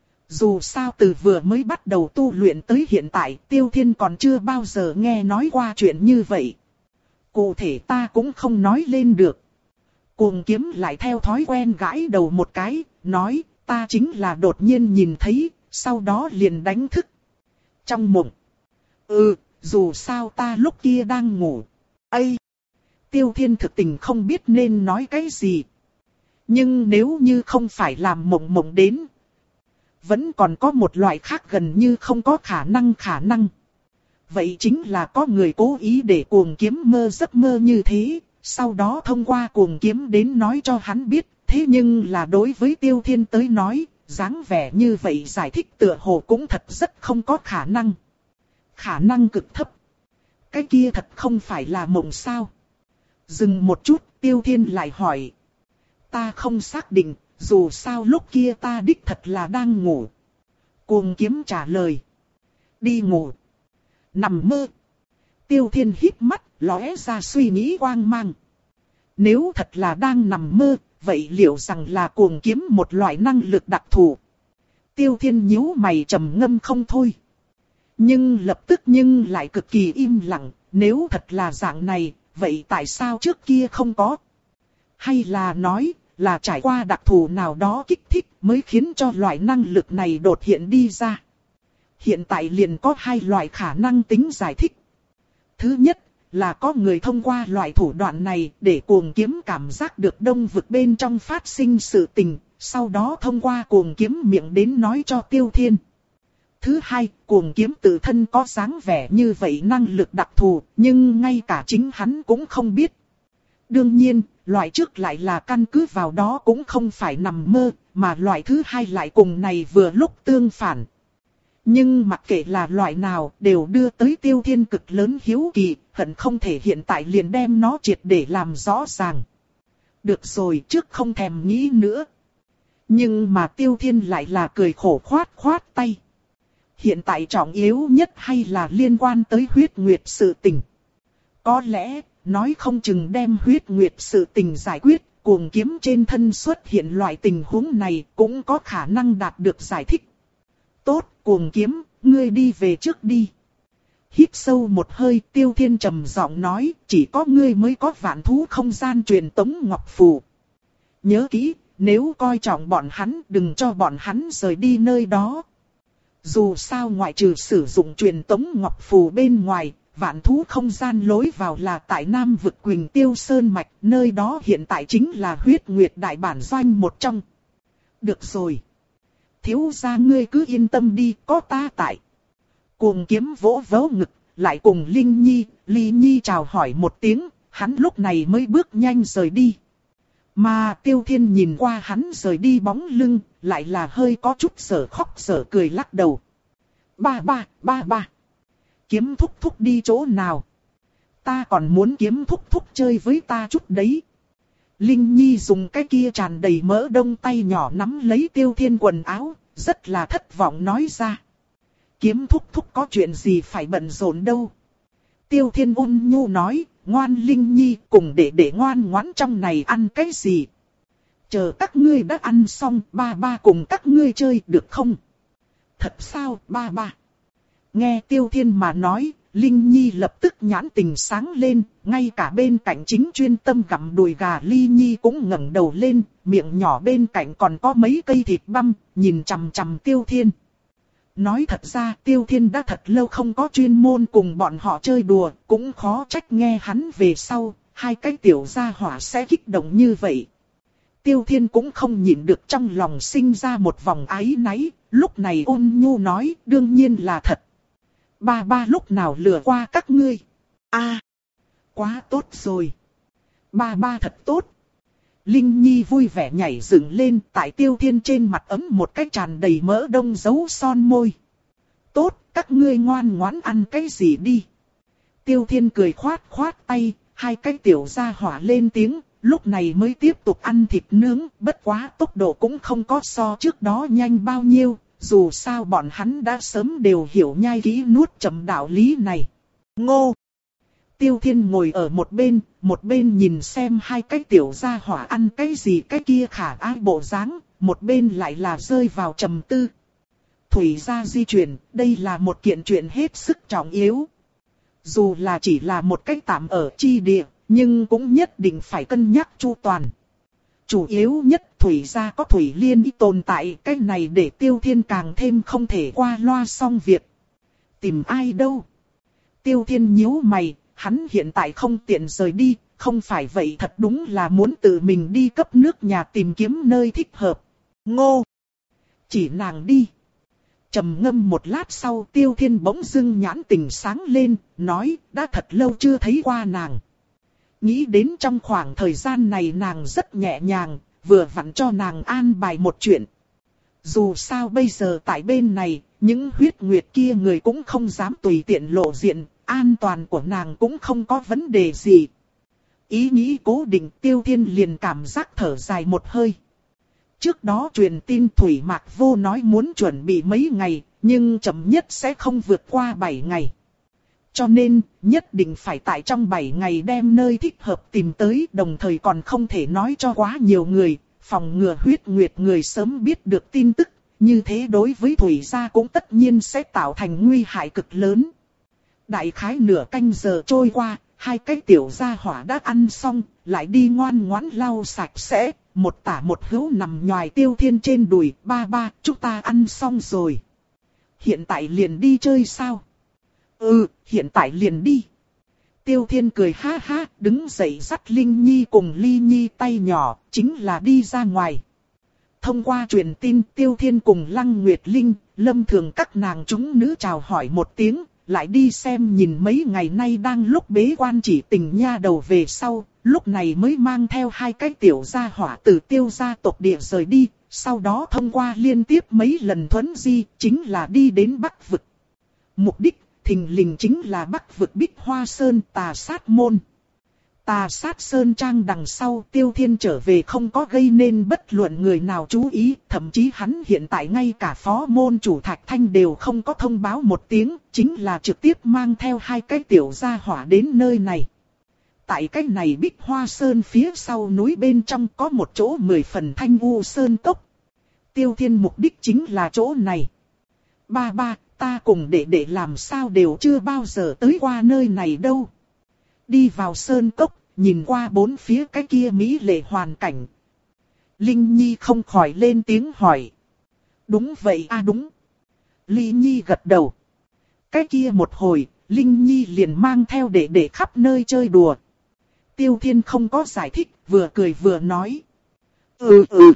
Dù sao từ vừa mới bắt đầu tu luyện tới hiện tại, Tiêu Thiên còn chưa bao giờ nghe nói qua chuyện như vậy. Cụ thể ta cũng không nói lên được. Cuồng kiếm lại theo thói quen gãi đầu một cái, nói, ta chính là đột nhiên nhìn thấy, sau đó liền đánh thức. Trong mộng. Ừ, dù sao ta lúc kia đang ngủ. Ây! Tiêu Thiên thực tình không biết nên nói cái gì. Nhưng nếu như không phải làm mộng mộng đến, vẫn còn có một loại khác gần như không có khả năng khả năng. Vậy chính là có người cố ý để cuồng kiếm mơ giấc mơ như thế, sau đó thông qua cuồng kiếm đến nói cho hắn biết, thế nhưng là đối với Tiêu Thiên tới nói, dáng vẻ như vậy giải thích tựa hồ cũng thật rất không có khả năng. Khả năng cực thấp. Cái kia thật không phải là mộng sao? Dừng một chút, Tiêu Thiên lại hỏi. Ta không xác định, dù sao lúc kia ta đích thật là đang ngủ. Cuồng kiếm trả lời. Đi ngủ. Nằm mơ. Tiêu Thiên híp mắt, lóe ra suy nghĩ quang mang. Nếu thật là đang nằm mơ, vậy liệu rằng là cuồng kiếm một loại năng lực đặc thù? Tiêu Thiên nhíu mày trầm ngâm không thôi. Nhưng lập tức nhưng lại cực kỳ im lặng, nếu thật là dạng này, vậy tại sao trước kia không có? Hay là nói, là trải qua đặc thù nào đó kích thích mới khiến cho loại năng lực này đột hiện đi ra? Hiện tại liền có hai loại khả năng tính giải thích. Thứ nhất, là có người thông qua loại thủ đoạn này để cuồng kiếm cảm giác được đông vực bên trong phát sinh sự tình, sau đó thông qua cuồng kiếm miệng đến nói cho Tiêu Thiên. Thứ hai, cuồng kiếm tự thân có dáng vẻ như vậy năng lực đặc thù, nhưng ngay cả chính hắn cũng không biết. Đương nhiên, loại trước lại là căn cứ vào đó cũng không phải nằm mơ, mà loại thứ hai lại cùng này vừa lúc tương phản. Nhưng mặc kệ là loại nào, đều đưa tới Tiêu Thiên cực lớn hiếu kỳ, hận không thể hiện tại liền đem nó triệt để làm rõ ràng. Được rồi, trước không thèm nghĩ nữa. Nhưng mà Tiêu Thiên lại là cười khổ khoát khoát tay. Hiện tại trọng yếu nhất hay là liên quan tới huyết nguyệt sự tình. Có lẽ, nói không chừng đem huyết nguyệt sự tình giải quyết, cuồng kiếm trên thân xuất hiện loại tình huống này cũng có khả năng đạt được giải thích. Tốt, cuồng kiếm, ngươi đi về trước đi. Hít sâu một hơi, Tiêu Thiên trầm giọng nói, chỉ có ngươi mới có vạn thú không gian truyền tống ngọc phù. Nhớ kỹ, nếu coi trọng bọn hắn, đừng cho bọn hắn rời đi nơi đó. Dù sao ngoại trừ sử dụng truyền tống ngọc phù bên ngoài, vạn thú không gian lối vào là tại Nam vực Quỳnh Tiêu Sơn Mạch, nơi đó hiện tại chính là huyết nguyệt đại bản doanh một trong. Được rồi. Thiếu gia ngươi cứ yên tâm đi, có ta tại. Cuồng kiếm vỗ vỗ ngực, lại cùng Linh Nhi, Ly Nhi chào hỏi một tiếng, hắn lúc này mới bước nhanh rời đi. Mà Tiêu Thiên nhìn qua hắn rời đi bóng lưng, lại là hơi có chút sở khóc sở cười lắc đầu. Ba ba, ba ba. Kiếm thúc thúc đi chỗ nào? Ta còn muốn kiếm thúc thúc chơi với ta chút đấy. Linh Nhi dùng cái kia tràn đầy mỡ đông tay nhỏ nắm lấy Tiêu Thiên quần áo, rất là thất vọng nói ra. Kiếm thúc thúc có chuyện gì phải bận rộn đâu. Tiêu Thiên ôn nhu nói, ngoan Linh Nhi cùng để để ngoan ngoãn trong này ăn cái gì. Chờ các ngươi đã ăn xong, ba ba cùng các ngươi chơi được không? Thật sao, ba ba? Nghe Tiêu Thiên mà nói, Linh Nhi lập tức nhãn tình sáng lên, ngay cả bên cạnh chính chuyên tâm gặm đùi gà Ly Nhi cũng ngẩng đầu lên, miệng nhỏ bên cạnh còn có mấy cây thịt băm, nhìn chằm chằm Tiêu Thiên. Nói thật ra Tiêu Thiên đã thật lâu không có chuyên môn cùng bọn họ chơi đùa, cũng khó trách nghe hắn về sau, hai cái tiểu gia hỏa sẽ kích động như vậy. Tiêu Thiên cũng không nhịn được trong lòng sinh ra một vòng áy náy, lúc này ôn nhu nói đương nhiên là thật. Ba ba lúc nào lừa qua các ngươi? A, à, quá tốt rồi. Ba ba thật tốt. Linh Nhi vui vẻ nhảy dựng lên, tại Tiêu Thiên trên mặt ấm một cái tràn đầy mỡ đông dấu son môi. Tốt, các ngươi ngoan ngoãn ăn cái gì đi. Tiêu Thiên cười khoát khoát tay, hai cái tiểu gia hỏa lên tiếng, lúc này mới tiếp tục ăn thịt nướng, bất quá tốc độ cũng không có so trước đó nhanh bao nhiêu, dù sao bọn hắn đã sớm đều hiểu nhai kỹ nuốt chậm đạo lý này. Ngô! Tiêu Thiên ngồi ở một bên, một bên nhìn xem hai cái tiểu gia hỏa ăn cái gì cái kia khả ái bộ dáng, một bên lại là rơi vào trầm tư. Thủy gia di chuyển, đây là một kiện chuyện hết sức trọng yếu. Dù là chỉ là một cách tạm ở chi địa, nhưng cũng nhất định phải cân nhắc chu toàn. Chủ yếu nhất Thủy gia có Thủy Liên ý tồn tại, cái này để Tiêu Thiên càng thêm không thể qua loa xong việc. Tìm ai đâu? Tiêu Thiên nhíu mày. Hắn hiện tại không tiện rời đi, không phải vậy thật đúng là muốn tự mình đi cấp nước nhà tìm kiếm nơi thích hợp. Ngô! Chỉ nàng đi. Trầm ngâm một lát sau Tiêu Thiên bỗng dưng nhãn tình sáng lên, nói đã thật lâu chưa thấy qua nàng. Nghĩ đến trong khoảng thời gian này nàng rất nhẹ nhàng, vừa vặn cho nàng an bài một chuyện. Dù sao bây giờ tại bên này, những huyết nguyệt kia người cũng không dám tùy tiện lộ diện. An toàn của nàng cũng không có vấn đề gì. Ý nghĩ cố định Tiêu Thiên liền cảm giác thở dài một hơi. Trước đó truyền tin Thủy Mạc Vô nói muốn chuẩn bị mấy ngày, nhưng chậm nhất sẽ không vượt qua bảy ngày. Cho nên, nhất định phải tại trong bảy ngày đem nơi thích hợp tìm tới, đồng thời còn không thể nói cho quá nhiều người, phòng ngừa huyết nguyệt người sớm biết được tin tức, như thế đối với Thủy gia cũng tất nhiên sẽ tạo thành nguy hại cực lớn. Đại khái nửa canh giờ trôi qua, hai cái tiểu gia hỏa đã ăn xong, lại đi ngoan ngoãn lau sạch sẽ, một tả một hữu nằm nhòi Tiêu Thiên trên đùi, ba ba, chúng ta ăn xong rồi. Hiện tại liền đi chơi sao? Ừ, hiện tại liền đi. Tiêu Thiên cười ha ha, đứng dậy dắt Linh Nhi cùng Ly Nhi tay nhỏ, chính là đi ra ngoài. Thông qua truyền tin Tiêu Thiên cùng Lăng Nguyệt Linh, Lâm Thường các nàng chúng nữ chào hỏi một tiếng. Lại đi xem nhìn mấy ngày nay đang lúc bế quan chỉ tình nha đầu về sau, lúc này mới mang theo hai cái tiểu gia hỏa từ Tiêu gia tộc địa rời đi, sau đó thông qua liên tiếp mấy lần thuấn di, chính là đi đến Bắc Vực. Mục đích, thình lình chính là Bắc Vực Bích Hoa Sơn Tà Sát Môn. Tà Sát Sơn Trang đằng sau Tiêu Thiên trở về không có gây nên bất luận người nào chú ý, thậm chí hắn hiện tại ngay cả phó môn chủ Thạch Thanh đều không có thông báo một tiếng, chính là trực tiếp mang theo hai cái tiểu gia hỏa đến nơi này. tại cái này Bích Hoa Sơn phía sau núi bên trong có một chỗ mười phần thanh u sơn cốc. Tiêu Thiên mục đích chính là chỗ này. Ba ba, ta cùng đệ đệ làm sao đều chưa bao giờ tới qua nơi này đâu. Đi vào sơn cốc, nhìn qua bốn phía cái kia mỹ lệ hoàn cảnh. Linh Nhi không khỏi lên tiếng hỏi. Đúng vậy a, đúng. Ly Nhi gật đầu. Cái kia một hồi, Linh Nhi liền mang theo đệ đệ khắp nơi chơi đùa. Tiêu Thiên không có giải thích, vừa cười vừa nói. Ừ ừ.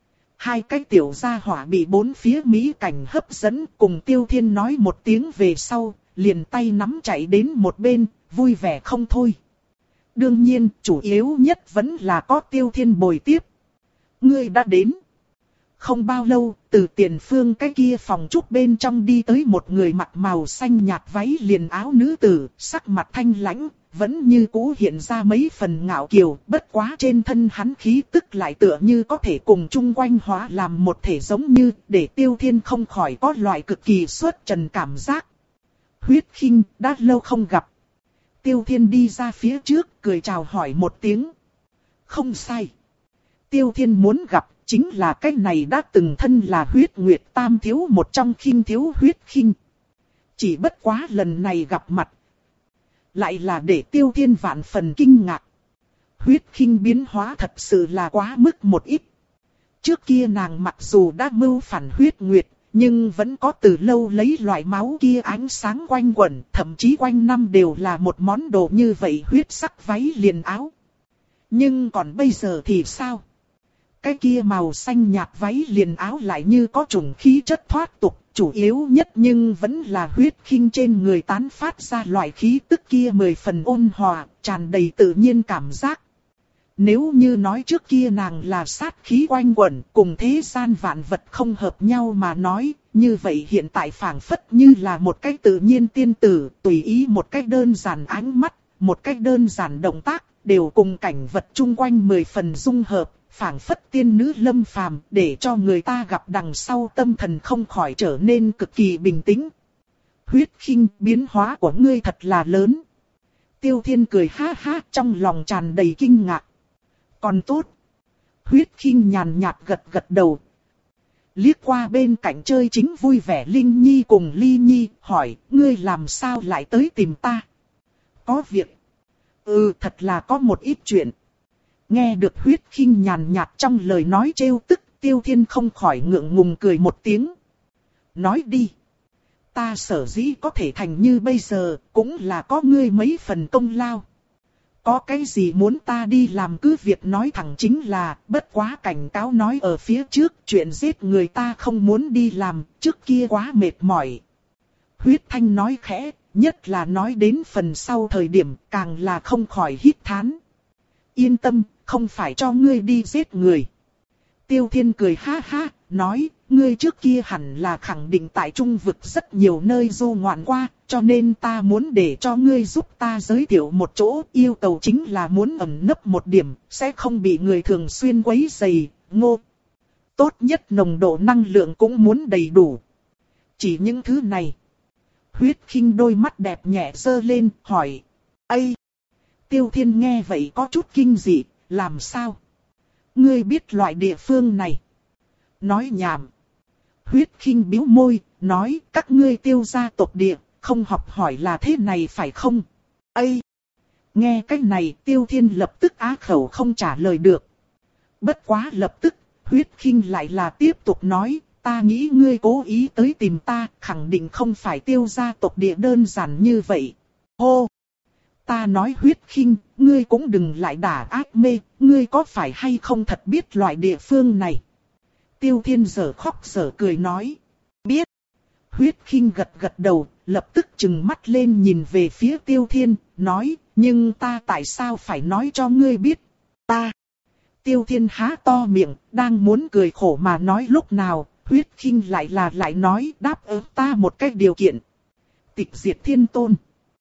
Hai cái tiểu gia hỏa bị bốn phía mỹ cảnh hấp dẫn, cùng Tiêu Thiên nói một tiếng về sau, liền tay nắm chạy đến một bên, vui vẻ không thôi. Đương nhiên, chủ yếu nhất vẫn là có Tiêu Thiên bồi tiếp. Ngươi đã đến. Không bao lâu, từ tiền phương cái kia phòng trúc bên trong đi tới một người mặc màu xanh nhạt váy liền áo nữ tử, sắc mặt thanh lãnh, vẫn như cũ hiện ra mấy phần ngạo kiều, bất quá trên thân hắn khí tức lại tựa như có thể cùng chung quanh hóa làm một thể, giống như để Tiêu Thiên không khỏi có loại cực kỳ xuất trần cảm giác. Huyết Khinh, đã lâu không gặp. Tiêu Thiên đi ra phía trước, cười chào hỏi một tiếng. Không sai. Tiêu Thiên muốn gặp chính là cái này đã từng thân là Huyết Nguyệt Tam thiếu một trong Khinh thiếu Huyết Khinh. Chỉ bất quá lần này gặp mặt, lại là để Tiêu Thiên vạn phần kinh ngạc. Huyết Khinh biến hóa thật sự là quá mức một ít. Trước kia nàng mặc dù đã mưu phản Huyết Nguyệt, nhưng vẫn có từ lâu lấy loại máu kia ánh sáng quanh quẩn, thậm chí quanh năm đều là một món đồ như vậy huyết sắc váy liền áo. Nhưng còn bây giờ thì sao? Cái kia màu xanh nhạt váy liền áo lại như có chủng khí chất thoát tục, chủ yếu nhất nhưng vẫn là Huyết Khinh trên người tán phát ra loại khí tức kia mười phần ôn hòa, tràn đầy tự nhiên cảm giác. Nếu như nói trước kia nàng là sát khí quanh quẩn, cùng thế gian vạn vật không hợp nhau mà nói, như vậy hiện tại phảng phất như là một cách tự nhiên tiên tử, tùy ý một cách đơn giản ánh mắt, một cách đơn giản động tác, đều cùng cảnh vật chung quanh mười phần dung hợp, phảng phất tiên nữ lâm phàm, để cho người ta gặp đằng sau tâm thần không khỏi trở nên cực kỳ bình tĩnh. Huyết Khinh, biến hóa của ngươi thật là lớn. Tiêu Thiên cười ha ha, trong lòng tràn đầy kinh ngạc. Còn tốt. Huyết Khinh nhàn nhạt gật gật đầu. Liếc qua bên cạnh chơi chính vui vẻ Linh Nhi cùng Ly Nhi, hỏi, ngươi làm sao lại tới tìm ta? Có việc. Ừ, thật là có một ít chuyện. Nghe được Huyết Khinh nhàn nhạt trong lời nói trêu tức, Tiêu Thiên không khỏi ngượng ngùng cười một tiếng. Nói đi. Ta sở dĩ có thể thành như bây giờ, cũng là có ngươi mấy phần công lao. Có cái gì muốn ta đi làm cứ việc nói thẳng chính là, bất quá cảnh cáo nói ở phía trước, chuyện giết người ta không muốn đi làm, trước kia quá mệt mỏi. Huyết Thanh nói khẽ, nhất là nói đến phần sau thời điểm, càng là không khỏi hít thán. Yên tâm, không phải cho ngươi đi giết người. Tiêu Thiên cười ha ha, nói, ngươi trước kia hẳn là khẳng định tại trung vực rất nhiều nơi du ngoạn qua, cho nên ta muốn để cho ngươi giúp ta giới thiệu một chỗ, yêu cầu chính là muốn ẩn nấp một điểm, sẽ không bị người thường xuyên quấy rầy. Ngô. Tốt nhất nồng độ năng lượng cũng muốn đầy đủ. Chỉ những thứ này. Huyết Khinh đôi mắt đẹp nhẹ giơ lên, hỏi. Ây! Tiêu Thiên nghe vậy có chút kinh dị, làm sao? Ngươi biết loại địa phương này? Nói nhảm. Huyết Khinh bĩu môi, nói các ngươi Tiêu gia tộc địa, không học hỏi là thế này phải không? Ây! Nghe cái này Tiêu Thiên lập tức á khẩu không trả lời được. Bất quá lập tức, Huyết Khinh lại là tiếp tục nói, ta nghĩ ngươi cố ý tới tìm ta, khẳng định không phải Tiêu gia tộc địa đơn giản như vậy. Hô! Ta nói Huyết Khinh, ngươi cũng đừng lại đả ác mê, ngươi có phải hay không thật biết loại địa phương này? Tiêu Thiên giở khóc giở cười nói. Biết. Huyết Khinh gật gật đầu, lập tức trừng mắt lên nhìn về phía Tiêu Thiên, nói, nhưng ta tại sao phải nói cho ngươi biết? Ta. Tiêu Thiên há to miệng, đang muốn cười khổ mà nói lúc nào, Huyết Khinh lại là lại nói đáp ứng ta một cái điều kiện. Tịch diệt thiên tôn.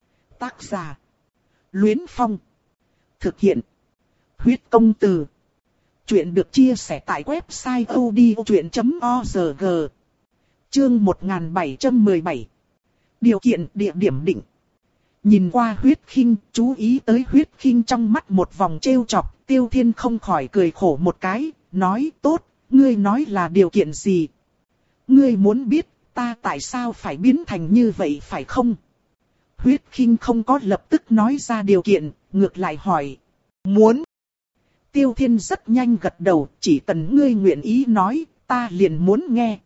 Tác giả. Luyến Phong. Thực hiện. Huyết công từ. Chuyện được chia sẻ tại website odchuyện chấm org. Chương một nghìn bảy trăm mười bảy. Điều kiện địa điểm định. Nhìn qua huyết khinh, chú ý tới huyết khinh trong mắt một vòng trêu chọc, Tiêu Thiên không khỏi cười khổ một cái, nói tốt, ngươi nói là điều kiện gì? Ngươi muốn biết ta tại sao phải biến thành như vậy phải không? Huyết khinh không có lập tức nói ra điều kiện, ngược lại hỏi. Muốn. Tiêu Thiên rất nhanh gật đầu, chỉ cần ngươi nguyện ý nói, ta liền muốn nghe.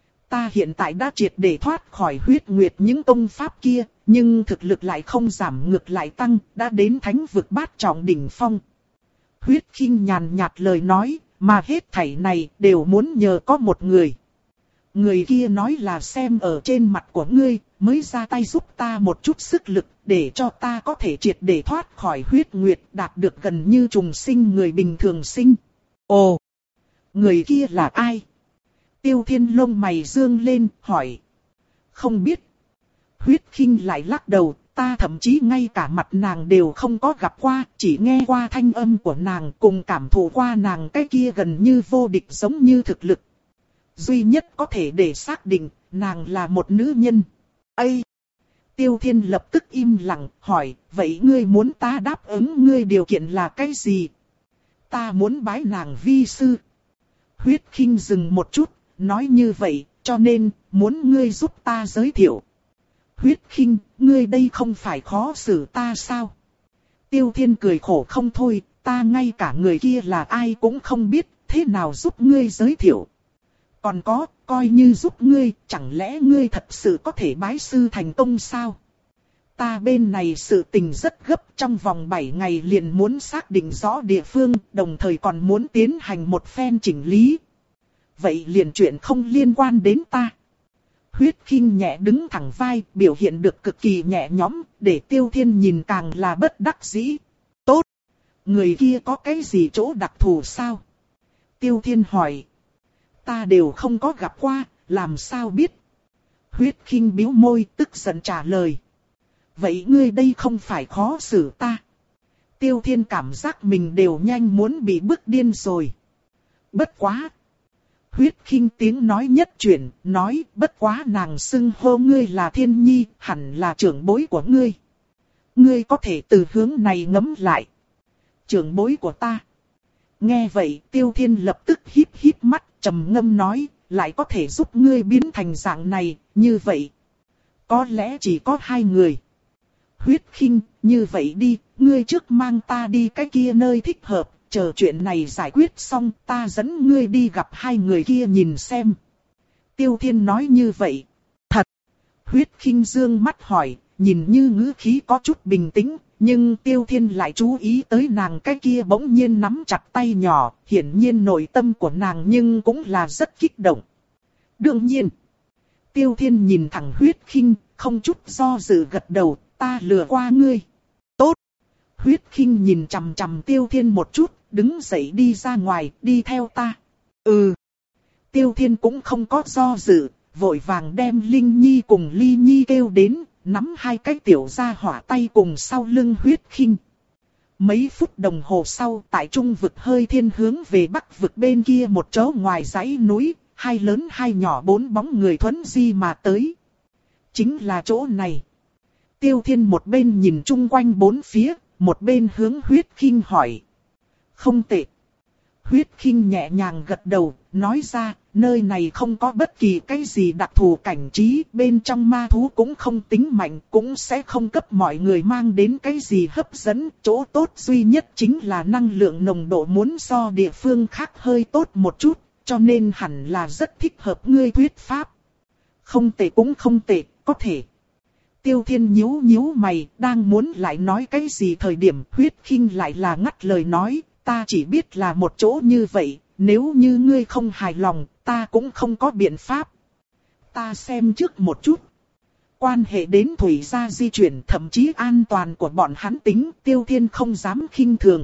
Ta hiện tại đã triệt để thoát khỏi huyết nguyệt những công pháp kia, nhưng thực lực lại không giảm ngược lại tăng, đã đến thánh vực bát trọng đỉnh phong. Huyết khinh nhàn nhạt lời nói, mà hết thảy này đều muốn nhờ có một người. Người kia nói là xem ở trên mặt của ngươi, mới ra tay giúp ta một chút sức lực, để cho ta có thể triệt để thoát khỏi huyết nguyệt, đạt được gần như trùng sinh người bình thường sinh. Ồ! Người kia là ai? Tiêu Thiên lông mày dương lên, hỏi. Không biết. Huyết khinh lại lắc đầu, ta thậm chí ngay cả mặt nàng đều không có gặp qua, chỉ nghe qua thanh âm của nàng cùng cảm thụ qua nàng cái kia gần như vô địch giống như thực lực. Duy nhất có thể để xác định, nàng là một nữ nhân. Ây! Tiêu Thiên lập tức im lặng, hỏi, vậy ngươi muốn ta đáp ứng ngươi điều kiện là cái gì? Ta muốn bái nàng vi sư. Huyết khinh dừng một chút, nói như vậy, cho nên, muốn ngươi giúp ta giới thiệu. Huyết khinh, ngươi đây không phải khó xử ta sao? Tiêu Thiên cười khổ không thôi, ta ngay cả người kia là ai cũng không biết, thế nào giúp ngươi giới thiệu? Còn có, coi như giúp ngươi, chẳng lẽ ngươi thật sự có thể bái sư thành công sao? Ta bên này sự tình rất gấp, trong vòng bảy ngày liền muốn xác định rõ địa phương, đồng thời còn muốn tiến hành một phen chỉnh lý. Vậy liền chuyện không liên quan đến ta. Huyết khinh nhẹ đứng thẳng vai, biểu hiện được cực kỳ nhẹ nhõm, để Tiêu Thiên nhìn càng là bất đắc dĩ. Tốt! Người kia có cái gì chỗ đặc thù sao? Tiêu Thiên hỏi. Ta đều không có gặp qua, làm sao biết? Huyết khinh bĩu môi, tức giận trả lời. Vậy ngươi đây không phải khó xử ta. Tiêu Thiên cảm giác mình đều nhanh muốn bị bức điên rồi. Bất quá! Huyết khinh tiếng nói nhất chuyển, nói bất quá nàng xưng hô ngươi là Thiên Nhi, hẳn là trưởng bối của ngươi. Ngươi có thể từ hướng này ngẫm lại. Trưởng bối của ta. Nghe vậy Tiêu Thiên lập tức híp híp mắt, trầm ngâm nói, lại có thể giúp ngươi biến thành dạng này, như vậy. Có lẽ chỉ có hai người. Huyết khinh, như vậy đi, ngươi trước mang ta đi cái kia nơi thích hợp. Chờ chuyện này giải quyết xong, ta dẫn ngươi đi gặp hai người kia nhìn xem. Tiêu Thiên nói như vậy. Thật. Huyết khinh dương mắt hỏi, nhìn như ngữ khí có chút bình tĩnh, nhưng Tiêu Thiên lại chú ý tới nàng cái kia bỗng nhiên nắm chặt tay nhỏ, hiển nhiên nội tâm của nàng nhưng cũng là rất kích động. Đương nhiên. Tiêu Thiên nhìn thẳng huyết khinh, không chút do dự gật đầu, ta lừa qua ngươi. Tốt. Huyết khinh nhìn chằm chằm Tiêu Thiên một chút, đứng dậy đi ra ngoài, đi theo ta. Ừ. Tiêu Thiên cũng không có do dự, vội vàng đem Linh Nhi cùng Ly Nhi kêu đến, nắm hai cái tiểu gia hỏa tay cùng sau lưng huyết khinh. Mấy phút đồng hồ sau, tại trung vực hơi thiên hướng về bắc vực bên kia một chỗ ngoài dãy núi, hai lớn hai nhỏ bốn bóng người thuấn di mà tới. Chính là chỗ này. Tiêu Thiên một bên nhìn chung quanh bốn phía, một bên hướng huyết khinh hỏi. Không tệ. Huyết khinh nhẹ nhàng gật đầu, nói ra, nơi này không có bất kỳ cái gì đặc thù cảnh trí, bên trong ma thú cũng không tính mạnh, cũng sẽ không cấp mọi người mang đến cái gì hấp dẫn, chỗ tốt duy nhất chính là năng lượng nồng độ muốn so địa phương khác hơi tốt một chút, cho nên hẳn là rất thích hợp ngươi thuyết pháp. Không tệ cũng không tệ, có thể. Tiêu Thiên nhíu nhíu mày, đang muốn lại nói cái gì thời điểm huyết khinh lại là ngắt lời nói, ta chỉ biết là một chỗ như vậy, nếu như ngươi không hài lòng, ta cũng không có biện pháp. Ta xem trước một chút. Quan hệ đến thủy gia di chuyển thậm chí an toàn của bọn hắn tính, Tiêu Thiên không dám khinh thường.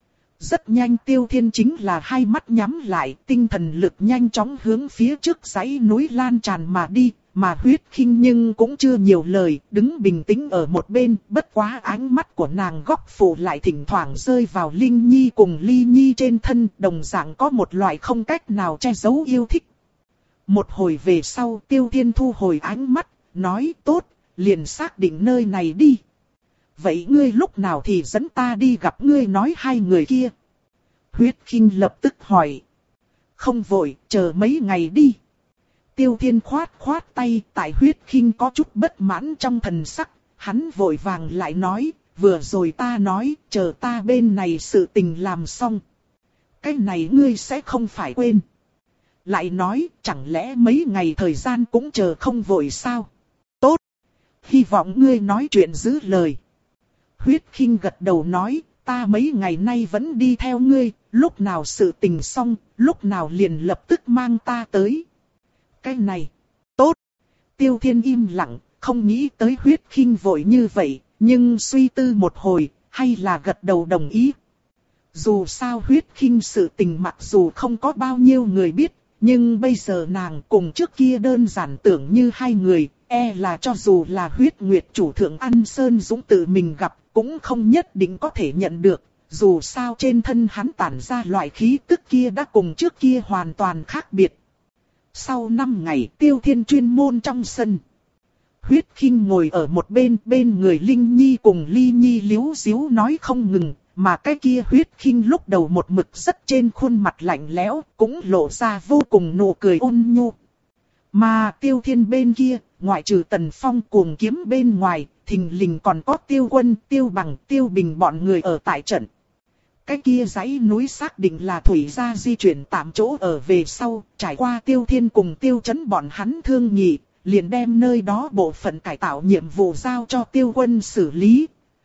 Rất nhanh Tiêu Thiên chính là hai mắt nhắm lại, tinh thần lực nhanh chóng hướng phía trước dãy núi lan tràn mà đi, mà huyết khinh nhưng cũng chưa nhiều lời, đứng bình tĩnh ở một bên, bất quá ánh mắt của nàng góc phủ lại thỉnh thoảng rơi vào Linh Nhi cùng Ly Nhi trên thân, đồng dạng có một loại không cách nào che giấu yêu thích. Một hồi về sau Tiêu Thiên thu hồi ánh mắt, nói tốt, liền xác định nơi này đi. vậy ngươi lúc nào thì dẫn ta đi gặp ngươi nói hai người kia? Huyết Khinh lập tức hỏi. Không vội, chờ mấy ngày đi. Tiêu Thiên khoát khoát tay, tại Huyết Khinh có chút bất mãn trong thần sắc, hắn vội vàng lại nói, vừa rồi ta nói, chờ ta bên này sự tình làm xong. Cái này ngươi sẽ không phải quên. Lại nói, chẳng lẽ mấy ngày thời gian cũng chờ không vội sao? Tốt! Hy vọng ngươi nói chuyện giữ lời. Huyết Khinh gật đầu nói, ta mấy ngày nay vẫn đi theo ngươi, lúc nào sự tình xong, lúc nào liền lập tức mang ta tới. Cái này, tốt! Tiêu Thiên im lặng, không nghĩ tới Huyết Khinh vội như vậy, nhưng suy tư một hồi, hay là gật đầu đồng ý. Dù sao Huyết Khinh sự tình mặc dù không có bao nhiêu người biết, nhưng bây giờ nàng cùng trước kia đơn giản tưởng như hai người, e là cho dù là Huyết Nguyệt chủ thượng An Sơn Dũng tự mình gặp, cũng không nhất định có thể nhận được, dù sao trên thân hắn tản ra loại khí tức kia đã cùng trước kia hoàn toàn khác biệt. Sau năm ngày Tiêu Thiên chuyên môn trong sân. Huyết Khinh ngồi ở một bên, bên người Linh Nhi cùng Ly Nhi líu díu nói không ngừng, mà cái kia Huyết Khinh lúc đầu một mực rất trên khuôn mặt lạnh lẽo, cũng lộ ra vô cùng nụ cười ôn nhu. Mà Tiêu Thiên bên kia, ngoại trừ Tần Phong cuồng kiếm bên ngoài, thình lình còn có Tiêu Quân, Tiêu Bằng, Tiêu Bình bọn người ở tại trận. Cái kia dãy núi xác định là Thủy gia di chuyển tạm chỗ ở về sau, trải qua Tiêu Thiên cùng Tiêu Chấn bọn hắn thương nghị, liền đem nơi đó bộ phận cải tạo nhiệm vụ giao cho Tiêu Quân xử lý.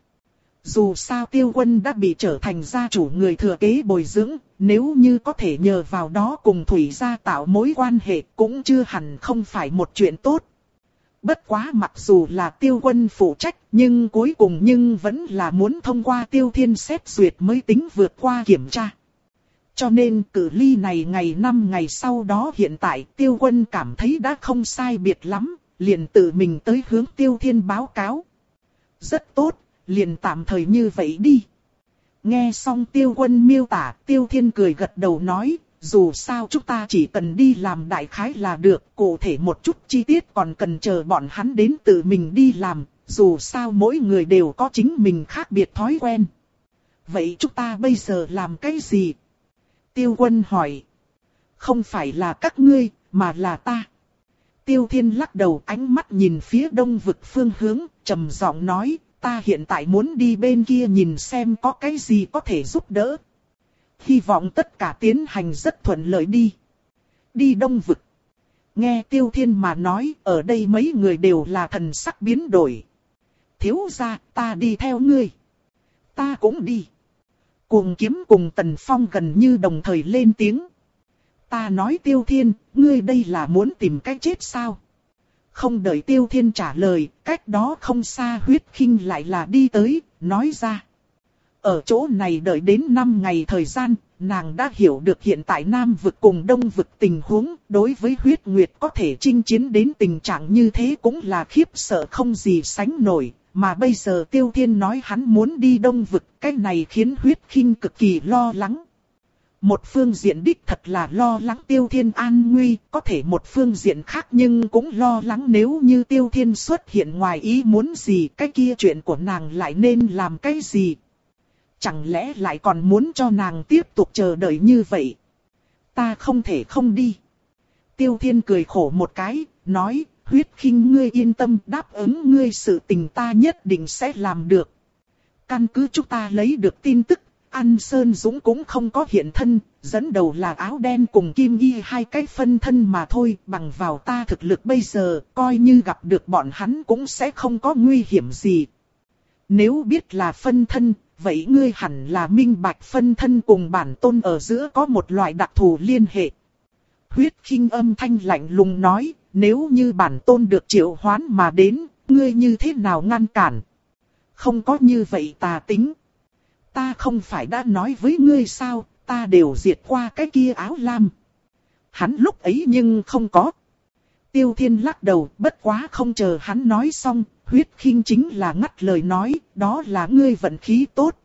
Dù sao Tiêu Quân đã bị trở thành gia chủ người thừa kế bồi dưỡng, nếu như có thể nhờ vào đó cùng Thủy gia tạo mối quan hệ cũng chưa hẳn không phải một chuyện tốt. Bất quá mặc dù là Tiêu Quân phụ trách, nhưng cuối cùng nhưng vẫn là muốn thông qua Tiêu Thiên xét duyệt mới tính vượt qua kiểm tra. Cho nên cự ly này ngày năm ngày sau đó hiện tại Tiêu Quân cảm thấy đã không sai biệt lắm, liền tự mình tới hướng Tiêu Thiên báo cáo. Rất tốt, liền tạm thời như vậy đi. Nghe xong Tiêu Quân miêu tả, Tiêu Thiên cười gật đầu nói, dù sao chúng ta chỉ cần đi làm đại khái là được, cụ thể một chút chi tiết còn cần chờ bọn hắn đến tự mình đi làm, dù sao mỗi người đều có chính mình khác biệt thói quen. Vậy chúng ta bây giờ làm cái gì? Tiêu Quân hỏi. Không phải là các ngươi, mà là ta. Tiêu Thiên lắc đầu, ánh mắt nhìn phía đông vực phương hướng, trầm giọng nói, ta hiện tại muốn đi bên kia nhìn xem có cái gì có thể giúp đỡ. Hy vọng tất cả tiến hành rất thuận lợi đi. Đi đông vực. Nghe Tiêu Thiên mà nói, ở đây mấy người đều là thần sắc biến đổi. Thiếu gia, ta đi theo ngươi. Ta cũng đi. Cuồng kiếm cùng Tần Phong gần như đồng thời lên tiếng. Ta nói Tiêu Thiên, ngươi đây là muốn tìm cách chết sao? Không đợi Tiêu Thiên trả lời, cách đó không xa Huyết Khinh lại là đi tới, nói ra. Ở chỗ này đợi đến năm ngày thời gian, nàng đã hiểu được hiện tại Nam vực cùng Đông vực tình huống, đối với Huyết Nguyệt có thể chinh chiến đến tình trạng như thế cũng là khiếp sợ không gì sánh nổi, mà bây giờ Tiêu Thiên nói hắn muốn đi Đông vực, cái này khiến Huyết Khinh cực kỳ lo lắng. Một phương diện đích thật là lo lắng Tiêu Thiên an nguy, có thể một phương diện khác nhưng cũng lo lắng nếu như Tiêu Thiên xuất hiện ngoài ý muốn gì, cái kia chuyện của nàng lại nên làm cái gì. Chẳng lẽ lại còn muốn cho nàng tiếp tục chờ đợi như vậy? Ta không thể không đi. Tiêu Thiên cười khổ một cái, nói, Huyết Khinh ngươi yên tâm, đáp ứng ngươi sự tình ta nhất định sẽ làm được. Căn cứ chúng ta lấy được tin tức, An Sơn Dũng cũng không có hiện thân, dẫn đầu là áo đen cùng Kim Y hai cái phân thân mà thôi, bằng vào ta thực lực bây giờ, coi như gặp được bọn hắn cũng sẽ không có nguy hiểm gì. Nếu biết là phân thân, vậy ngươi hẳn là minh bạch phân thân cùng bản tôn ở giữa có một loại đặc thù liên hệ. Huyết Khinh âm thanh lạnh lùng nói, nếu như bản tôn được triệu hoán mà đến, ngươi như thế nào ngăn cản? Không có như vậy tà tính. Ta không phải đã nói với ngươi sao, ta đều diệt qua cái kia áo lam. Hắn lúc ấy nhưng không có. Tiêu Thiên lắc đầu, bất quá không chờ hắn nói xong, Huyết Khinh chính là ngắt lời nói, đó là ngươi vận khí tốt.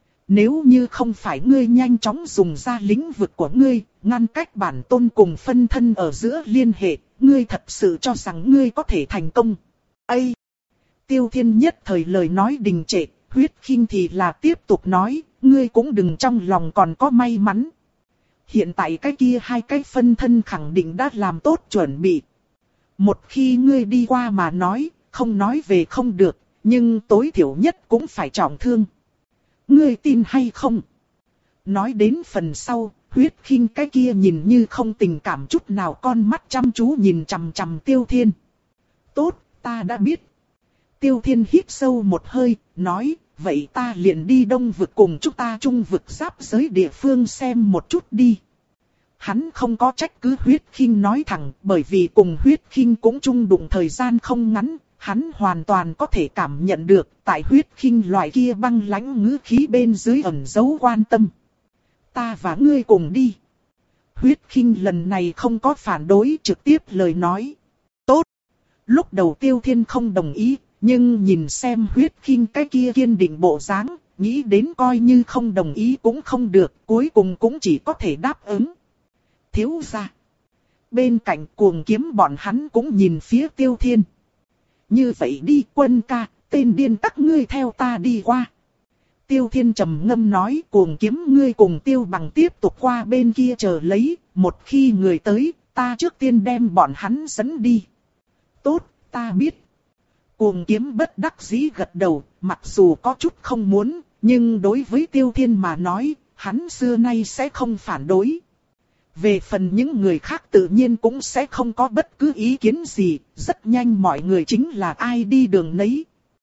Nếu như không phải ngươi nhanh chóng dùng ra lĩnh vực của ngươi, ngăn cách bản tôn cùng phân thân ở giữa liên hệ, ngươi thật sự cho rằng ngươi có thể thành công. Ây! Tiêu Thiên nhất thời lời nói đình trệ, Huyết Khinh thì là tiếp tục nói, ngươi cũng đừng trong lòng còn có may mắn. Hiện tại cái kia hai cái phân thân khẳng định đã làm tốt chuẩn bị. Một khi ngươi đi qua mà nói, không nói về không được, nhưng tối thiểu nhất cũng phải trọng thương. Ngươi tin hay không? Nói đến phần sau, Huyết Khinh cái kia nhìn như không tình cảm chút nào, con mắt chăm chú nhìn chằm chằm Tiêu Thiên. Tốt, ta đã biết. Tiêu Thiên hít sâu một hơi, nói, vậy ta liền đi Đông Vực cùng chúng ta Trung Vực giáp giới địa phương xem một chút đi. Hắn không có trách cứ Huyết Khinh nói thẳng, bởi vì cùng Huyết Khinh cũng chung đụng thời gian không ngắn, hắn hoàn toàn có thể cảm nhận được, tại Huyết Khinh loại kia băng lãnh ngữ khí bên dưới ẩn giấu quan tâm. Ta và ngươi cùng đi. Huyết Khinh lần này không có phản đối, trực tiếp lời nói. Tốt. Lúc đầu Tiêu Thiên không đồng ý, nhưng nhìn xem Huyết Khinh cái kia kiên định bộ dáng, nghĩ đến coi như không đồng ý cũng không được, cuối cùng cũng chỉ có thể đáp ứng. Thiếu gia. Bên cạnh Cuồng Kiếm bọn hắn cũng nhìn phía Tiêu Thiên. Như vậy đi Quân ca, tên điên các ngươi theo ta đi qua. Tiêu Thiên trầm ngâm nói, Cuồng Kiếm ngươi cùng Tiêu Bằng tiếp tục qua bên kia chờ lấy, một khi người tới, ta trước tiên đem bọn hắn dẫn đi. Tốt, ta biết. Cuồng Kiếm bất đắc dĩ gật đầu, mặc dù có chút không muốn, nhưng đối với Tiêu Thiên mà nói, hắn xưa nay sẽ không phản đối. Về phần những người khác tự nhiên cũng sẽ không có bất cứ ý kiến gì, rất nhanh mọi người chính là ai đi đường nấy.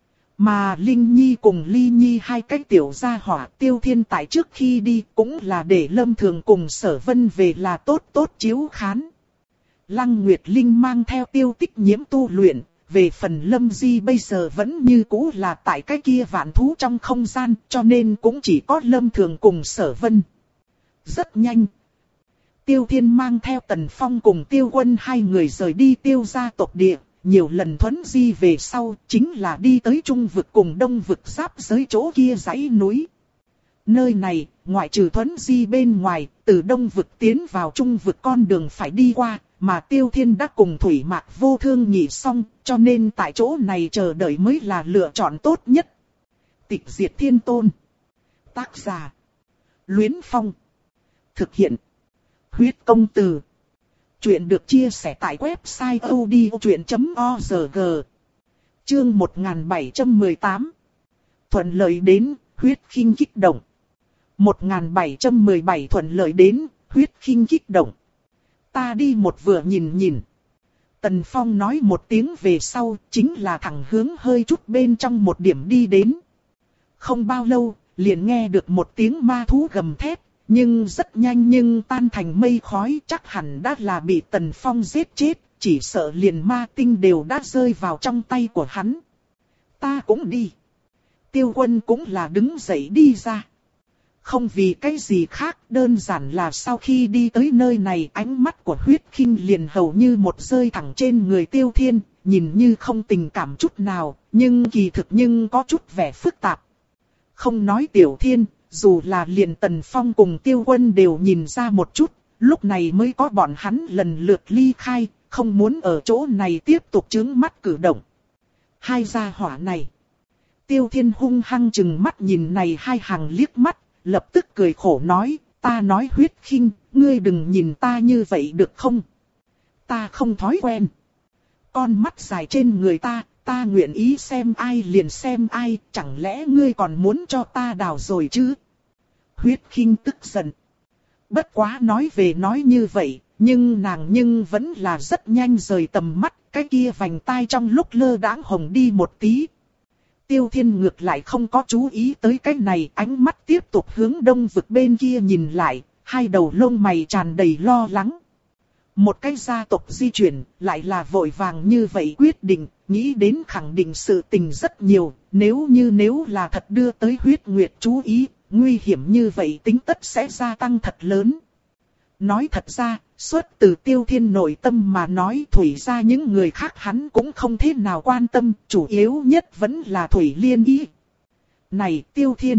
Mà Linh Nhi cùng Ly Nhi hai cái tiểu gia hỏa Tiêu Thiên tại trước khi đi cũng là để Lâm Thường cùng Sở Vân về là tốt tốt chiếu khán. Lăng Nguyệt Linh mang theo Tiêu Tích Nhiễm tu luyện, về phần Lâm Di bây giờ vẫn như cũ là tại cái kia vạn thú trong không gian, cho nên cũng chỉ có Lâm Thường cùng Sở Vân. Rất nhanh. Tiêu Thiên mang theo Tần Phong cùng Tiêu Quân hai người rời đi Tiêu gia tộc địa, nhiều lần thuấn di về sau, chính là đi tới Trung Vực cùng Đông Vực giáp giới chỗ kia dãy núi. Nơi này, ngoại trừ thuấn di bên ngoài, từ Đông Vực tiến vào Trung Vực con đường phải đi qua, mà Tiêu Thiên đã cùng Thủy Mạc Vô Thương nghỉ xong, cho nên tại chỗ này chờ đợi mới là lựa chọn tốt nhất. Tịch Diệt Thiên Tôn. Tác giả. Luyến Phong. Thực hiện. Huyết Công Từ. Chuyện được chia sẻ tại website odchuyện chấm org. Chương một nghìn bảy trăm mười tám. Thuận lợi đến, Huyết Khinh kích động. một nghìn bảy trăm mười bảy thuận lợi đến, Huyết Khinh kích động. Ta đi một vừa nhìn nhìn. Tần Phong nói một tiếng về sau, chính là thẳng hướng hơi chút bên trong một điểm đi đến. Không bao lâu, liền nghe được một tiếng ma thú gầm thét. Nhưng rất nhanh nhưng tan thành mây khói, chắc hẳn đã là bị Tần Phong giết chết, chỉ sợ liền ma tinh đều đã rơi vào trong tay của hắn. Ta cũng đi. Tiêu Quân cũng là đứng dậy đi ra. Không vì cái gì khác, đơn giản là sau khi đi tới nơi này ánh mắt của Huyết Khinh liền hầu như một rơi thẳng trên người Tiêu Thiên, nhìn như không tình cảm chút nào, nhưng kỳ thực nhưng có chút vẻ phức tạp. Không nói Tiểu Thiên. Dù là liền Tần Phong cùng Tiêu Quân đều nhìn ra một chút, lúc này mới có bọn hắn lần lượt ly khai, không muốn ở chỗ này tiếp tục chướng mắt cử động. Hai gia hỏa này. Tiêu Thiên hung hăng chừng mắt nhìn này hai hàng liếc mắt, lập tức cười khổ nói, ta nói Huyết Khinh, ngươi đừng nhìn ta như vậy được không? Ta không thói quen. Con mắt dài trên người ta, ta nguyện ý xem ai liền xem ai, chẳng lẽ ngươi còn muốn cho ta đào rồi chứ? Huyết Khinh tức giận. Bất quá nói về nói như vậy, nhưng nàng nhưng vẫn là rất nhanh rời tầm mắt, cái kia vành tai trong lúc lơ đãng hồng đi một tí. Tiêu Thiên ngược lại không có chú ý tới cái này, ánh mắt tiếp tục hướng Đông Vực bên kia nhìn lại, hai đầu lông mày tràn đầy lo lắng. Một cái gia tộc di chuyển, lại là vội vàng như vậy quyết định, nghĩ đến khẳng định sự tình rất nhiều, nếu như nếu là thật đưa tới Huyết Nguyệt chú ý, nguy hiểm như vậy tính tất sẽ gia tăng thật lớn. Nói thật ra, xuất từ Tiêu Thiên nội tâm mà nói Thủy ra những người khác hắn cũng không thế nào quan tâm, chủ yếu nhất vẫn là Thủy Liên ý. Này Tiêu Thiên!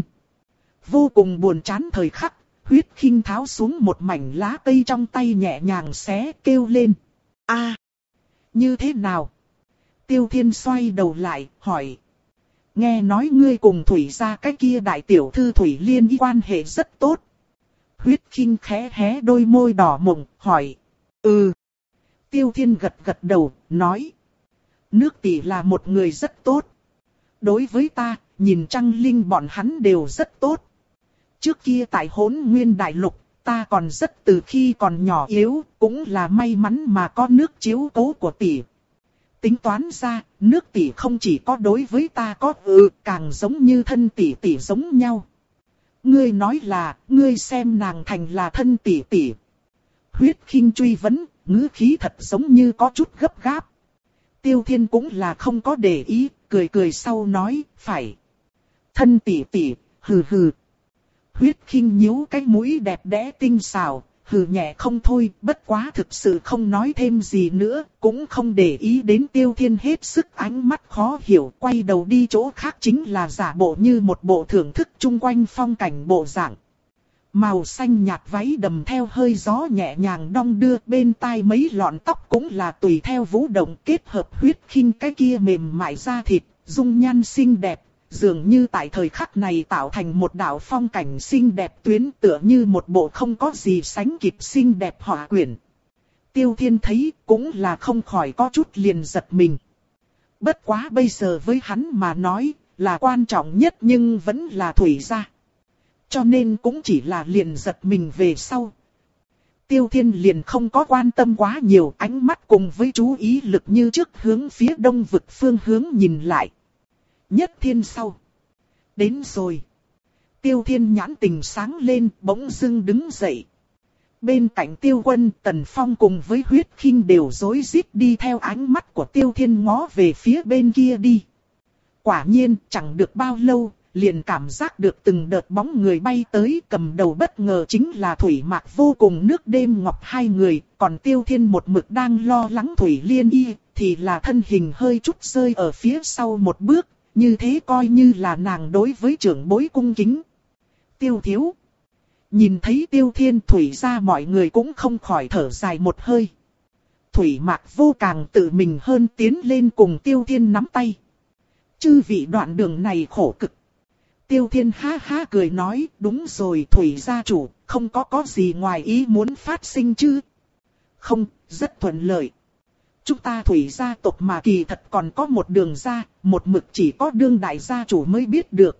Vô cùng buồn chán thời khắc, Huyết Khinh tháo xuống một mảnh lá cây trong tay nhẹ nhàng xé kêu lên. A, như thế nào? Tiêu Thiên xoay đầu lại, hỏi. Nghe nói ngươi cùng Thủy gia cái kia đại tiểu thư Thủy Liên Y quan hệ rất tốt. Huyết Khinh khẽ hé đôi môi đỏ mọng, hỏi. Ừ. Tiêu Thiên gật gật đầu, nói. Nước tỷ là một người rất tốt. Đối với ta, nhìn Trăng Linh bọn hắn đều rất tốt. Trước kia tại Hỗn Nguyên Đại Lục, ta còn rất từ khi còn nhỏ yếu, cũng là may mắn mà có nước chiếu cố của tỷ. Tính toán ra, nước tỷ không chỉ có đối với ta có ừ, càng giống như thân tỷ tỷ giống nhau. Ngươi nói là, ngươi xem nàng thành là thân tỷ tỷ. Huyết Khinh truy vấn, ngữ khí thật giống như có chút gấp gáp. Tiêu Thiên cũng là không có để ý, cười cười sau nói, phải. Thân tỷ tỷ, hừ hừ. Huyết Khinh nhíu cái mũi đẹp đẽ tinh xảo, hừ nhẹ không thôi, bất quá thực sự không nói thêm gì nữa, cũng không để ý đến Tiêu Thiên hết sức ánh mắt khó hiểu, quay đầu đi chỗ khác chính là giả bộ như một bộ thưởng thức chung quanh phong cảnh bộ dạng. Màu xanh nhạt váy đầm theo hơi gió nhẹ nhàng đong đưa, bên tai mấy lọn tóc cũng là tùy theo vũ động, kết hợp Huyết Khinh cái kia mềm mại da thịt, dung nhan xinh đẹp. Dường như tại thời khắc này tạo thành một đạo phong cảnh xinh đẹp tuyến, tựa như một bộ không có gì sánh kịp xinh đẹp họa quyển. Tiêu Thiên thấy cũng là không khỏi có chút liền giật mình. Bất quá bây giờ với hắn mà nói là quan trọng nhất nhưng vẫn là Thủy gia. Cho nên cũng chỉ là liền giật mình về sau. Tiêu Thiên liền không có quan tâm quá nhiều, ánh mắt cùng với chú ý lực như trước hướng phía đông vực phương hướng nhìn lại. Nhất thiên sau. Đến rồi. Tiêu Thiên nhãn tình sáng lên, bỗng dưng đứng dậy. Bên cạnh Tiêu Quân, Tần Phong cùng với Huyết Khinh đều rối rít đi theo ánh mắt của Tiêu Thiên ngó về phía bên kia đi. Quả nhiên, chẳng được bao lâu, liền cảm giác được từng đợt bóng người bay tới, cầm đầu bất ngờ chính là Thủy Mạc Vô cùng nước đêm ngọc hai người, còn Tiêu Thiên một mực đang lo lắng Thủy Liên Y, thì là thân hình hơi chút rơi ở phía sau một bước. Như thế coi như là nàng đối với trưởng bối cung kính. Tiêu thiếu. Nhìn thấy Tiêu Thiên Thủy ra mọi người cũng không khỏi thở dài một hơi. Thủy Mạc Vô càng tự mình hơn tiến lên cùng Tiêu Thiên nắm tay. Chư vị đoạn đường này khổ cực. Tiêu Thiên ha ha cười nói, đúng rồi Thủy gia chủ, không có có gì ngoài ý muốn phát sinh chứ. Không, rất thuận lợi. Chúng ta Thủy gia tộc mà kỳ thật còn có một đường ra, một mực chỉ có đương đại gia chủ mới biết được.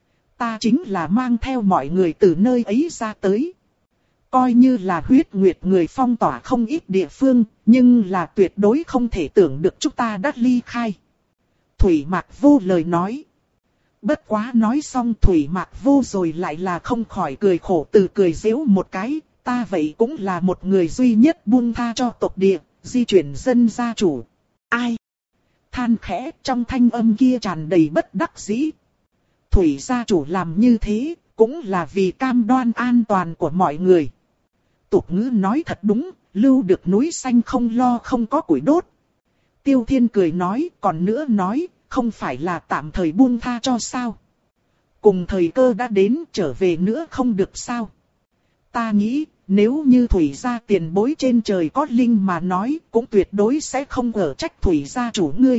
Ta chính là mang theo mọi người từ nơi ấy ra tới. Coi như là huyết nguyệt người phong tỏa không ít địa phương, nhưng là tuyệt đối không thể tưởng được chúng ta đã ly khai. Thủy Mạc Vô lời nói. Bất quá nói xong Thủy Mạc Vô rồi lại là không khỏi cười khổ từ cười giễu một cái, ta vậy cũng là một người duy nhất buông tha cho tộc địa. Di chuyển dân gia chủ. Ai? Than khẽ trong thanh âm kia tràn đầy bất đắc dĩ. Thủy gia chủ làm như thế, cũng là vì cam đoan an toàn của mọi người. Tục ngữ nói thật đúng, lưu được núi xanh không lo không có củi đốt. Tiêu Thiên cười nói, còn nữa nói, không phải là tạm thời buông tha cho sao. Cùng thời cơ đã đến, trở về nữa không được sao. Ta nghĩ, nếu như Thủy gia tiền bối trên trời có linh mà nói, cũng tuyệt đối sẽ không ở trách Thủy gia chủ ngươi.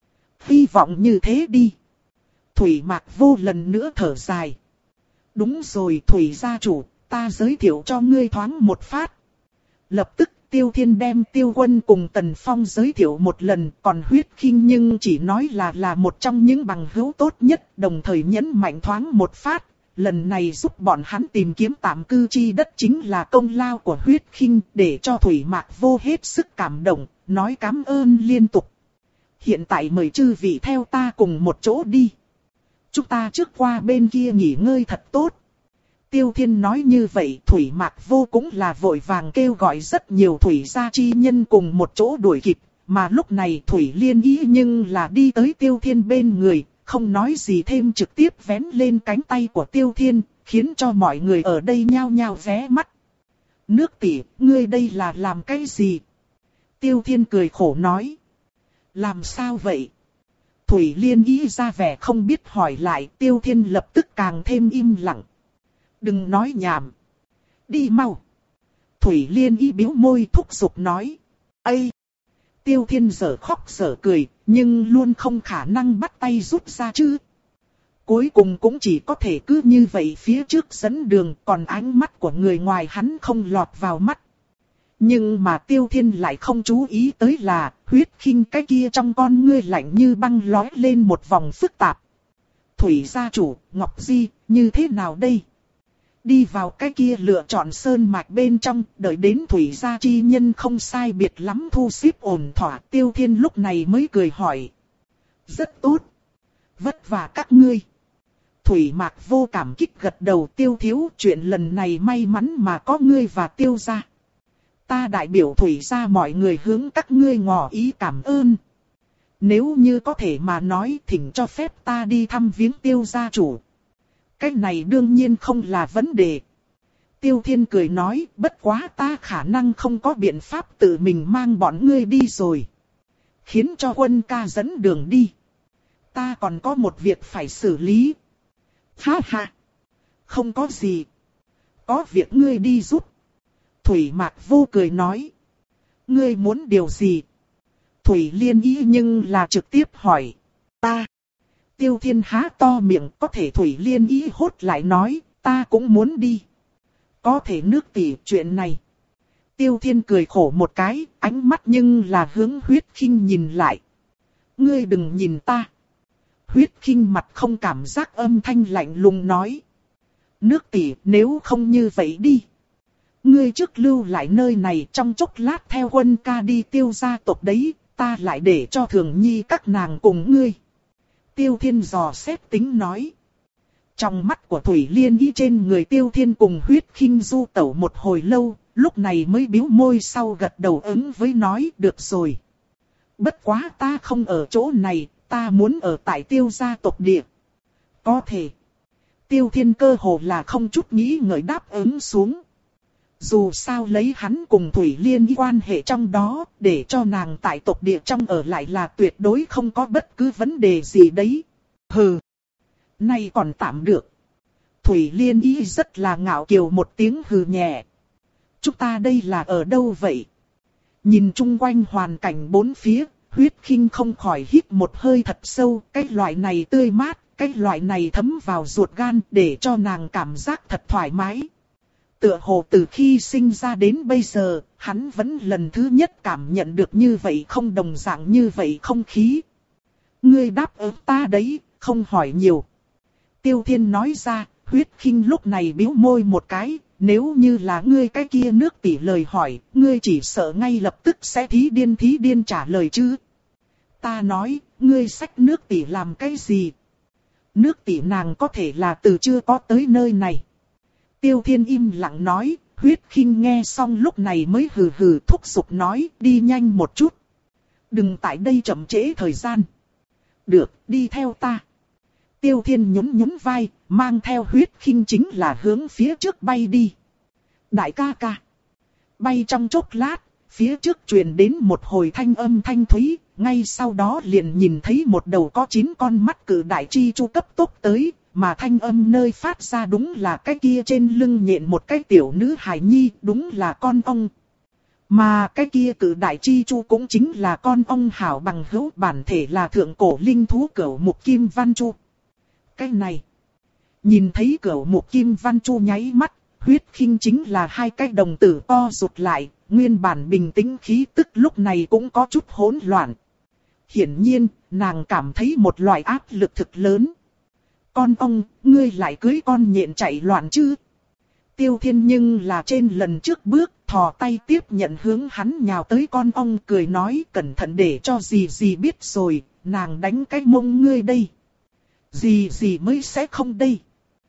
Hy vọng như thế đi. Thủy Mạc Vô lần nữa thở dài. Đúng rồi Thủy gia chủ, ta giới thiệu cho ngươi thoáng một phát. Lập tức Tiêu Thiên đem Tiêu Quân cùng Tần Phong giới thiệu một lần, còn Huyết Khinh nhưng chỉ nói là là một trong những bằng hữu tốt nhất, đồng thời nhấn mạnh thoáng một phát. Lần này giúp bọn hắn tìm kiếm tạm cư chi đất chính là công lao của Huyết Khinh, để cho Thủy Mạc Vô hết sức cảm động, nói cảm ơn liên tục. Hiện tại mời chư vị theo ta cùng một chỗ đi. Chúng ta trước qua bên kia nghỉ ngơi thật tốt. Tiêu Thiên nói như vậy, Thủy Mạc Vô cũng là vội vàng kêu gọi rất nhiều Thủy gia chi nhân cùng một chỗ đuổi kịp, mà lúc này Thủy Liên Y nhưng là đi tới Tiêu Thiên bên người. Không nói gì thêm trực tiếp vén lên cánh tay của Tiêu Thiên, khiến cho mọi người ở đây nhao nhao ghé mắt. Nước tỷ, ngươi đây là làm cái gì? Tiêu Thiên cười khổ nói. Làm sao vậy? Thủy Liên Y ra vẻ không biết hỏi lại, Tiêu Thiên lập tức càng thêm im lặng. Đừng nói nhảm. Đi mau. Thủy Liên Y bĩu môi thúc giục nói. Ây! Tiêu Thiên giở khóc giở cười, nhưng luôn không khả năng bắt tay rút ra chứ. cuối cùng cũng chỉ có thể cứ như vậy phía trước dẫn đường, còn ánh mắt của người ngoài hắn không lọt vào mắt. Nhưng mà Tiêu Thiên lại không chú ý tới là, huyết khinh cái kia trong con ngươi lạnh như băng lói lên một vòng phức tạp. Thủy gia chủ, Ngọc Di, như thế nào đây? Đi vào cái kia lựa chọn sơn mạch bên trong, đợi đến Thủy gia chi nhân không sai biệt lắm thu xếp ổn thỏa, Tiêu Thiên lúc này mới cười hỏi. Rất tốt. Vất vả các ngươi. Thủy Mạc vô cảm kích gật đầu, Tiêu thiếu, chuyện lần này may mắn mà có ngươi và Tiêu gia. Ta đại biểu Thủy gia mọi người hướng các ngươi ngỏ ý cảm ơn. Nếu như có thể mà nói, thỉnh cho phép ta đi thăm viếng Tiêu gia chủ. Cái này đương nhiên không là vấn đề. Tiêu Thiên cười nói, bất quá ta khả năng không có biện pháp tự mình mang bọn ngươi đi rồi. Khiến cho Quân ca dẫn đường đi. Ta còn có một việc phải xử lý. Ha ha. Không có gì. Có việc ngươi đi giúp. Thủy Mạc vô cười nói. Ngươi muốn điều gì? Thủy Liên ý nhưng là trực tiếp hỏi. Ta. Tiêu Thiên há to miệng, có thể Thủy Liên ý hốt lại nói, ta cũng muốn đi. Có thể nước tỷ chuyện này. Tiêu Thiên cười khổ một cái, ánh mắt nhưng là hướng Huyết Khinh nhìn lại. Ngươi đừng nhìn ta. Huyết Khinh mặt không cảm giác, âm thanh lạnh lùng nói. Nước tỷ, nếu không như vậy đi. Ngươi trước lưu lại nơi này, trong chốc lát theo Quân ca đi Tiêu gia tộc đấy, ta lại để cho Thường Nhi các nàng cùng ngươi. Tiêu Thiên dò xét tính nói. Trong mắt của Thủy Liên ý trên người Tiêu Thiên cùng Huyết Khinh du tẩu một hồi lâu, lúc này mới bĩu môi sau gật đầu ứng với nói được rồi. Bất quá ta không ở chỗ này, ta muốn ở tại Tiêu gia tộc địa. Có thể. Tiêu Thiên cơ hồ là không chút nghĩ ngợi đáp ứng xuống. Dù sao lấy hắn cùng Thủy Liên ý quan hệ trong đó, để cho nàng tại tộc địa trong ở lại là tuyệt đối không có bất cứ vấn đề gì đấy. Hừ. Nay còn tạm được. Thủy Liên ý rất là ngạo kiều một tiếng hừ nhẹ. Chúng ta đây là ở đâu vậy? Nhìn chung quanh hoàn cảnh bốn phía, Huyết Khinh không khỏi hít một hơi thật sâu. Cái loại này tươi mát, cái loại này thấm vào ruột gan để cho nàng cảm giác thật thoải mái. Tựa hồ từ khi sinh ra đến bây giờ, hắn vẫn lần thứ nhất cảm nhận được như vậy không đồng dạng như vậy không khí. Ngươi đáp ứng ta đấy, không hỏi nhiều. Tiêu Thiên nói ra, Huyết Khinh lúc này bĩu môi một cái, nếu như là ngươi cái kia nước tỷ lời hỏi, ngươi chỉ sợ ngay lập tức sẽ thí điên thí điên trả lời chứ. Ta nói, ngươi xách nước tỷ làm cái gì? Nước tỷ nàng có thể là từ chưa có tới nơi này. Tiêu Thiên im lặng nói, Huyết Khinh nghe xong lúc này mới hừ hừ thúc giục nói, đi nhanh một chút. Đừng tại đây chậm trễ thời gian. Được, đi theo ta. Tiêu Thiên nhún nhún vai, mang theo Huyết Khinh chính là hướng phía trước bay đi. Đại ca ca. Bay trong chốc lát, phía trước truyền đến một hồi thanh âm thanh thúy, ngay sau đó liền nhìn thấy một đầu có chín con mắt cự đại chi chu cấp tốc tới. Mà thanh âm nơi phát ra đúng là cái kia trên lưng nhện một cái tiểu nữ hài nhi, đúng là con ong. Mà cái kia cử đại chi chu cũng chính là con ong hảo bằng hữu, bản thể là thượng cổ linh thú Cửu Mục Kim Văn Chu. Cái này, nhìn thấy Cửu Mục Kim Văn Chu nháy mắt, Huyết Khinh chính là hai cái đồng tử co rụt lại, nguyên bản bình tĩnh khí tức lúc này cũng có chút hỗn loạn. Hiển nhiên, nàng cảm thấy một loại áp lực thực lớn. Con ong, ngươi lại cưới con nhện chạy loạn chứ? Tiêu Thiên nhưng là trên lần trước bước, thò tay tiếp nhận hướng hắn nhào tới con ong, cười nói cẩn thận để cho dì dì biết rồi, nàng đánh cái mông ngươi đây. Dì dì mới sẽ không đây.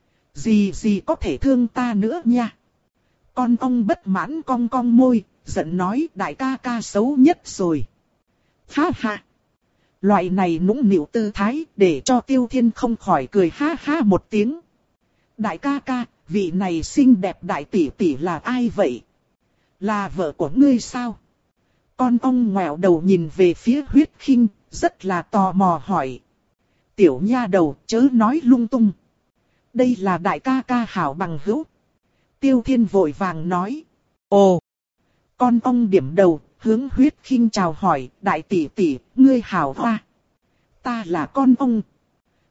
Dì dì có thể thương ta nữa nha. Con ong bất mãn cong cong môi, giận nói đại ca ca xấu nhất rồi. Ha ha. Loại này nũng nịu tư thái để cho Tiêu Thiên không khỏi cười ha ha một tiếng. Đại ca ca, vị này xinh đẹp đại tỷ tỷ là ai vậy? Là vợ của ngươi sao? Con ong ngoẹo đầu nhìn về phía Huyết Khinh, rất là tò mò hỏi. Tiểu nha đầu, chớ nói lung tung. Đây là đại ca ca hảo bằng hữu. Tiêu Thiên vội vàng nói. Ồ! Con ong điểm đầu, hướng Huyết Khinh chào hỏi, đại tỷ tỷ, ngươi hảo hoa. Ta là con ong.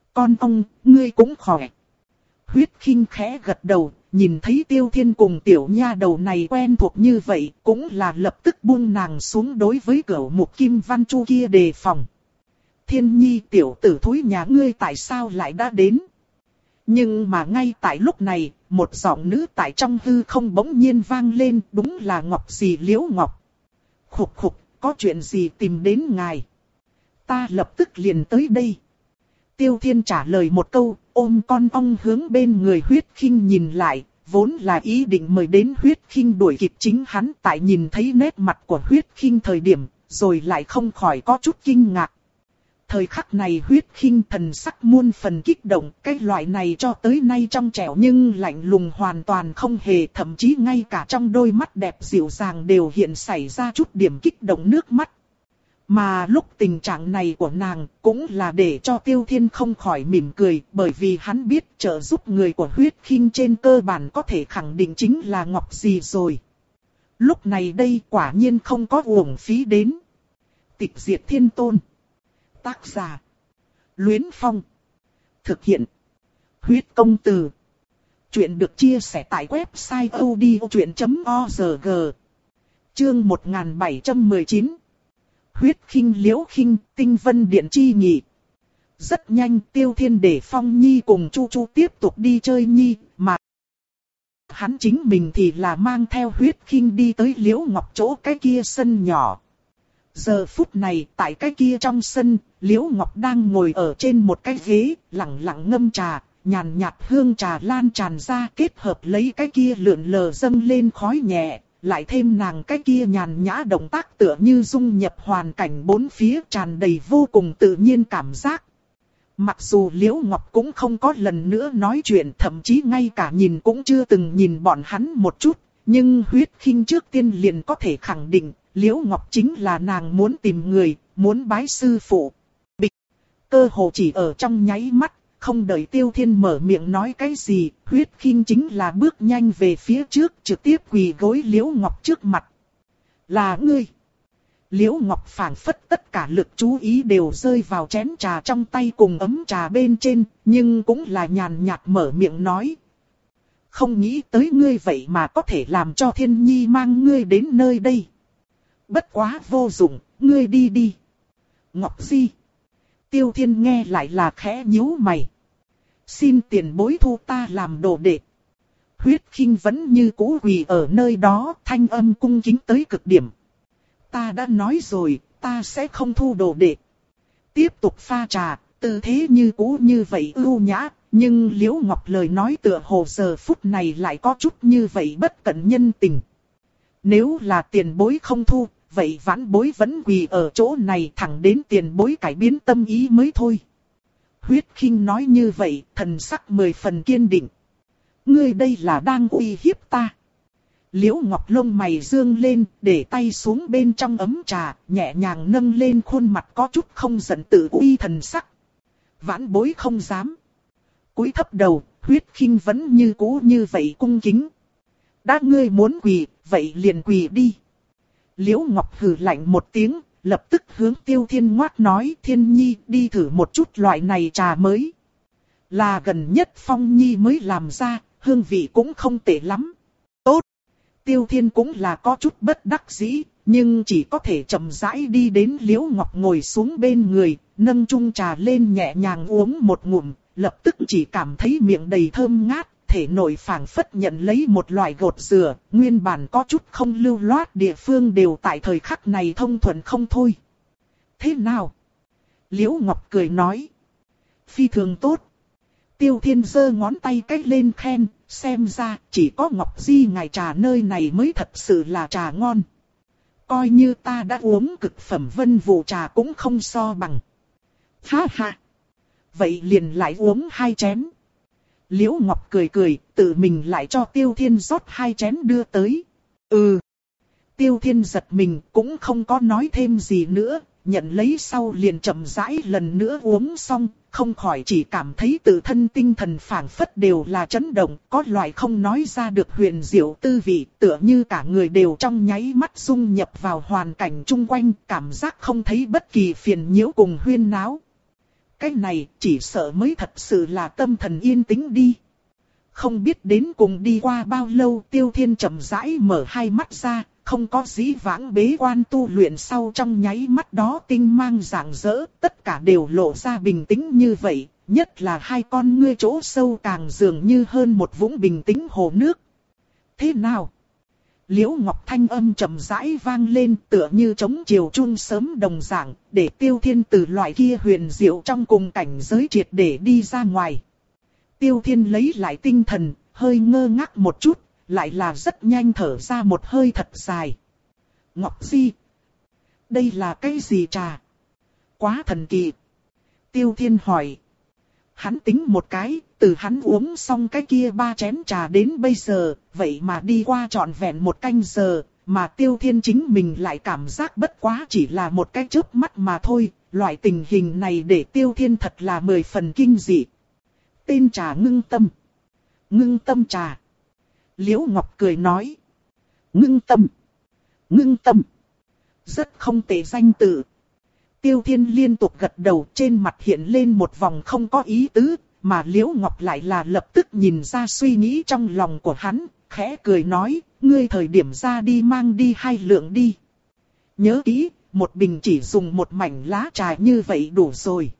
Con ông, ngươi cũng khỏe. Huyết Khinh khẽ gật đầu, nhìn thấy Tiêu Thiên cùng tiểu nha đầu này quen thuộc như vậy, cũng là lập tức buông nàng xuống đối với Cửu Mục Kim Văn Chu kia đề phòng. Thiên Nhi tiểu tử thúi nhà ngươi tại sao lại đã đến? Nhưng mà ngay tại lúc này, một giọng nữ tại trong hư không bỗng nhiên vang lên, đúng là Ngọc Dì Liễu Ngọc. Khục khục, có chuyện gì tìm đến ngài? Ta lập tức liền tới đây. Tiêu Thiên trả lời một câu, ôm con ong hướng bên người Huyết Khinh nhìn lại, vốn là ý định mời đến Huyết Khinh đuổi kịp chính hắn, tại nhìn thấy nét mặt của Huyết Khinh thời điểm, rồi lại không khỏi có chút kinh ngạc. Thời khắc này Huyết Khinh thần sắc muôn phần kích động, cái loại này cho tới nay trong trẻo nhưng lạnh lùng hoàn toàn không hề, thậm chí ngay cả trong đôi mắt đẹp dịu dàng đều hiện xảy ra chút điểm kích động nước mắt. Mà lúc tình trạng này của nàng cũng là để cho Tiêu Thiên không khỏi mỉm cười, bởi vì hắn biết trợ giúp người của Huyết Khinh trên cơ bản có thể khẳng định chính là Ngọc Dì rồi. Lúc này đây quả nhiên không có uổng phí đến. Tịch Diệt Thiên Tôn. Tác giả. Luyến Phong. Thực hiện. Huyết Công Từ. Chuyện được chia sẻ tại website odchuyện chấm org. Chương một nghìn bảy trăm mười chín. Huyết Khinh Liễu Khinh, Tinh Vân Điện chi nhị. Rất nhanh Tiêu Thiên để Phong Nhi cùng Chu Chu tiếp tục đi chơi Nhi, mà hắn chính mình thì là mang theo Huyết Khinh đi tới Liễu Ngọc chỗ cái kia sân nhỏ. Giờ phút này tại cái kia trong sân, Liễu Ngọc đang ngồi ở trên một cái ghế, lặng lặng ngâm trà, nhàn nhạt hương trà lan tràn ra, kết hợp lấy cái kia lượn lờ dâng lên khói nhẹ. Lại thêm nàng cái kia nhàn nhã động tác tựa như dung nhập hoàn cảnh bốn phía, tràn đầy vô cùng tự nhiên cảm giác. Mặc dù Liễu Ngọc cũng không có lần nữa nói chuyện, thậm chí ngay cả nhìn cũng chưa từng nhìn bọn hắn một chút, nhưng Huyết Khinh trước tiên liền có thể khẳng định, Liễu Ngọc chính là nàng muốn tìm người, muốn bái sư phụ. Bịch! Cơ hồ chỉ ở trong nháy mắt. Không đợi Tiêu Thiên mở miệng nói cái gì, Huyết Khinh chính là bước nhanh về phía trước, trực tiếp quỳ gối Liễu Ngọc trước mặt. Là ngươi. Liễu Ngọc phảng phất tất cả lực chú ý đều rơi vào chén trà trong tay cùng ấm trà bên trên, nhưng cũng là nhàn nhạt mở miệng nói. Không nghĩ tới ngươi vậy mà có thể làm cho Thiên Nhi mang ngươi đến nơi đây. Bất quá vô dụng, ngươi đi đi. Ngọc Di. Tiêu Thiên nghe lại là khẽ nhíu mày. Xin tiền bối thu ta làm đồ đệ. Huyết Khinh vẫn như cũ quỳ ở nơi đó, thanh âm cung kính tới cực điểm. Ta đã nói rồi, ta sẽ không thu đồ đệ. Tiếp tục pha trà, tư thế như cũ như vậy ưu nhã, nhưng Liễu Ngọc lời nói tựa hồ giờ phút này lại có chút như vậy bất cẩn nhân tình. Nếu là tiền bối không thu, vậy vãn bối vẫn quỳ ở chỗ này thẳng đến tiền bối cải biến tâm ý mới thôi. Huyết Khinh nói như vậy, thần sắc mười phần kiên định. Ngươi đây là đang uy hiếp ta. Liễu Ngọc lông mày dương lên, để tay xuống bên trong ấm trà, nhẹ nhàng nâng lên khuôn mặt có chút không giận tự uy thần sắc. Vãn bối không dám. Cúi thấp đầu, Huyết Khinh vẫn như cũ như vậy cung kính. Đã ngươi muốn quỳ, vậy liền quỳ đi. Liễu Ngọc hừ lạnh một tiếng, lập tức hướng Tiêu Thiên ngoát nói, Thiên Nhi đi thử một chút loại này trà mới. Là gần nhất Phong Nhi mới làm ra, hương vị cũng không tệ lắm. Tốt. Tiêu Thiên cũng là có chút bất đắc dĩ, nhưng chỉ có thể chậm rãi đi đến Liễu Ngọc ngồi xuống bên người, nâng chung trà lên nhẹ nhàng uống một ngụm, lập tức chỉ cảm thấy miệng đầy thơm ngát. Thể nội phảng phất nhận lấy một loại gột rửa, nguyên bản có chút không lưu loát địa phương đều tại thời khắc này thông thuận không thôi. Thế nào? Liễu Ngọc cười nói. Phi thường tốt. Tiêu Thiên giơ ngón tay cách lên khen, xem ra chỉ có Ngọc Di ngài trà nơi này mới thật sự là trà ngon. Coi như ta đã uống cực phẩm vân vụ trà cũng không so bằng. Ha ha. Vậy liền lại uống hai chén. Liễu Ngọc cười cười, tự mình lại cho Tiêu Thiên rót hai chén đưa tới. Ừ. Tiêu Thiên giật mình, cũng không có nói thêm gì nữa, nhận lấy sau liền chậm rãi lần nữa uống xong, không khỏi chỉ cảm thấy tự thân tinh thần phảng phất đều là chấn động, có loại không nói ra được huyền diệu tư vị, tựa như cả người đều trong nháy mắt dung nhập vào hoàn cảnh chung quanh, cảm giác không thấy bất kỳ phiền nhiễu cùng huyên náo. cái này chỉ sợ mới thật sự là tâm thần yên tĩnh đi. Không biết đến cùng đi qua bao lâu, Tiêu Thiên chậm rãi mở hai mắt ra, không có dĩ vãng bế quan tu luyện sau trong nháy mắt đó tinh mang rạng rỡ, tất cả đều lộ ra bình tĩnh như vậy, nhất là hai con ngươi chỗ sâu càng dường như hơn một vũng bình tĩnh hồ nước. Thế nào? Liễu Ngọc thanh âm chậm rãi vang lên tựa như trống chiều chuông sớm đồng dạng, để Tiêu Thiên từ loại kia huyền diệu trong cùng cảnh giới triệt để đi ra ngoài. Tiêu Thiên lấy lại tinh thần, hơi ngơ ngác một chút, lại là rất nhanh thở ra một hơi thật dài. Ngọc Di, đây là cái gì trà? Quá thần kỳ. Tiêu Thiên hỏi. Hắn tính một cái, từ hắn uống xong cái kia ba chén trà đến bây giờ, vậy mà đi qua trọn vẹn một canh giờ, mà Tiêu Thiên chính mình lại cảm giác bất quá chỉ là một cái chớp mắt mà thôi, loại tình hình này để Tiêu Thiên thật là mười phần kinh dị. Tên trà ngưng tâm. Ngưng tâm trà. Liễu Ngọc cười nói. Ngưng tâm. Ngưng tâm. Rất không tệ danh tự. Tiêu Thiên liên tục gật đầu, trên mặt hiện lên một vòng không có ý tứ, mà Liễu Ngọc lại là lập tức nhìn ra suy nghĩ trong lòng của hắn, khẽ cười nói, ngươi thời điểm ra đi mang đi hai lượng đi. Nhớ kỹ, một bình chỉ dùng một mảnh lá trà như vậy đủ rồi.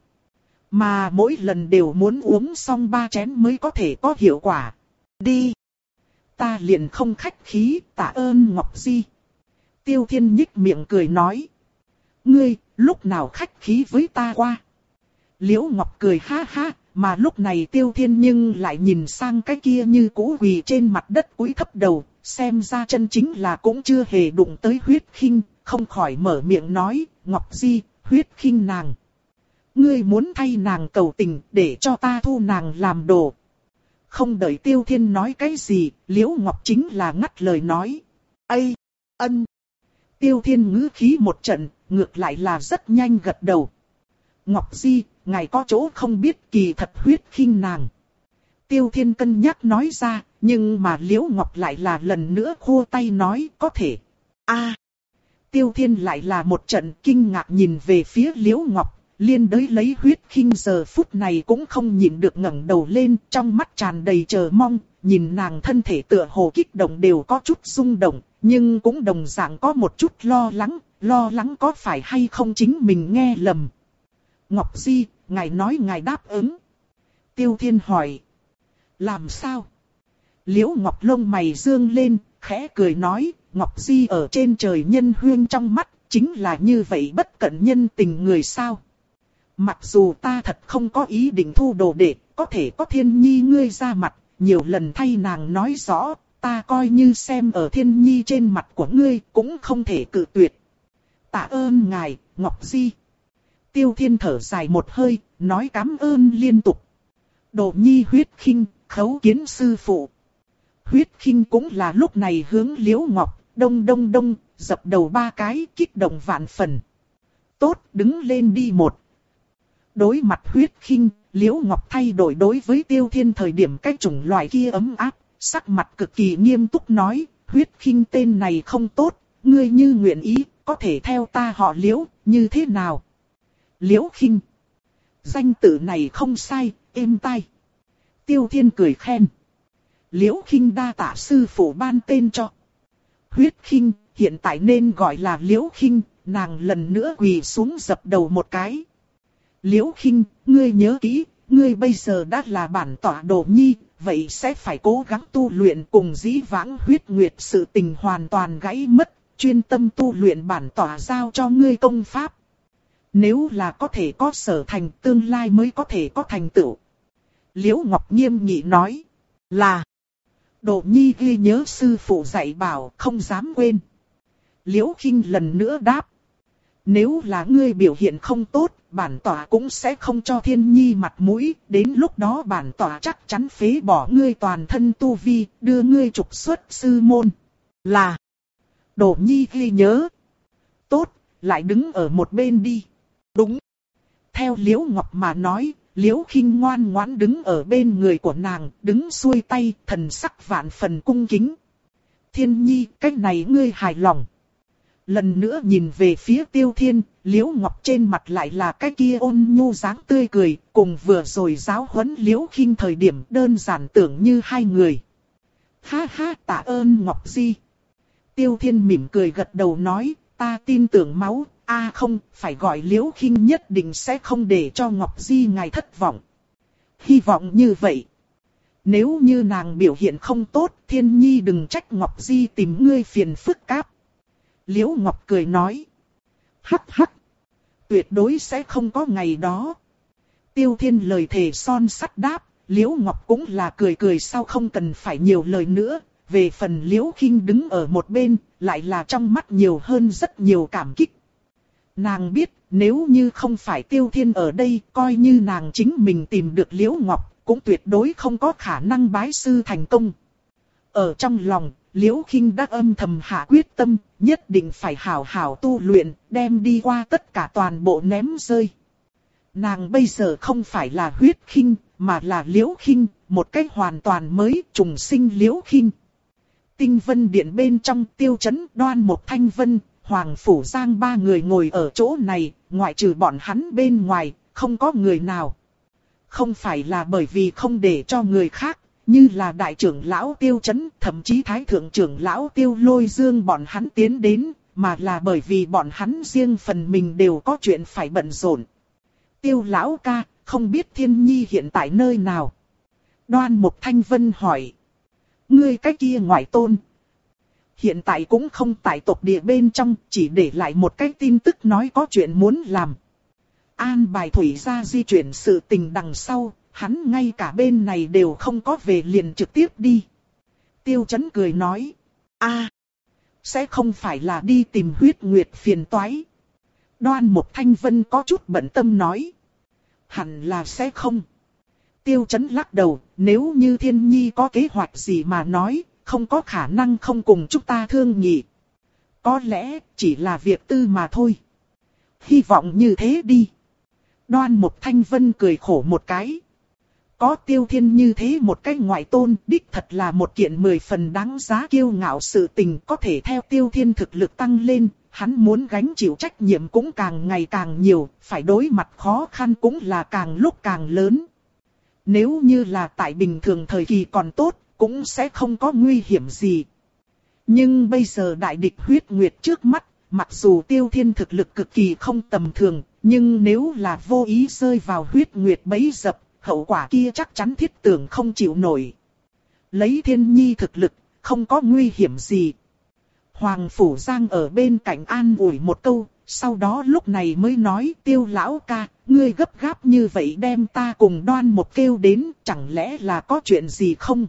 Mà mỗi lần đều muốn uống xong ba chén mới có thể có hiệu quả. Đi. Ta liền không khách khí, tạ ơn Ngọc Di. Tiêu Thiên nhích miệng cười nói. Ngươi, lúc nào khách khí với ta qua? Liễu Ngọc cười ha ha, mà lúc này Tiêu Thiên nhưng lại nhìn sang cái kia như cũ quỳ trên mặt đất cúi thấp đầu, xem ra chân chính là cũng chưa hề đụng tới huyết khinh, không khỏi mở miệng nói, Ngọc Di, huyết khinh nàng. Ngươi muốn thay nàng cầu tình để cho ta thu nàng làm đồ. Không đợi Tiêu Thiên nói cái gì, Liễu Ngọc chính là ngắt lời nói. Ây, ân. Tiêu Thiên ngữ khí một trận, ngược lại là rất nhanh gật đầu. Ngọc Di, ngài có chỗ không biết kỳ thật huyết khinh nàng. Tiêu Thiên cân nhắc nói ra, nhưng mà Liễu Ngọc lại là lần nữa khô tay nói có thể. A. Tiêu Thiên lại là một trận kinh ngạc nhìn về phía Liễu Ngọc. Liên đới lấy huyết khinh giờ phút này cũng không nhịn được ngẩng đầu lên, trong mắt tràn đầy chờ mong, nhìn nàng thân thể tựa hồ kích động đều có chút rung động, nhưng cũng đồng dạng có một chút lo lắng, lo lắng có phải hay không chính mình nghe lầm. Ngọc Di, ngài nói ngài đáp ứng. Tiêu Thiên hỏi. Làm sao? Liễu Ngọc lông mày dương lên, khẽ cười nói, Ngọc Di ở trên trời nhân huyên trong mắt, chính là như vậy bất cẩn nhân tình người sao? Mặc dù ta thật không có ý định thu đồ đệ, có thể có Thiên Nhi ngươi ra mặt, nhiều lần thay nàng nói rõ, ta coi như xem ở Thiên Nhi trên mặt của ngươi cũng không thể cự tuyệt. Tạ ơn ngài, Ngọc Di. Tiêu Thiên thở dài một hơi, nói cảm ơn liên tục. Đồ Nhi huyết khinh, khấu kiến sư phụ. Huyết khinh cũng là lúc này hướng Liễu Ngọc, đông đông đông, dập đầu ba cái, kích động vạn phần. Tốt, đứng lên đi một. Đối mặt huyết khinh, Liễu Ngọc thay đổi đối với Tiêu Thiên thời điểm cái chủng loại kia ấm áp, sắc mặt cực kỳ nghiêm túc nói, huyết khinh tên này không tốt, ngươi như nguyện ý, có thể theo ta họ Liễu, như thế nào? Liễu khinh. Danh tự này không sai, êm tai. Tiêu Thiên cười khen. Liễu khinh đa tạ sư phụ ban tên cho. Huyết khinh, hiện tại nên gọi là Liễu khinh, nàng lần nữa quỳ xuống dập đầu một cái. Liễu khinh, ngươi nhớ kỹ, ngươi bây giờ đã là bản tọa đồ nhi, vậy sẽ phải cố gắng tu luyện cùng dĩ vãng huyết nguyệt sự tình hoàn toàn gãy mất, chuyên tâm tu luyện bản tọa giao cho ngươi công pháp. Nếu là có thể có sở thành tương lai mới có thể có thành tựu. Liễu Ngọc nghiêm nghị nói, là đồ nhi ghi nhớ sư phụ dạy bảo không dám quên. Liễu khinh lần nữa đáp, nếu là ngươi biểu hiện không tốt, bản tọa cũng sẽ không cho Thiên Nhi mặt mũi, đến lúc đó bản tọa chắc chắn phế bỏ ngươi toàn thân tu vi, đưa ngươi trục xuất sư môn. Là, Đồ Nhi ghi nhớ. Tốt, lại đứng ở một bên đi. Đúng. Theo Liễu Ngọc mà nói, Liễu khinh ngoan ngoãn đứng ở bên người của nàng, đứng xuôi tay, thần sắc vạn phần cung kính. Thiên Nhi, cách này ngươi hài lòng. lần nữa nhìn về phía Tiêu Thiên, Liễu Ngọc trên mặt lại là cái kia ôn nhu dáng tươi cười, cùng vừa rồi giáo huấn Liễu Khinh thời điểm đơn giản tưởng như hai người. Ha ha, tạ ơn Ngọc Di. Tiêu Thiên mỉm cười gật đầu nói, ta tin tưởng máu, a à không, phải gọi Liễu Khinh nhất định sẽ không để cho Ngọc Di ngài thất vọng. Hy vọng như vậy. Nếu như nàng biểu hiện không tốt, Thiên Nhi đừng trách Ngọc Di tìm ngươi phiền phức cáp. Liễu Ngọc cười nói. Hắc hắc. Tuyệt đối sẽ không có ngày đó. Tiêu Thiên lời thề son sắt đáp. Liễu Ngọc cũng là cười cười sau không cần phải nhiều lời nữa. Về phần Liễu Khinh đứng ở một bên, lại là trong mắt nhiều hơn rất nhiều cảm kích. Nàng biết, nếu như không phải Tiêu Thiên ở đây, coi như nàng chính mình tìm được Liễu Ngọc, cũng tuyệt đối không có khả năng bái sư thành công. Ở trong lòng, Liễu Khinh đã âm thầm hạ quyết tâm, nhất định phải hảo hảo tu luyện, đem đi qua tất cả toàn bộ ném rơi. Nàng bây giờ không phải là Huyết Khinh, mà là Liễu Khinh, một cách hoàn toàn mới, trùng sinh Liễu Khinh. Tinh Vân Điện bên trong Tiêu Chấn, Đoan Mộc Thanh Vân, Hoàng Phủ Giang ba người ngồi ở chỗ này, ngoại trừ bọn hắn bên ngoài, không có người nào. Không phải là bởi vì không để cho người khác, như là đại trưởng lão Tiêu Chấn, thậm chí thái thượng trưởng lão Tiêu Lôi Dương bọn hắn tiến đến, mà là bởi vì bọn hắn riêng phần mình đều có chuyện phải bận rộn. Tiêu lão ca, không biết Thiên Nhi hiện tại nơi nào? Đoan Mộc Thanh Vân hỏi. Ngươi cái kia ngoại tôn. Hiện tại cũng không tại tộc địa bên trong, chỉ để lại một cái tin tức nói có chuyện muốn làm. An bài Thủy gia di chuyển sự tình đằng sau, hắn ngay cả bên này đều không có về liền trực tiếp đi. Tiêu Chấn cười nói. a sẽ không phải là đi tìm Huyết Nguyệt phiền toái. Đoan Mộc Thanh Vân có chút bận tâm nói. Hẳn là sẽ không. Tiêu Chấn lắc đầu, nếu như Thiên Nhi có kế hoạch gì mà nói, không có khả năng không cùng chúng ta thương nghị. Có lẽ chỉ là việc tư mà thôi. Hy vọng như thế đi. Đoan Mộc Thanh Vân cười khổ một cái. Có Tiêu Thiên như thế một cái ngoại tôn, đích thật là một kiện mười phần đáng giá kiêu ngạo sự tình, có thể theo Tiêu Thiên thực lực tăng lên, hắn muốn gánh chịu trách nhiệm cũng càng ngày càng nhiều, phải đối mặt khó khăn cũng là càng lúc càng lớn. Nếu như là tại bình thường thời kỳ còn tốt, cũng sẽ không có nguy hiểm gì. Nhưng bây giờ đại địch Huyết Nguyệt trước mắt, mặc dù Tiêu Thiên thực lực cực kỳ không tầm thường, nhưng nếu là vô ý rơi vào Huyết Nguyệt bẫy dập, hậu quả kia chắc chắn thiết tưởng không chịu nổi. Lấy Thiên Nhi thực lực, không có nguy hiểm gì. Hoàng Phủ Giang ở bên cạnh an ủi một câu, sau đó lúc này mới nói Tiêu lão ca, ngươi gấp gáp như vậy đem ta cùng Đoan Mộc kêu đến, chẳng lẽ là có chuyện gì không?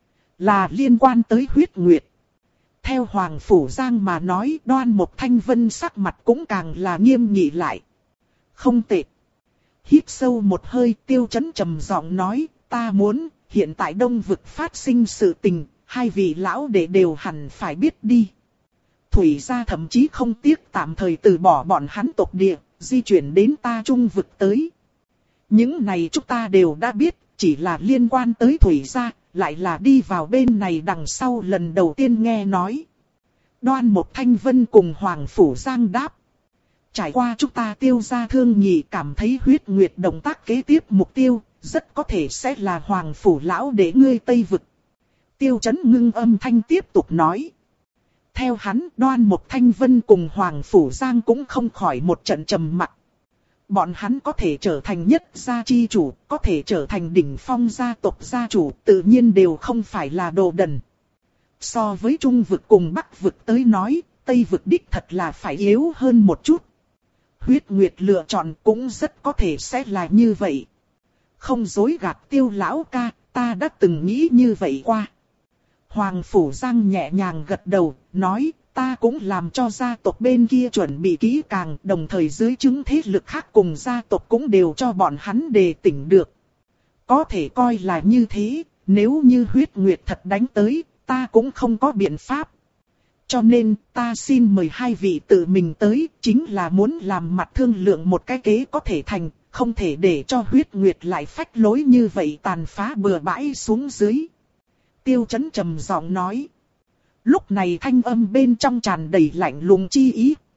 Là liên quan tới Huyết Nguyệt. Theo Hoàng Phủ Giang mà nói, Đoan Mộc Thanh Vân sắc mặt cũng càng là nghiêm nghị lại. Không tệ. Hít sâu một hơi, Tiêu Chấn trầm giọng nói, ta muốn, hiện tại Đông Vực phát sinh sự tình, hai vị lão đệ đều hẳn phải biết đi. Thủy gia thậm chí không tiếc tạm thời từ bỏ bọn hắn tộc địa, di chuyển đến ta Trung Vực tới. Những này chúng ta đều đã biết, chỉ là liên quan tới Thủy gia, lại là đi vào bên này đằng sau lần đầu tiên nghe nói. Đoan Mộc Thanh Vân cùng Hoàng Phủ Giang đáp. Trải qua chúng ta Tiêu gia thương nghị cảm thấy Huyết Nguyệt động tác kế tiếp mục tiêu, rất có thể sẽ là Hoàng Phủ lão để ngươi Tây Vực. Tiêu Chấn ngưng âm thanh tiếp tục nói. Theo hắn, Đoan Mộc Thanh Vân cùng Hoàng Phủ Giang cũng không khỏi một trận trầm mặc. Bọn hắn có thể trở thành nhất gia chi chủ, có thể trở thành đỉnh phong gia tộc gia chủ, tự nhiên đều không phải là đồ đần. So với Trung Vực cùng Bắc Vực tới nói, Tây Vực đích thật là phải yếu hơn một chút. Huyết Nguyệt lựa chọn cũng rất có thể sẽ là như vậy. Không dối gạt Tiêu lão ca, ta đã từng nghĩ như vậy qua. Hoàng Phủ Giang nhẹ nhàng gật đầu, nói, ta cũng làm cho gia tộc bên kia chuẩn bị kỹ càng, đồng thời dưới chứng thế lực khác cùng gia tộc cũng đều cho bọn hắn đề tỉnh được. Có thể coi là như thế, nếu như Huyết Nguyệt thật đánh tới, ta cũng không có biện pháp. Cho nên, ta xin mời hai vị tự mình tới, chính là muốn làm mặt thương lượng một cái kế có thể thành, không thể để cho Huyết Nguyệt lại phách lối như vậy tàn phá bừa bãi xuống dưới. Tiêu Chấn trầm giọng nói. Lúc này thanh âm bên trong tràn đầy lạnh lùng chi ý.